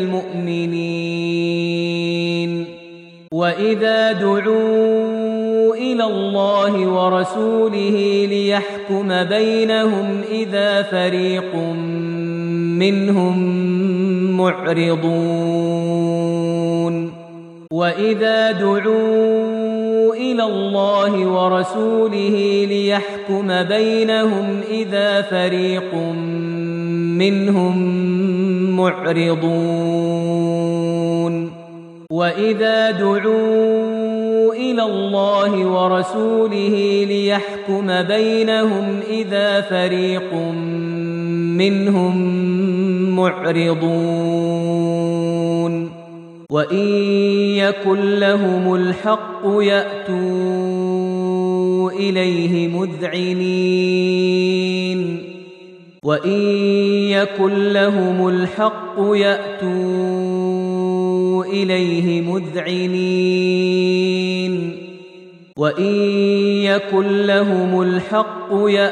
Speaker 1: بالمؤمنين وإذا دعوا إلى الله ورسوله ليحكم بينهم إذا فريق منهم معرضون وإذا دعوا إلى الله ورسوله ليحكم بينهم إذا فريق منهم معرضون وإذا دعوا إلى الله ورسوله ليحكم بينهم إذا فريق منهم معرضون وإن يكن لهم الحق يأتوا إليه مذعنين وإن يكن لهم الحق يأتوا إليه مذعنين وإن يكن لهم الحق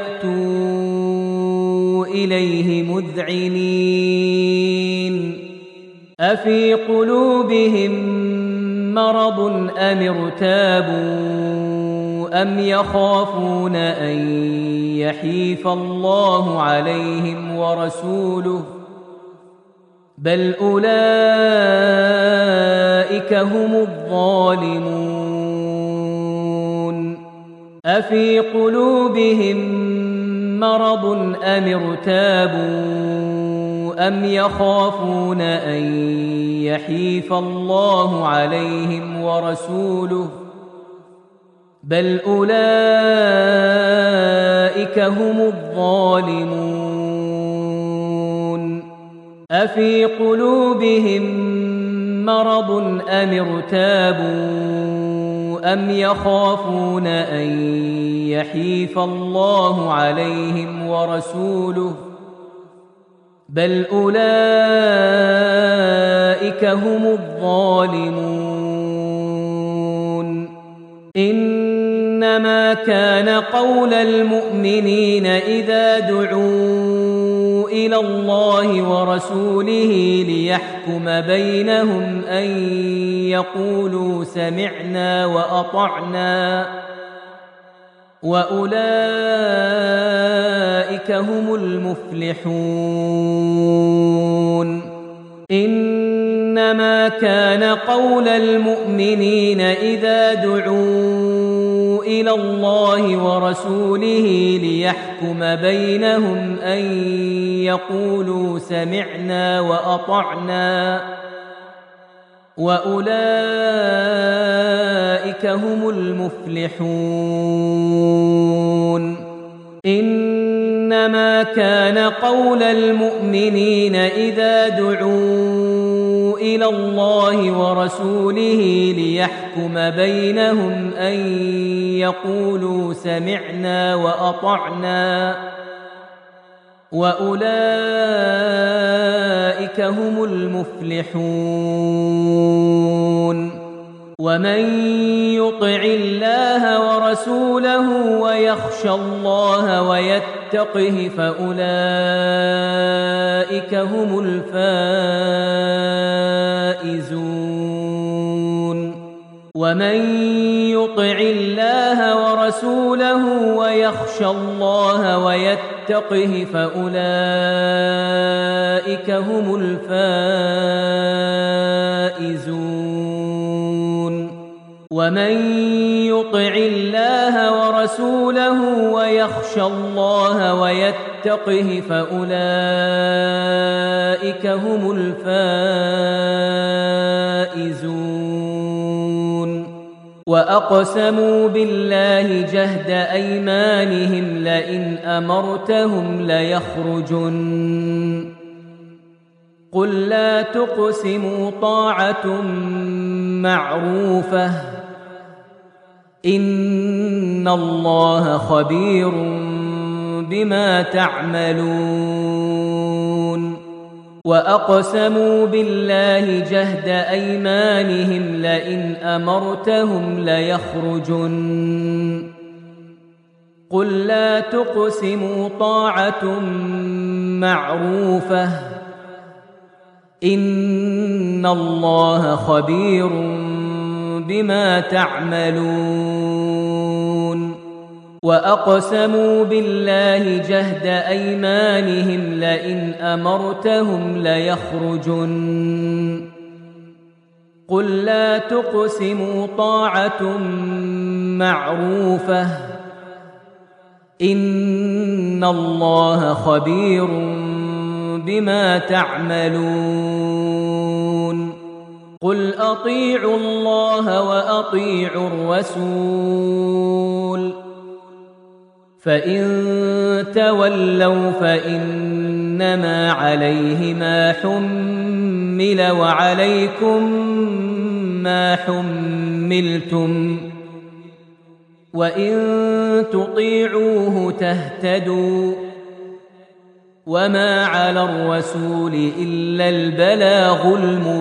Speaker 1: يأتوا إليه مذعنين أفي قلوبهم مرض أم ارتابوا أم يخافون أن يحيف الله عليهم ورسوله بل أولئك هم الظالمون أفي قلوبهم مرض أم ارتابوا أم يخافون أن يحيف الله عليهم ورسوله بل أولئك هم الظالمون أفي قلوبهم مرض أم ارتابوا أم يخافون أن يحيف الله عليهم ورسوله بل أولئك هم الظالمون إنما كان قول المؤمنين إذا دعوا إلى الله ورسوله ليحكم بينهم أن يقولوا سمعنا وأطعنا وأولئك هم المفلحون إنما كان قول المؤمنين إذا دعوا إلى الله ورسوله ليحكم بينهم أن يقولوا سمعنا وأطعنا وأولئك هم المفلحون إنما كان قول المؤمنين إذا دعوا إلى الله ورسوله ليحكم بينهم أن يقولوا سمعنا وأطعنا وأولئك هم المفلحون ومن يطع الله ورسوله ويخشى الله ويتقه فأولئك هم الفائزون ومن يطع الله ورسوله ويخشى الله ويتقه فأولئك هم الفائزون ومن يطع الله ورسوله ويخشى الله ويتقه فأولئك هم الفائزون وأقسموا بالله جهد أيمانهم لئن أمرتهم ليخرجن قل لا تقسموا طاعة معروفة إن الله خبير بما تعملون وأقسموا بالله جهد أيمانهم لئن أمرتهم ليخرجن قل لا تقسموا طاعة معروفة إن الله خبير بما تعملون وأقسموا بالله جهد أيمانهم لئن أمرتهم ليخرجن قل لا تقسموا طاعة معروفة إن الله خبير بما تعملون قل أطيعوا الله وأطيعوا الرسول فإن تولوا فإنما عليه ما حمل وعليكم ما حملتم وإن تطيعوه تهتدوا وما على الرسول إلا البلاغ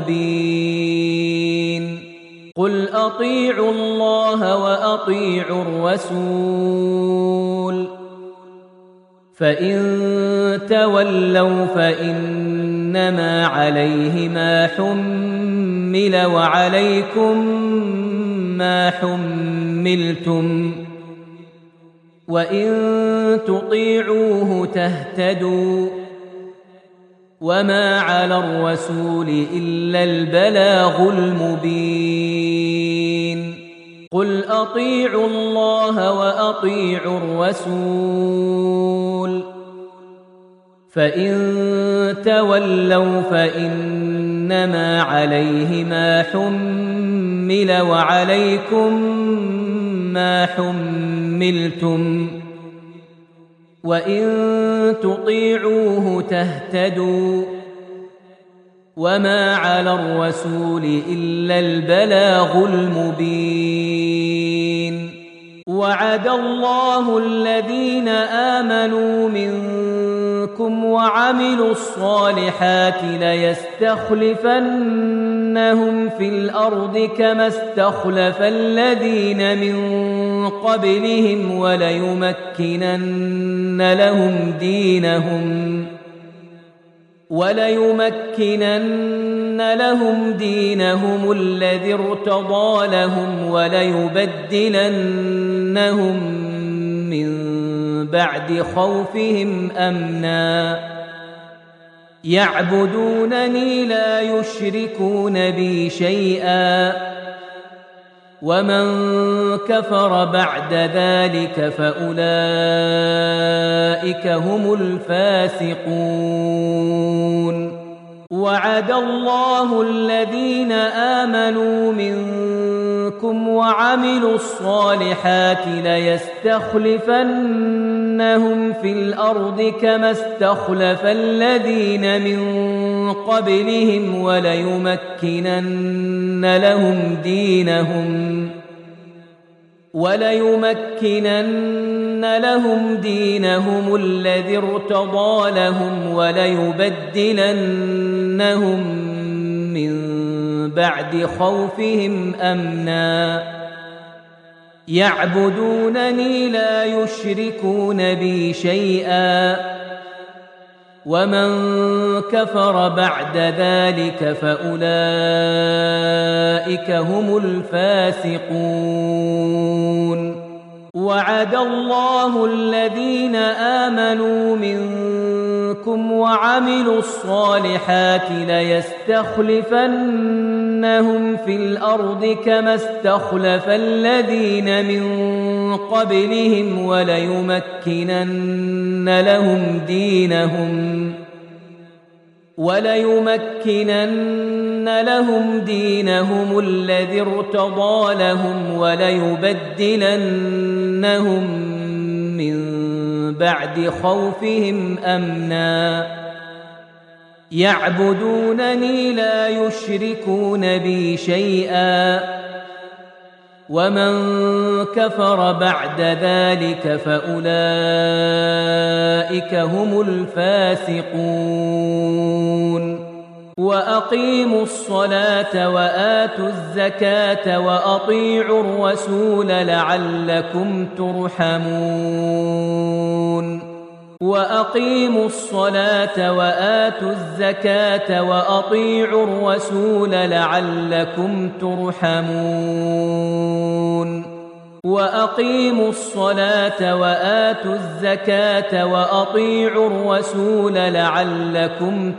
Speaker 1: المبين قل أطيعوا الله وأطيعوا الرسول فإن تولوا فإنما عليه ما حمل وعليكم ما حملتم وإن تطيعوه تهتدوا وما على الرسول إلا البلاغ المبين قل أطيعوا الله وأطيعوا الرسول فإن تولوا فإنما عليه ما حمل وعليكم ما حملتم وإن تطيعوه تهتدوا وما على الرسول إلا البلاغ المبين وعد الله الذين آمنوا منكم وعملوا الصالحات ليستخلفنهم في الأرض كما استخلف الذين من قبلهم وليمكنن لهم دينهم الذي ارتضى لهم وليبدلنهم من بعد خوفهم أمنا يعبدونني لا يشركون بي شيئا ومن كفر بعد ذلك فأولئك هم الفاسقون وعد الله الذين آمنوا منكم وعملوا الصالحات ليستخلفنهم في الأرض كما استخلف الذين من قبلهم وليمكنن لهم دينهم الذي ارتضى لهم وليبدلنهم من بعد خوفهم أمنا يعبدونني لا يشركون بي شيئا ومن كفر بعد ذلك فأولئك هم الفاسقون وعد الله الذين آمنوا منكم وعملوا الصالحات ليستخلفنهم في الأرض كما استخلف الذين من قبلهم وليمكنن لهم دينهم الذي ارتضى لهم وليبدلنهم من بعد خوفهم أمنا يعبدونني لا يشركون بي شيئا ومن كفر بعد ذلك فأولئك هم الفاسقون وأقيموا الصلاة وآتوا الزكاة وأطيعوا الرسول لعلكم ترحمون وأقيموا الصلاة وآتوا الزكاة وأطيعوا الرسول لعلكم ترحمون وأقيموا الصلاة وآتوا الزكاة وأطيعوا الرسول لعلكم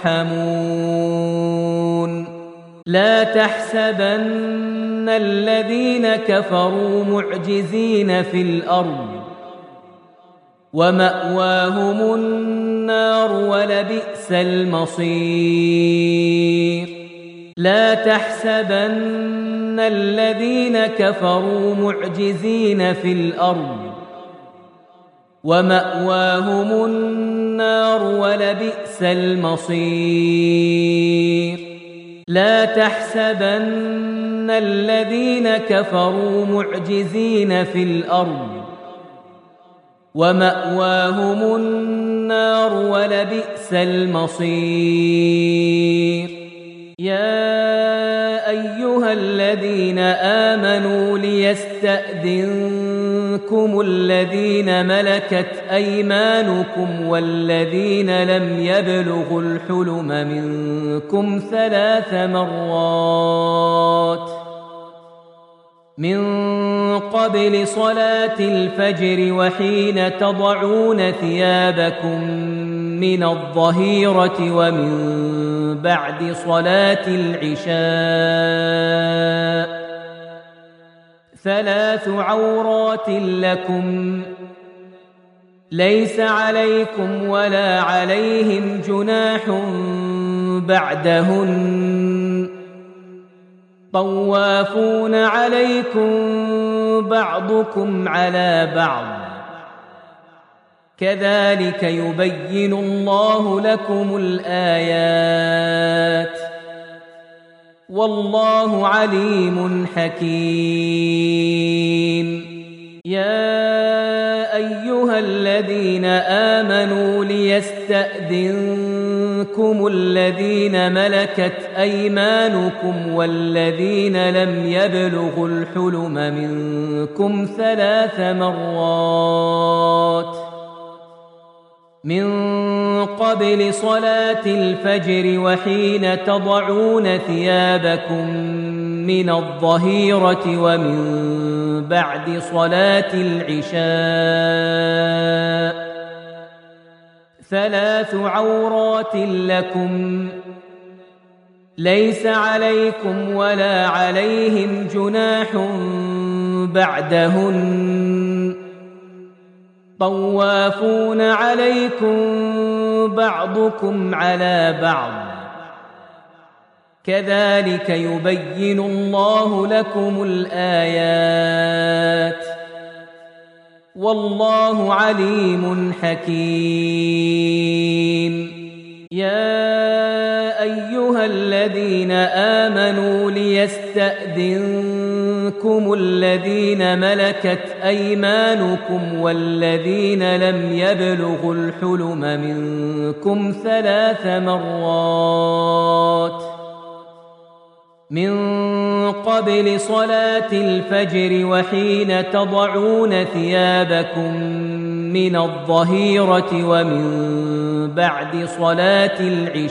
Speaker 1: ترحمون لا تحسبن الذين كفروا معجزين في الأرض ومأواهم النار ولبئس المصير لا تحسبن الذين كفروا معجزين في الأرض ومأواهم النار ولبئس المصير لا تحسبن الذين كفروا معجزين في الأرض ومأواهم النار ولبئس المصير يا أيها الذين آمنوا ليستأذنكم الذين ملكت أيمانكم والذين لم يبلغوا الحلم منكم 3 مرات من قبل صلاة الفجر وحين تضعون ثيابكم من الظهيرة ومن بعد صلاة العشاء 3 عورات لكم ليس عليكم ولا عليهم جناح بعدهن طوافون عليكم بعضكم على بعض كذلك يبين الله لكم الآيات والله عليم حكيم. يا أيها الذين آمنوا ليستأذنكم الذين ملكت أيمانكم والذين لم يبلغوا الحلم منكم 3 مرات من قبل صلاة الفجر وحين تضعون ثيابكم من الظهيرة ومن بعد صلاة العشاء 3 عورات لكم ليس عليكم ولا عليهم جناح بعدهن طوافون عليكم بعضكم على بعض كذلك يبين الله لكم الآيات والله عليم حكيم. يا أيها الذين آمنوا ليستأذنكم الذين ملكت أيمانكم والذين لم يبلغوا الحلم منكم 3 مرات من قبل صلاة الفجر وحين تضعون ثيابكم من الظهيرة ومن بعد صلاة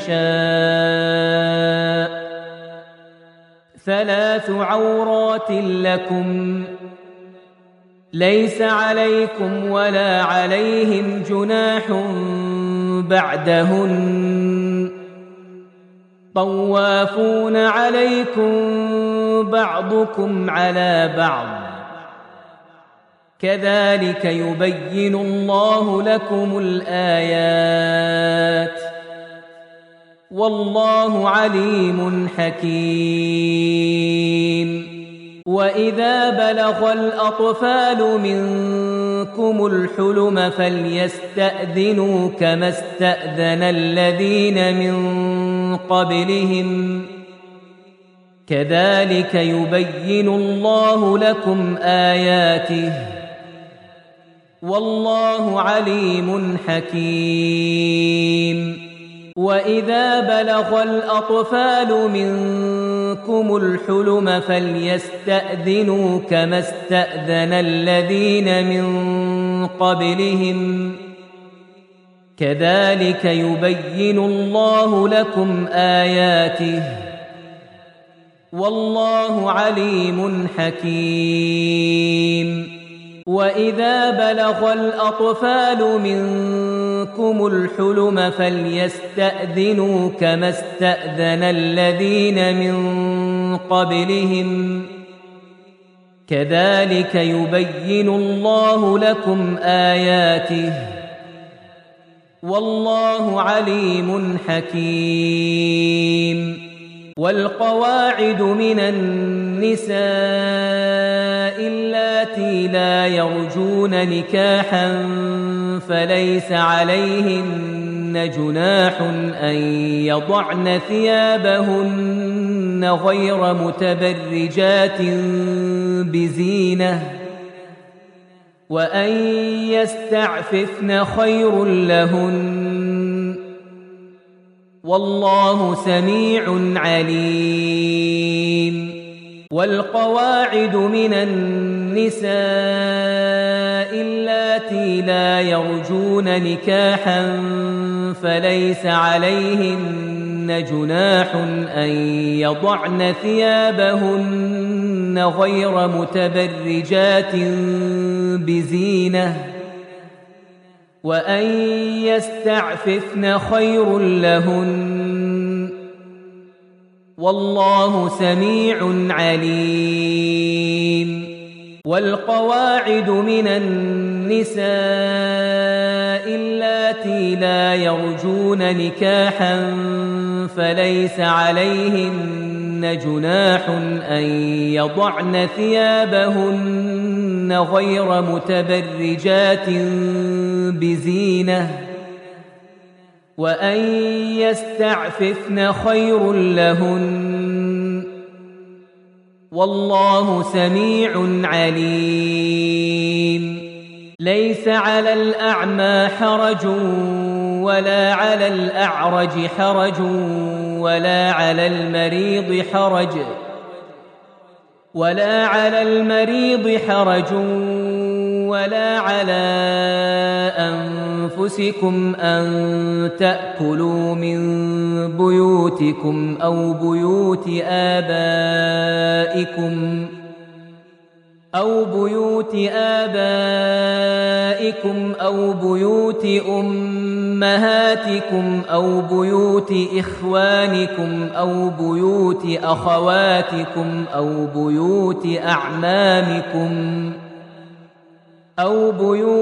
Speaker 1: العشاء 3 عورات لكم ليس عليكم ولا عليهم جناح بعدهن طوافون عليكم بعضكم على بعض كذلك يبين الله لكم الآيات والله عليم حكيم. وإذا بلغ الأطفال منكم الحلم فليستأذنوا كما استأذن الذين من قبلهم كذلك يبين الله لكم آياته والله عليم حكيم. وإذا بلغ الأطفال منكم الحلم فليستأذنوا كما استأذن الذين من قبلهم كذلك يبين الله لكم آياته والله عليم حكيم. وإذا بلغ الأطفال منكم الحلم فليستأذنوا كما استأذن الذين من قبلهم كذلك يبين الله لكم آياته والله عليم حكيم. والقواعد من النساء اللاتي لا يرجون نكاحا فليس عليهن جناح أن يضعن ثيابهن غير متبرجات بزينة وأن يستعففن خير لهن والله سميع عليم. والقواعد من النساء اللاتي لا يرجون نكاحا فليس عليهن جناح أن يضعن ثيابهن غير متبرجات بزينة وأن يستعففن خير لهن والله سميع عليم. والقواعد من النساء اللاتي لا يرجون نكاحا فليس عليهن عليهن جناح أن يضعن ثيابهن غير متبرجات بزينة وأن يستعففن خير لهن والله سميع عليم ليس على الأعمى حرج ولا على الأعرج حرج ولا على المريض حرج ولا على أنفسكم أن تأكلوا من بيوتكم أو بيوت آبائكم أو بيوت أمهاتكم أو بيوت إخوانكم أو بيوت أخواتكم أو بيوت أعمامكم أو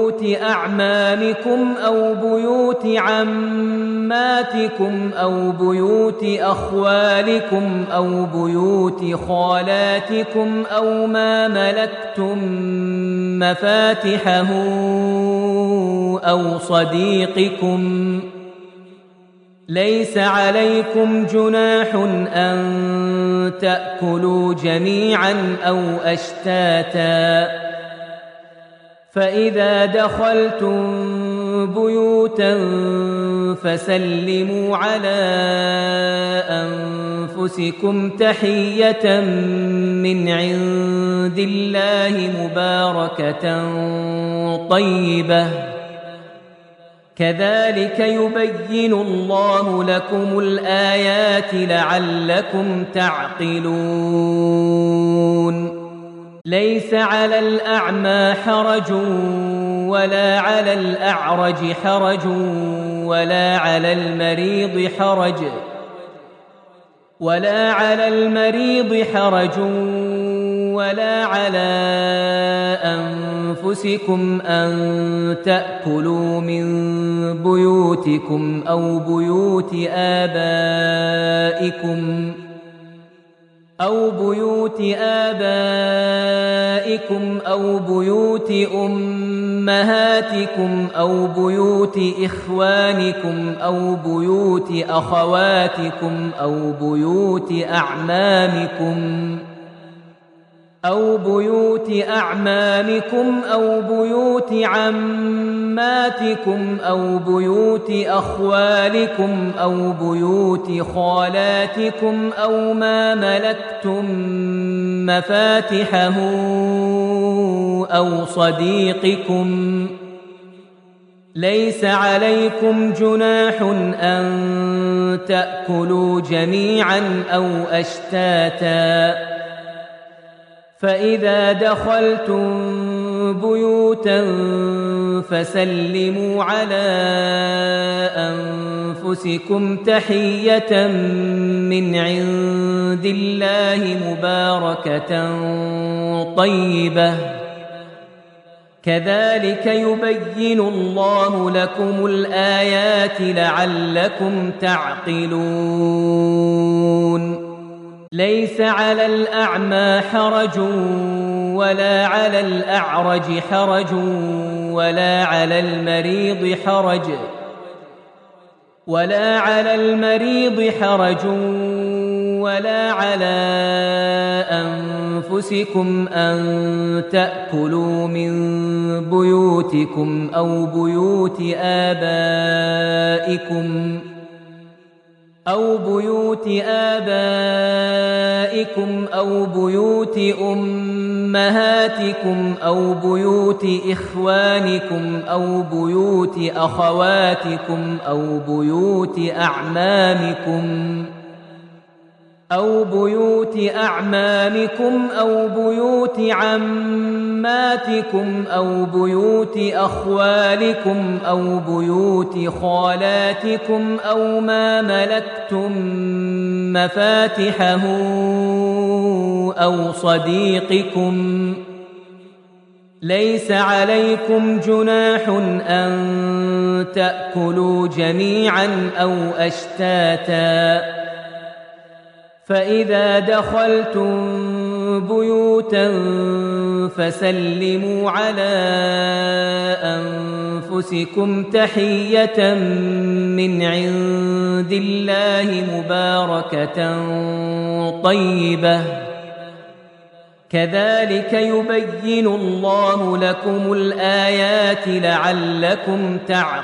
Speaker 1: بيوت عماتكم أو بيوت أخوالكم أو بيوت خالاتكم أو ما ملكتم مفاتحه أو صديقكم ليس عليكم جناح أن تأكلوا جميعا أو أشتاتا فإذا دخلتم بيوتا فسلموا على أنفسكم تحية من عند الله مباركة طيبة كذلك يبين الله لكم الآيات لعلكم تعقلون ليس على الأعمى حرج ولا على الأعرج حرج ولا على المريض حرج ولا على أنفسكم أن تأكلوا من بيوتكم أو بيوت آبائكم أو بيوت أمهاتكم أو بيوت إخوانكم أو بيوت أخواتكم أو بيوت أعمامكم أو بيوت عماتكم أو بيوت أخوالكم أو بيوت خالاتكم أو ما ملكتم مفاتحه أو صديقكم ليس عليكم جناح أن تأكلوا جميعا أو أشتاتا فإذا دخلتم بيوتا فسلموا على أنفسكم تحية من عند الله مباركة طيبة كذلك يبين الله لكم الآيات لعلكم تعقلون ليس على الأعمى حرج ولا على الأعرج حرج ولا على المريض حرج ولا على أنفسكم أن تأكلوا من بيوتكم أو بيوت آبائكم أو بيوت أمهاتكم أو بيوت إخوانكم أو بيوت أخواتكم أو بيوت أعمامكم أو بيوت عماتكم أو بيوت أخوالكم أو بيوت خالاتكم أو ما ملكتم مفاتحه أو صديقكم ليس عليكم جناح أن تأكلوا جميعا أو أشتاتا فإذا دخلتم بيوتا فسلموا على أنفسكم تحية من عند الله مباركة طيبة كذلك يبين الله لكم الآيات لعلكم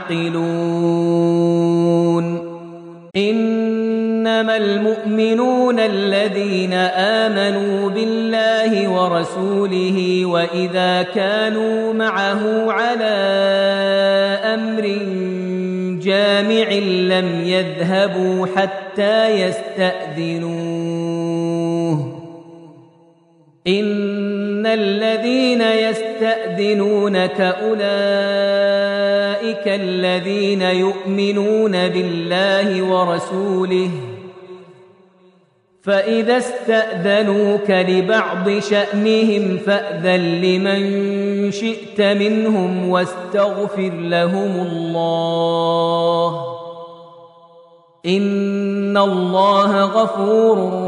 Speaker 1: تعقلون إنما المؤمنون الذين آمنوا بالله ورسوله وإذا كانوا معه على أمر جامع لم يذهبوا حتى يستأذنوه إن الذين يستأذنونك أولئك الذين يؤمنون بالله ورسوله فإذا استأذنوك لبعض شأنهم فأذن لمن شئت منهم واستغفر لهم الله إن الله غفور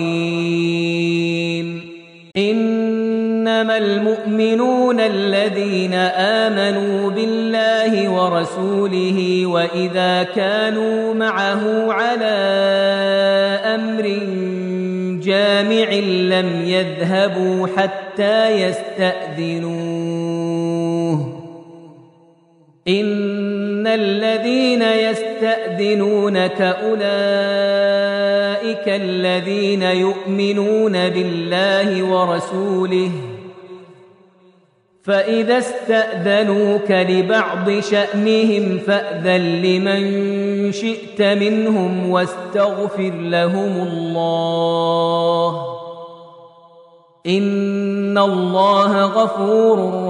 Speaker 1: رحيم إنما المؤمنون الذين آمنوا بالله ورسوله وإذا كانوا معه على أمر جامع لم يذهبوا حتى يستأذنوه إن الذين يستأذنونك أولئك الذين يؤمنون بالله ورسوله فإذا استأذنوك لبعض شأنهم فأذن لمن شئت منهم واستغفر لهم الله إن الله غفور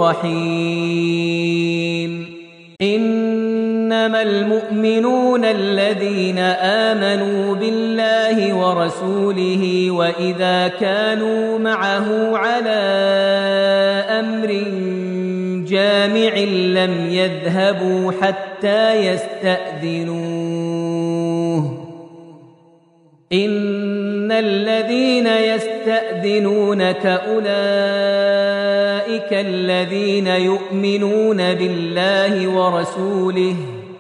Speaker 1: رحيم إنما المؤمنون الذين آمنوا بالله ورسوله وإذا كانوا معه على أمر جامع لم يذهبوا حتى يستأذنوه إن الذين يستأذنونك أولئك الذين يؤمنون بالله ورسوله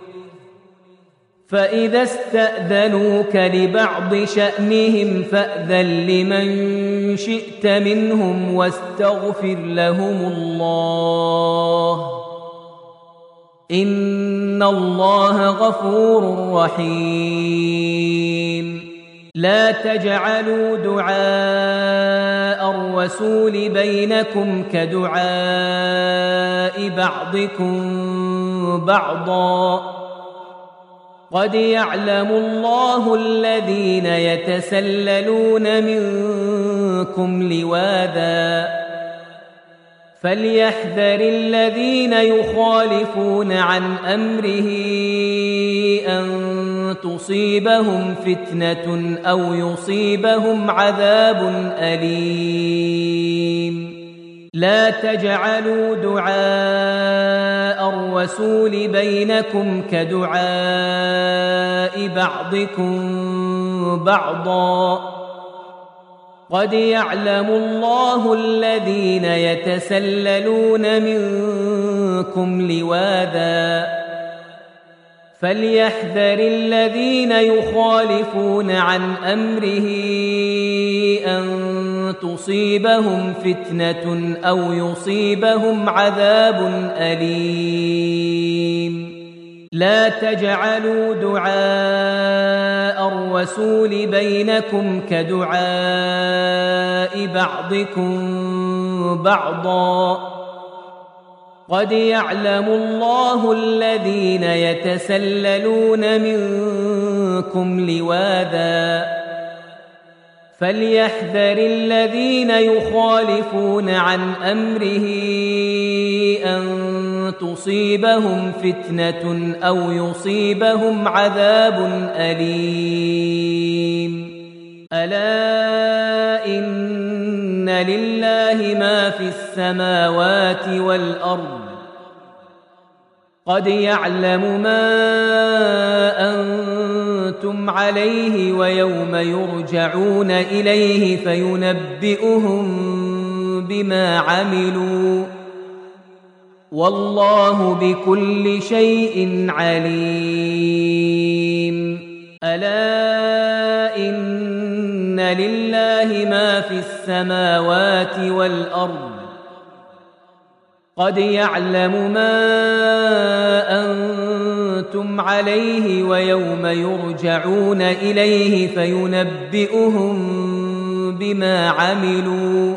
Speaker 1: فإذا استأذنوك لبعض شأنهم فأذن لمن شئت منهم واستغفر لهم الله إن الله غفور رحيم لا تجعلوا دعاء الرسول بينكم كدعاء بعضكم بعضا قد يعلم الله الذين يتسللون منكم لواذا فليحذر الذين يخالفون عن أمره أن تصيبهم فتنة أو يصيبهم عذاب أليم لا تجعلوا دعاء الرسول بينكم كدعاء بعضكم بعضا قد يعلم الله الذين يتسللون منكم لواذا فليحذر الذين يخالفون عن أمره أن تصيبهم فتنة أو يصيبهم عذاب أليم لا تجعلوا دعاء الرسول بينكم كدعاء بعضكم بعضا قد يعلم الله الذين يتسللون منكم لواذا فليحذر الذين يخالفون عن أمره أن تصيبهم فتنة أو يصيبهم عذاب أليم ألا إن لله ما في السماوات والأرض قد يعلم ما أنتم أنتم عليه ويوم يرجعون إليه فينبئهم بما عملوا والله بكل شيء عليم. ألا إن لله ما في السماوات والأرض قد يعلم ما أنتم عليه ويوم يرجعون إليه فينبئهم بما عملوا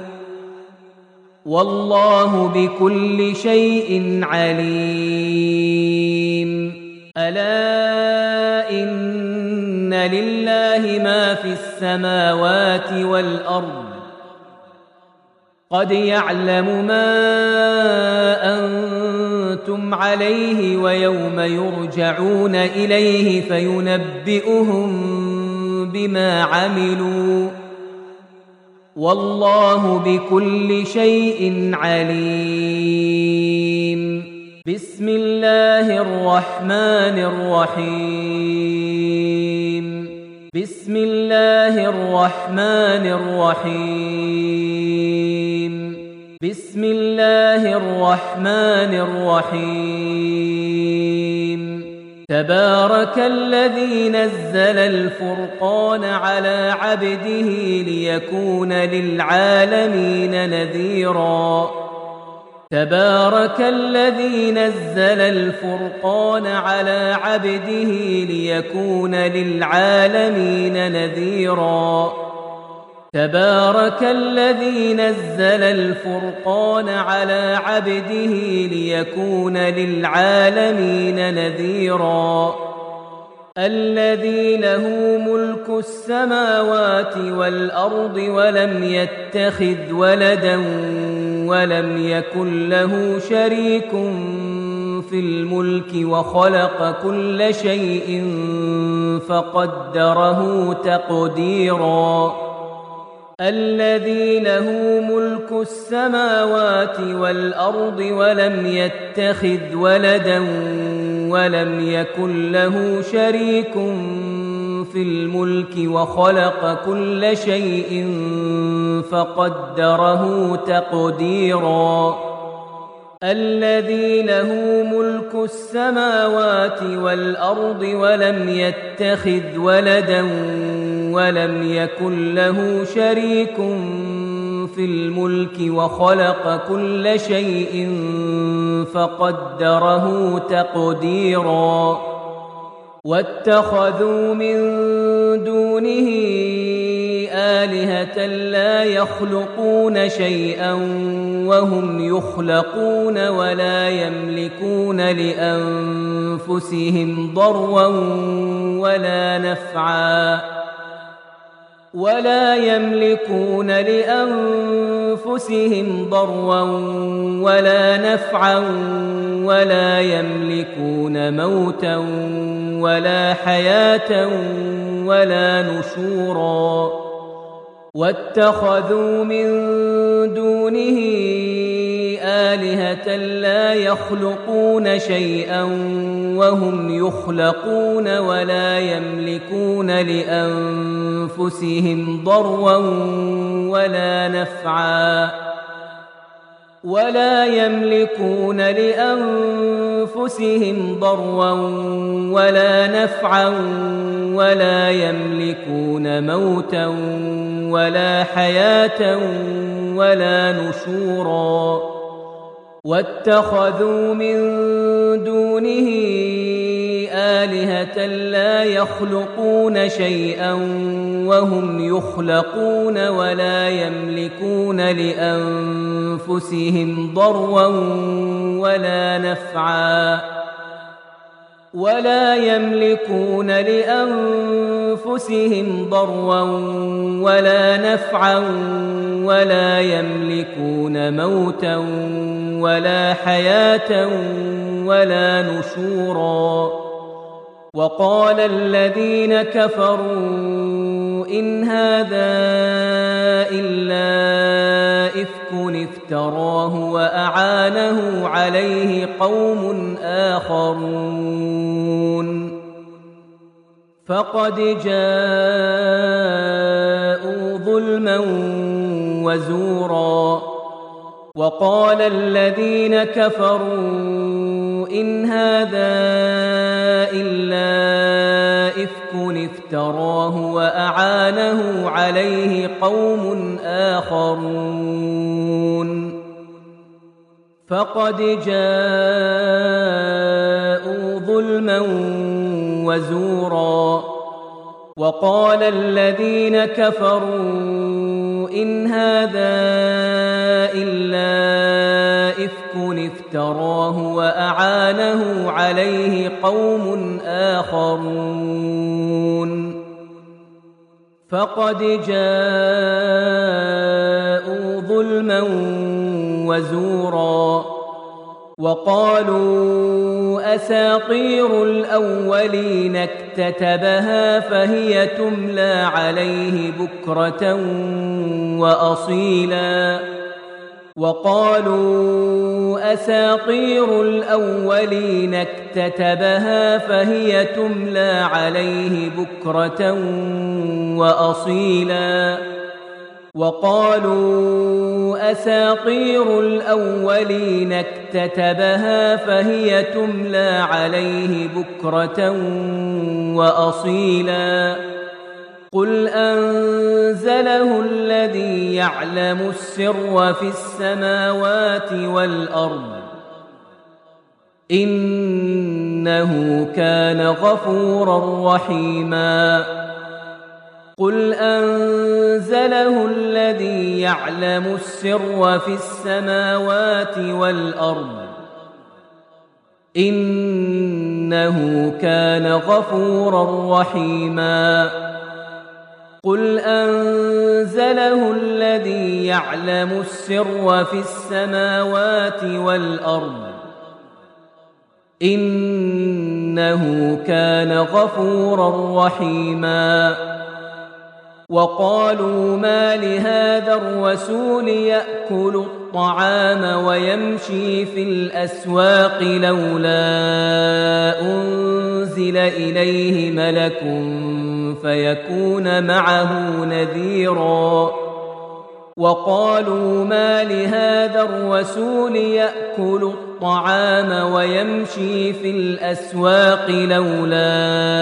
Speaker 1: والله بكل شيء عليم. ألا إن لله ما في السماوات والأرض قد يعلم ما أنتم عليه ويوم يرجعون إليه فينبئهم بما عملوا والله بكل شيء عليم. بسم الله الرحمن الرحيم. بسم الله الرحمن الرحيم. بسم الله الرحمن الرحيم. تبارك الذي نزل الفرقان على عبده ليكون للعالمين نذيرا. تبارك الذي نزل الفرقان على عبده ليكون للعالمين نذيرا. تبارك الذي نزل الفرقان على عبده ليكون للعالمين نذيرا. الذي له ملك السماوات والأرض ولم يتخذ ولدا ولم يكن له شريك في الملك وخلق كل شيء فقدره تقديرا. الذي له ملك السماوات والأرض ولم يتخذ ولدا ولم يكن له شريك في الملك وخلق كل شيء فقدره تقديرا. الذي له ملك السماوات والأرض ولم يتخذ ولدا ولم يكن له شريك في الملك وخلق كل شيء فقدره تقديرا. واتخذوا من دونه آلهة لا يخلقون شيئا وهم يخلقون ولا يملكون لأنفسهم ضرا ولا نفعا ولا يملكون لأنفسهم ضرا ولا نفعا ولا يملكون موتا ولا حياة ولا نشورا. واتخذوا من دونه آلهة لا يخلقون شيئا وهم يخلقون ولا يملكون لأنفسهم ضرا ولا نفعا ولا يملكون لأنفسهم ضرا ولا نفعا ولا يملكون موتا ولا حياة ولا نشورا. واتخذوا من دونه آلهة لا يخلقون شيئا وهم يخلقون ولا يملكون لأنفسهم ضرا ولا نفعا ولا يملكون لأنفسهم ضرا ولا نفعا ولا يملكون موتا ولا حياة ولا نشورا. وقال الذين كفروا إن هذا إلا إفك افتراه وأعانه عليه قوم آخرون فقد جاءوا ظلما وزورا وقال الذين كفروا إن هذا إلا إفك افتراه وأعانه عليه قوم آخرون فقد جاءوا ظلما وزورا وقال الذين كفروا إن هذا إلا إفك افتراه وأعانه عليه قوم آخرون فقد جاءوا ظلما وزورا وقالوا أساطير الأولين اكتتبها فهي تملى عليه بكرة وأصيلا وقالوا أساطير الأولين اكتتبها فهي تملى عليه بكرة وأصيلا وقالوا أساطير الأولين اكتتبها فهي تملى عليه بكرة وأصيلا قل أنزله الذي يعلم السر في السماوات والأرض إنه كان غفورا رحيما قل أنزله الذي يعلم السر في السماوات والأرض إنه كان غفورا رحيما قل أنزله الذي يعلم السر في السماوات والأرض إنه كان غفورا رحيما وقالوا ما لهذا الرسول يأكل الطعام ويمشي في الأسواق لولا أنزل إليه ملك فيكون معه نذيرا وقالوا ما لهذا الرسول يأكل الطعام ويمشي في الأسواق لولا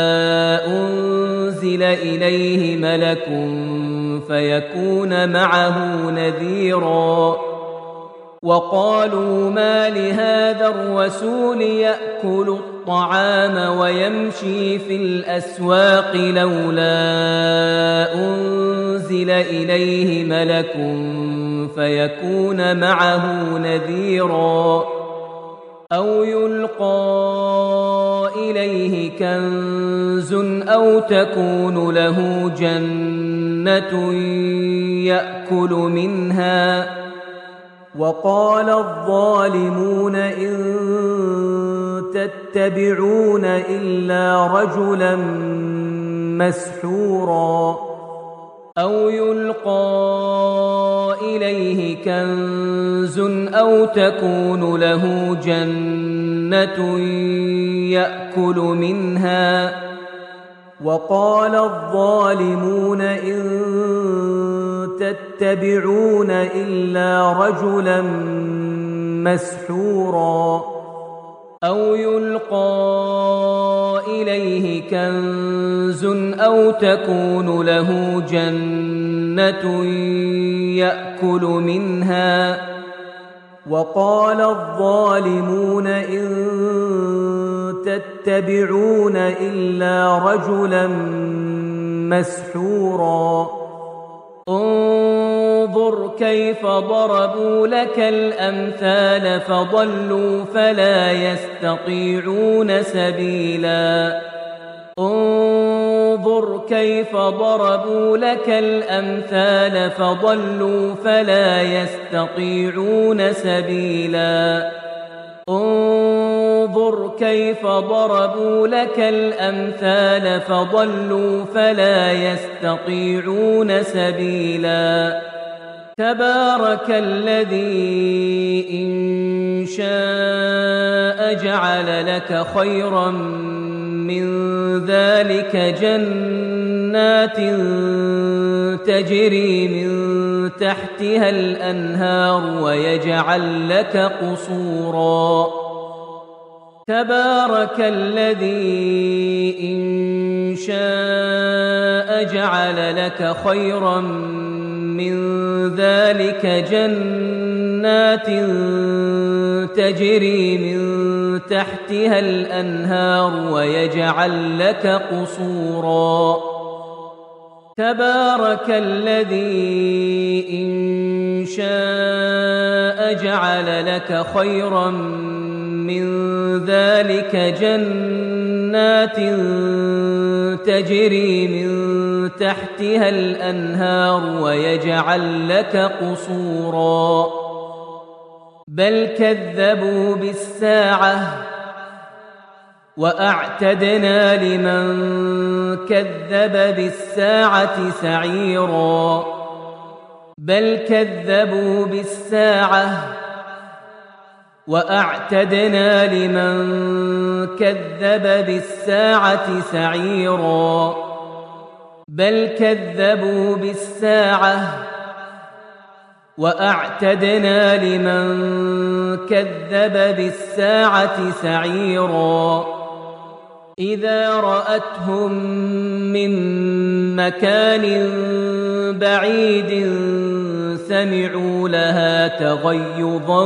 Speaker 1: أنزل إليه ملك فيكون معه نذيرا وقالوا ما لهذا الرسول يأكل الطعام ويمشي في الأسواق لولا أنزل إليه ملك فيكون معه نذيرا أو يلقى إليه كنز أو تكون له جنة يأكل منها وقال الظالمون إن تتبعون إلا رجلا مسحورا أو يلقى إليه كنز أو تكون له جنة يأكل منها وقال الظالمون إن تتبعون إلا رجلا مسحورا أو يلقى إليه كنز أو تكون له جنة يأكل منها وقال الظالمون إن تتبعون إلا رجلا مسحورا انظر كيف ضربوا لك الأمثال فضلوا فلا يستطيعون سبيلا انظر كيف ضربوا لك الأمثال فضلوا فلا يستطيعون سبيلا انظر كيف ضربوا لك الأمثال فضلوا فلا يستطيعون سبيلا تبارك الذي إن شاء جعل لك خيرا من ذلك جنات تجري من تحتها الأنهار ويجعل لك قصورا تبارك الذي إن شاء جعل لك خيرا من ذلك جنات تجري من تحتها الأنهار ويجعل لك قصورا تبارك الذي إن شاء جعل لك خيرا من ذلك جنات تجري من تحتها الأنهار ويجعل لك قصورا بل كذبوا بالساعة وأعتدنا لمن كذب بالساعة سعيرا بل كذبوا بالساعة وأعتدنا لمن كذب بالساعة سعيرا بل كذبوا بالساعة وأعتدنا لمن كذب بالساعة سعيرا إذا رأتهم من مكان بعيد سمعوا لها تغيظا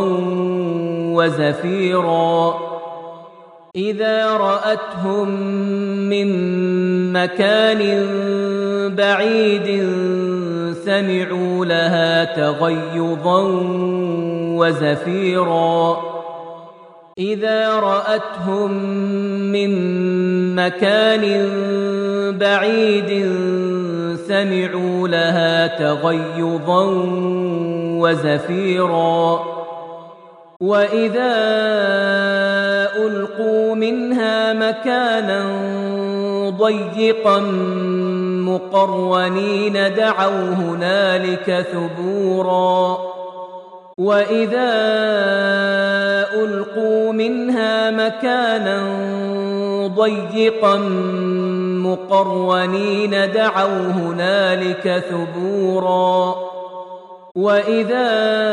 Speaker 1: وزفيرا إذا رأتهم من مكان بعيد سمعوا لها تغيظا وزفيرا إذا رأتهم من مكان بعيد سمعوا لها تغيظا وزفيرا وإذا ألقوا منها مكانا ضيقا مقرنين دعوا هنالك ثبورا وإذا ألقوا منها مكانا ضيقا مقرنين دعوا هنالك ثبورا وإذا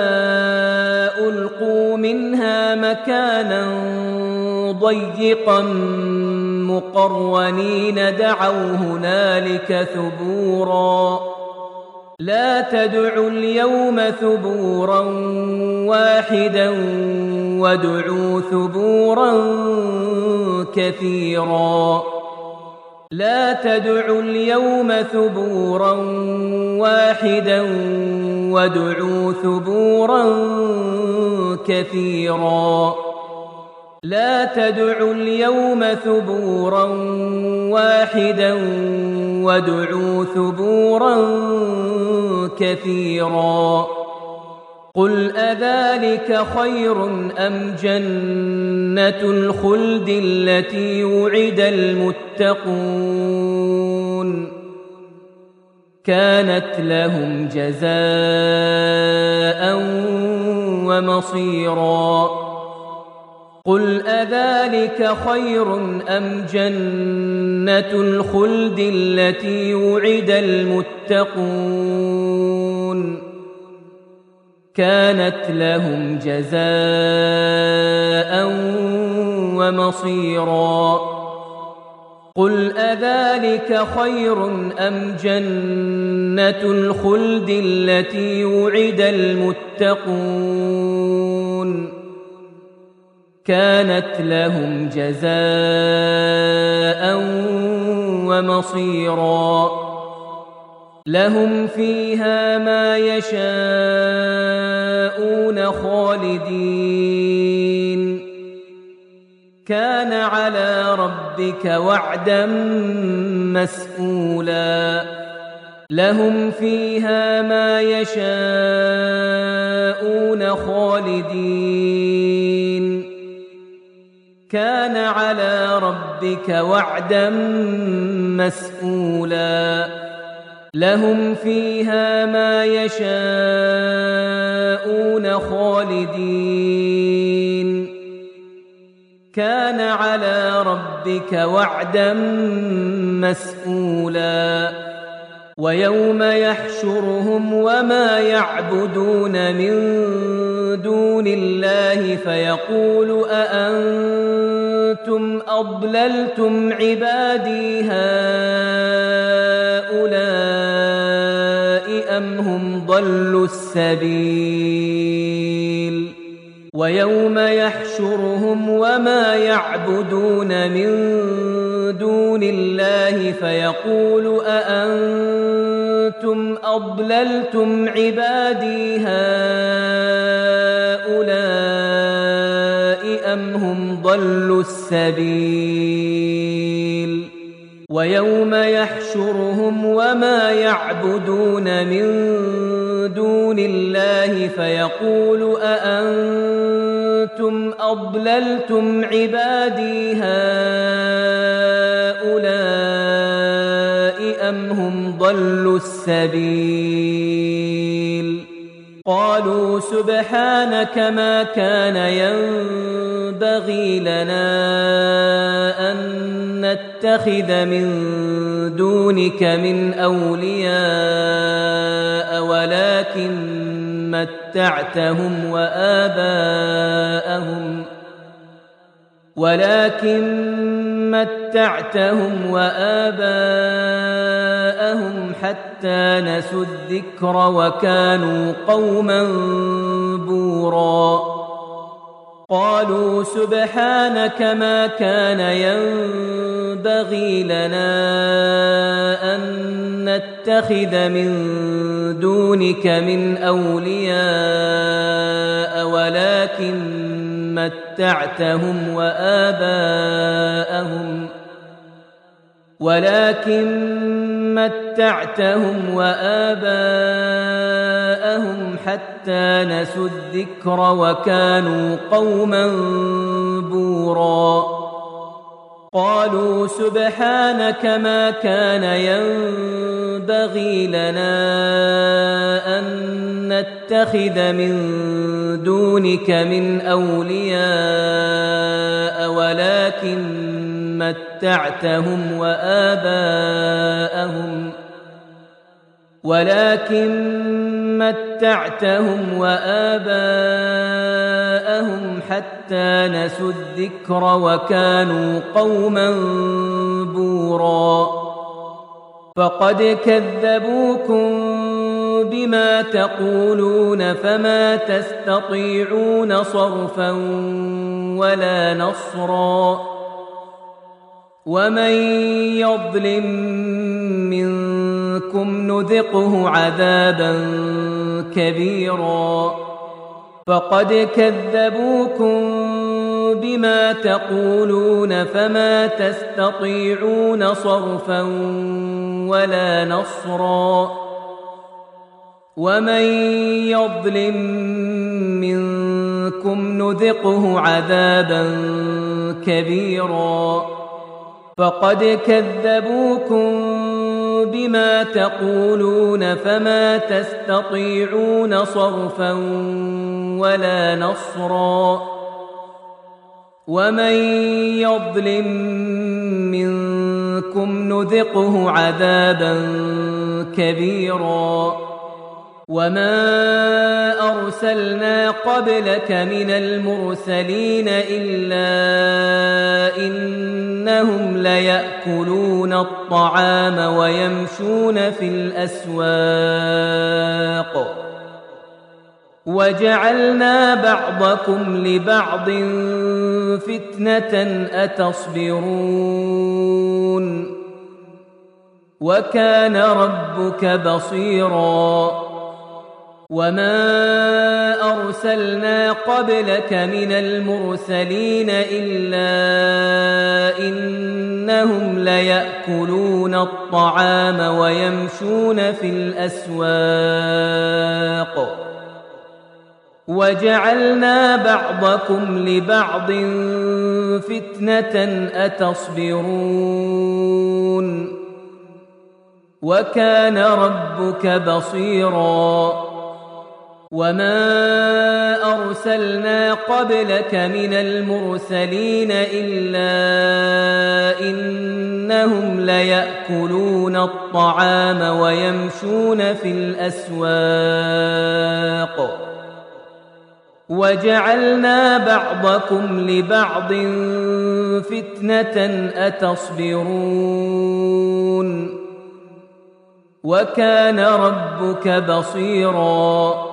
Speaker 1: ألقوا منها مكانا ضيقا مقرنين دعوا هنالك ثبورا لا تدعوا اليوم ثبورا واحدا وادعوا ثبورا كثيرا لا تدعوا اليوم ثبورا واحدا وادعوا ثبورا كثيرا لا تدعوا اليوم ثبورا واحدا وادعوا ثبورا كثيرا قل أذلك خير أم جنة الخلد التي وعد المتقون كانت لهم جزاء ومصيرا قل أذلك خير أم جنة الخلد التي وعد المتقون كانت لهم جزاء ومصيرا قل أذلك خير أم جنة الخلد التي وعد المتقون كانت لهم جزاء ومصيرا لهم فيها ما يشاءون خالدين كان على ربك وعدا مسئولا لهم فيها ما يشاءون خالدين كان على ربك وعدا مسئولا لهم فيها ما يشاءون خالدين كان على ربك وعدا مسئولا ويوم يحشرهم وما يعبدون من دون الله فيقول أأنتم أضللتم عبادي هؤلاء أم هم ضلوا السبيل ويوم يحشرهم وما يعبدون من دون الله فيقول أأنتم أضللتم عبادي هؤلاء أم هم ضلوا السبيل ويوم يحشرهم وما يعبدون من دون الله فيقول أأنتم أضللتم عبادي هؤلاء أم هم ضلوا السبيل قالوا سبحانك ما كان ينبغي لنا أن نتخذ من دونك من أولياء ولكن متعتهم وآباءهم حتى نسوا الذكر وكانوا قوما بورا قالوا سبحانك ما كان ينبغي لنا أن نتخذ من دونك من أولياء ولكن متعتهم وآباءهم حتى نسوا الذكر وكانوا قوما بورا قالوا سبحانك ما كان ينبغي لنا أن نتخذ من دونك من أولياء ولكن متعتهم وآباءهم حتى نسوا الذكر وكانوا قوما بورا فقد كذبوكم بما تقولون فما تستطيعون صرفا ولا نصرا ومن يظلم منكم نذقه عذابا كبيرا فقد كذبوكم بما تقولون فما تستطيعون صرفا ولا نصرا ومن يظلم منكم نذقه عذابا كبيرا فقد كذبوكم بما تقولون فما تستطيعون صرفا ولا نصرا ومن يظلم منكم نذقه عذابا كبيرا وما أرسلنا قبلك من المرسلين إلا إنهم ليأكلون الطعام ويمشون في الأسواق وجعلنا بعضكم لبعض فتنة أتصبرون وكان ربك بصيرا وما أرسلنا قبلك من المرسلين إلا إنهم ليأكلون الطعام ويمشون في الأسواق وجعلنا بعضكم لبعض فتنة أتصبرون وكان ربك بصيرا وما أرسلنا قبلك من المرسلين إلا إنهم ليأكلون الطعام ويمشون في الأسواق وجعلنا بعضكم لبعض فتنة أتصبرون وكان ربك بصيراً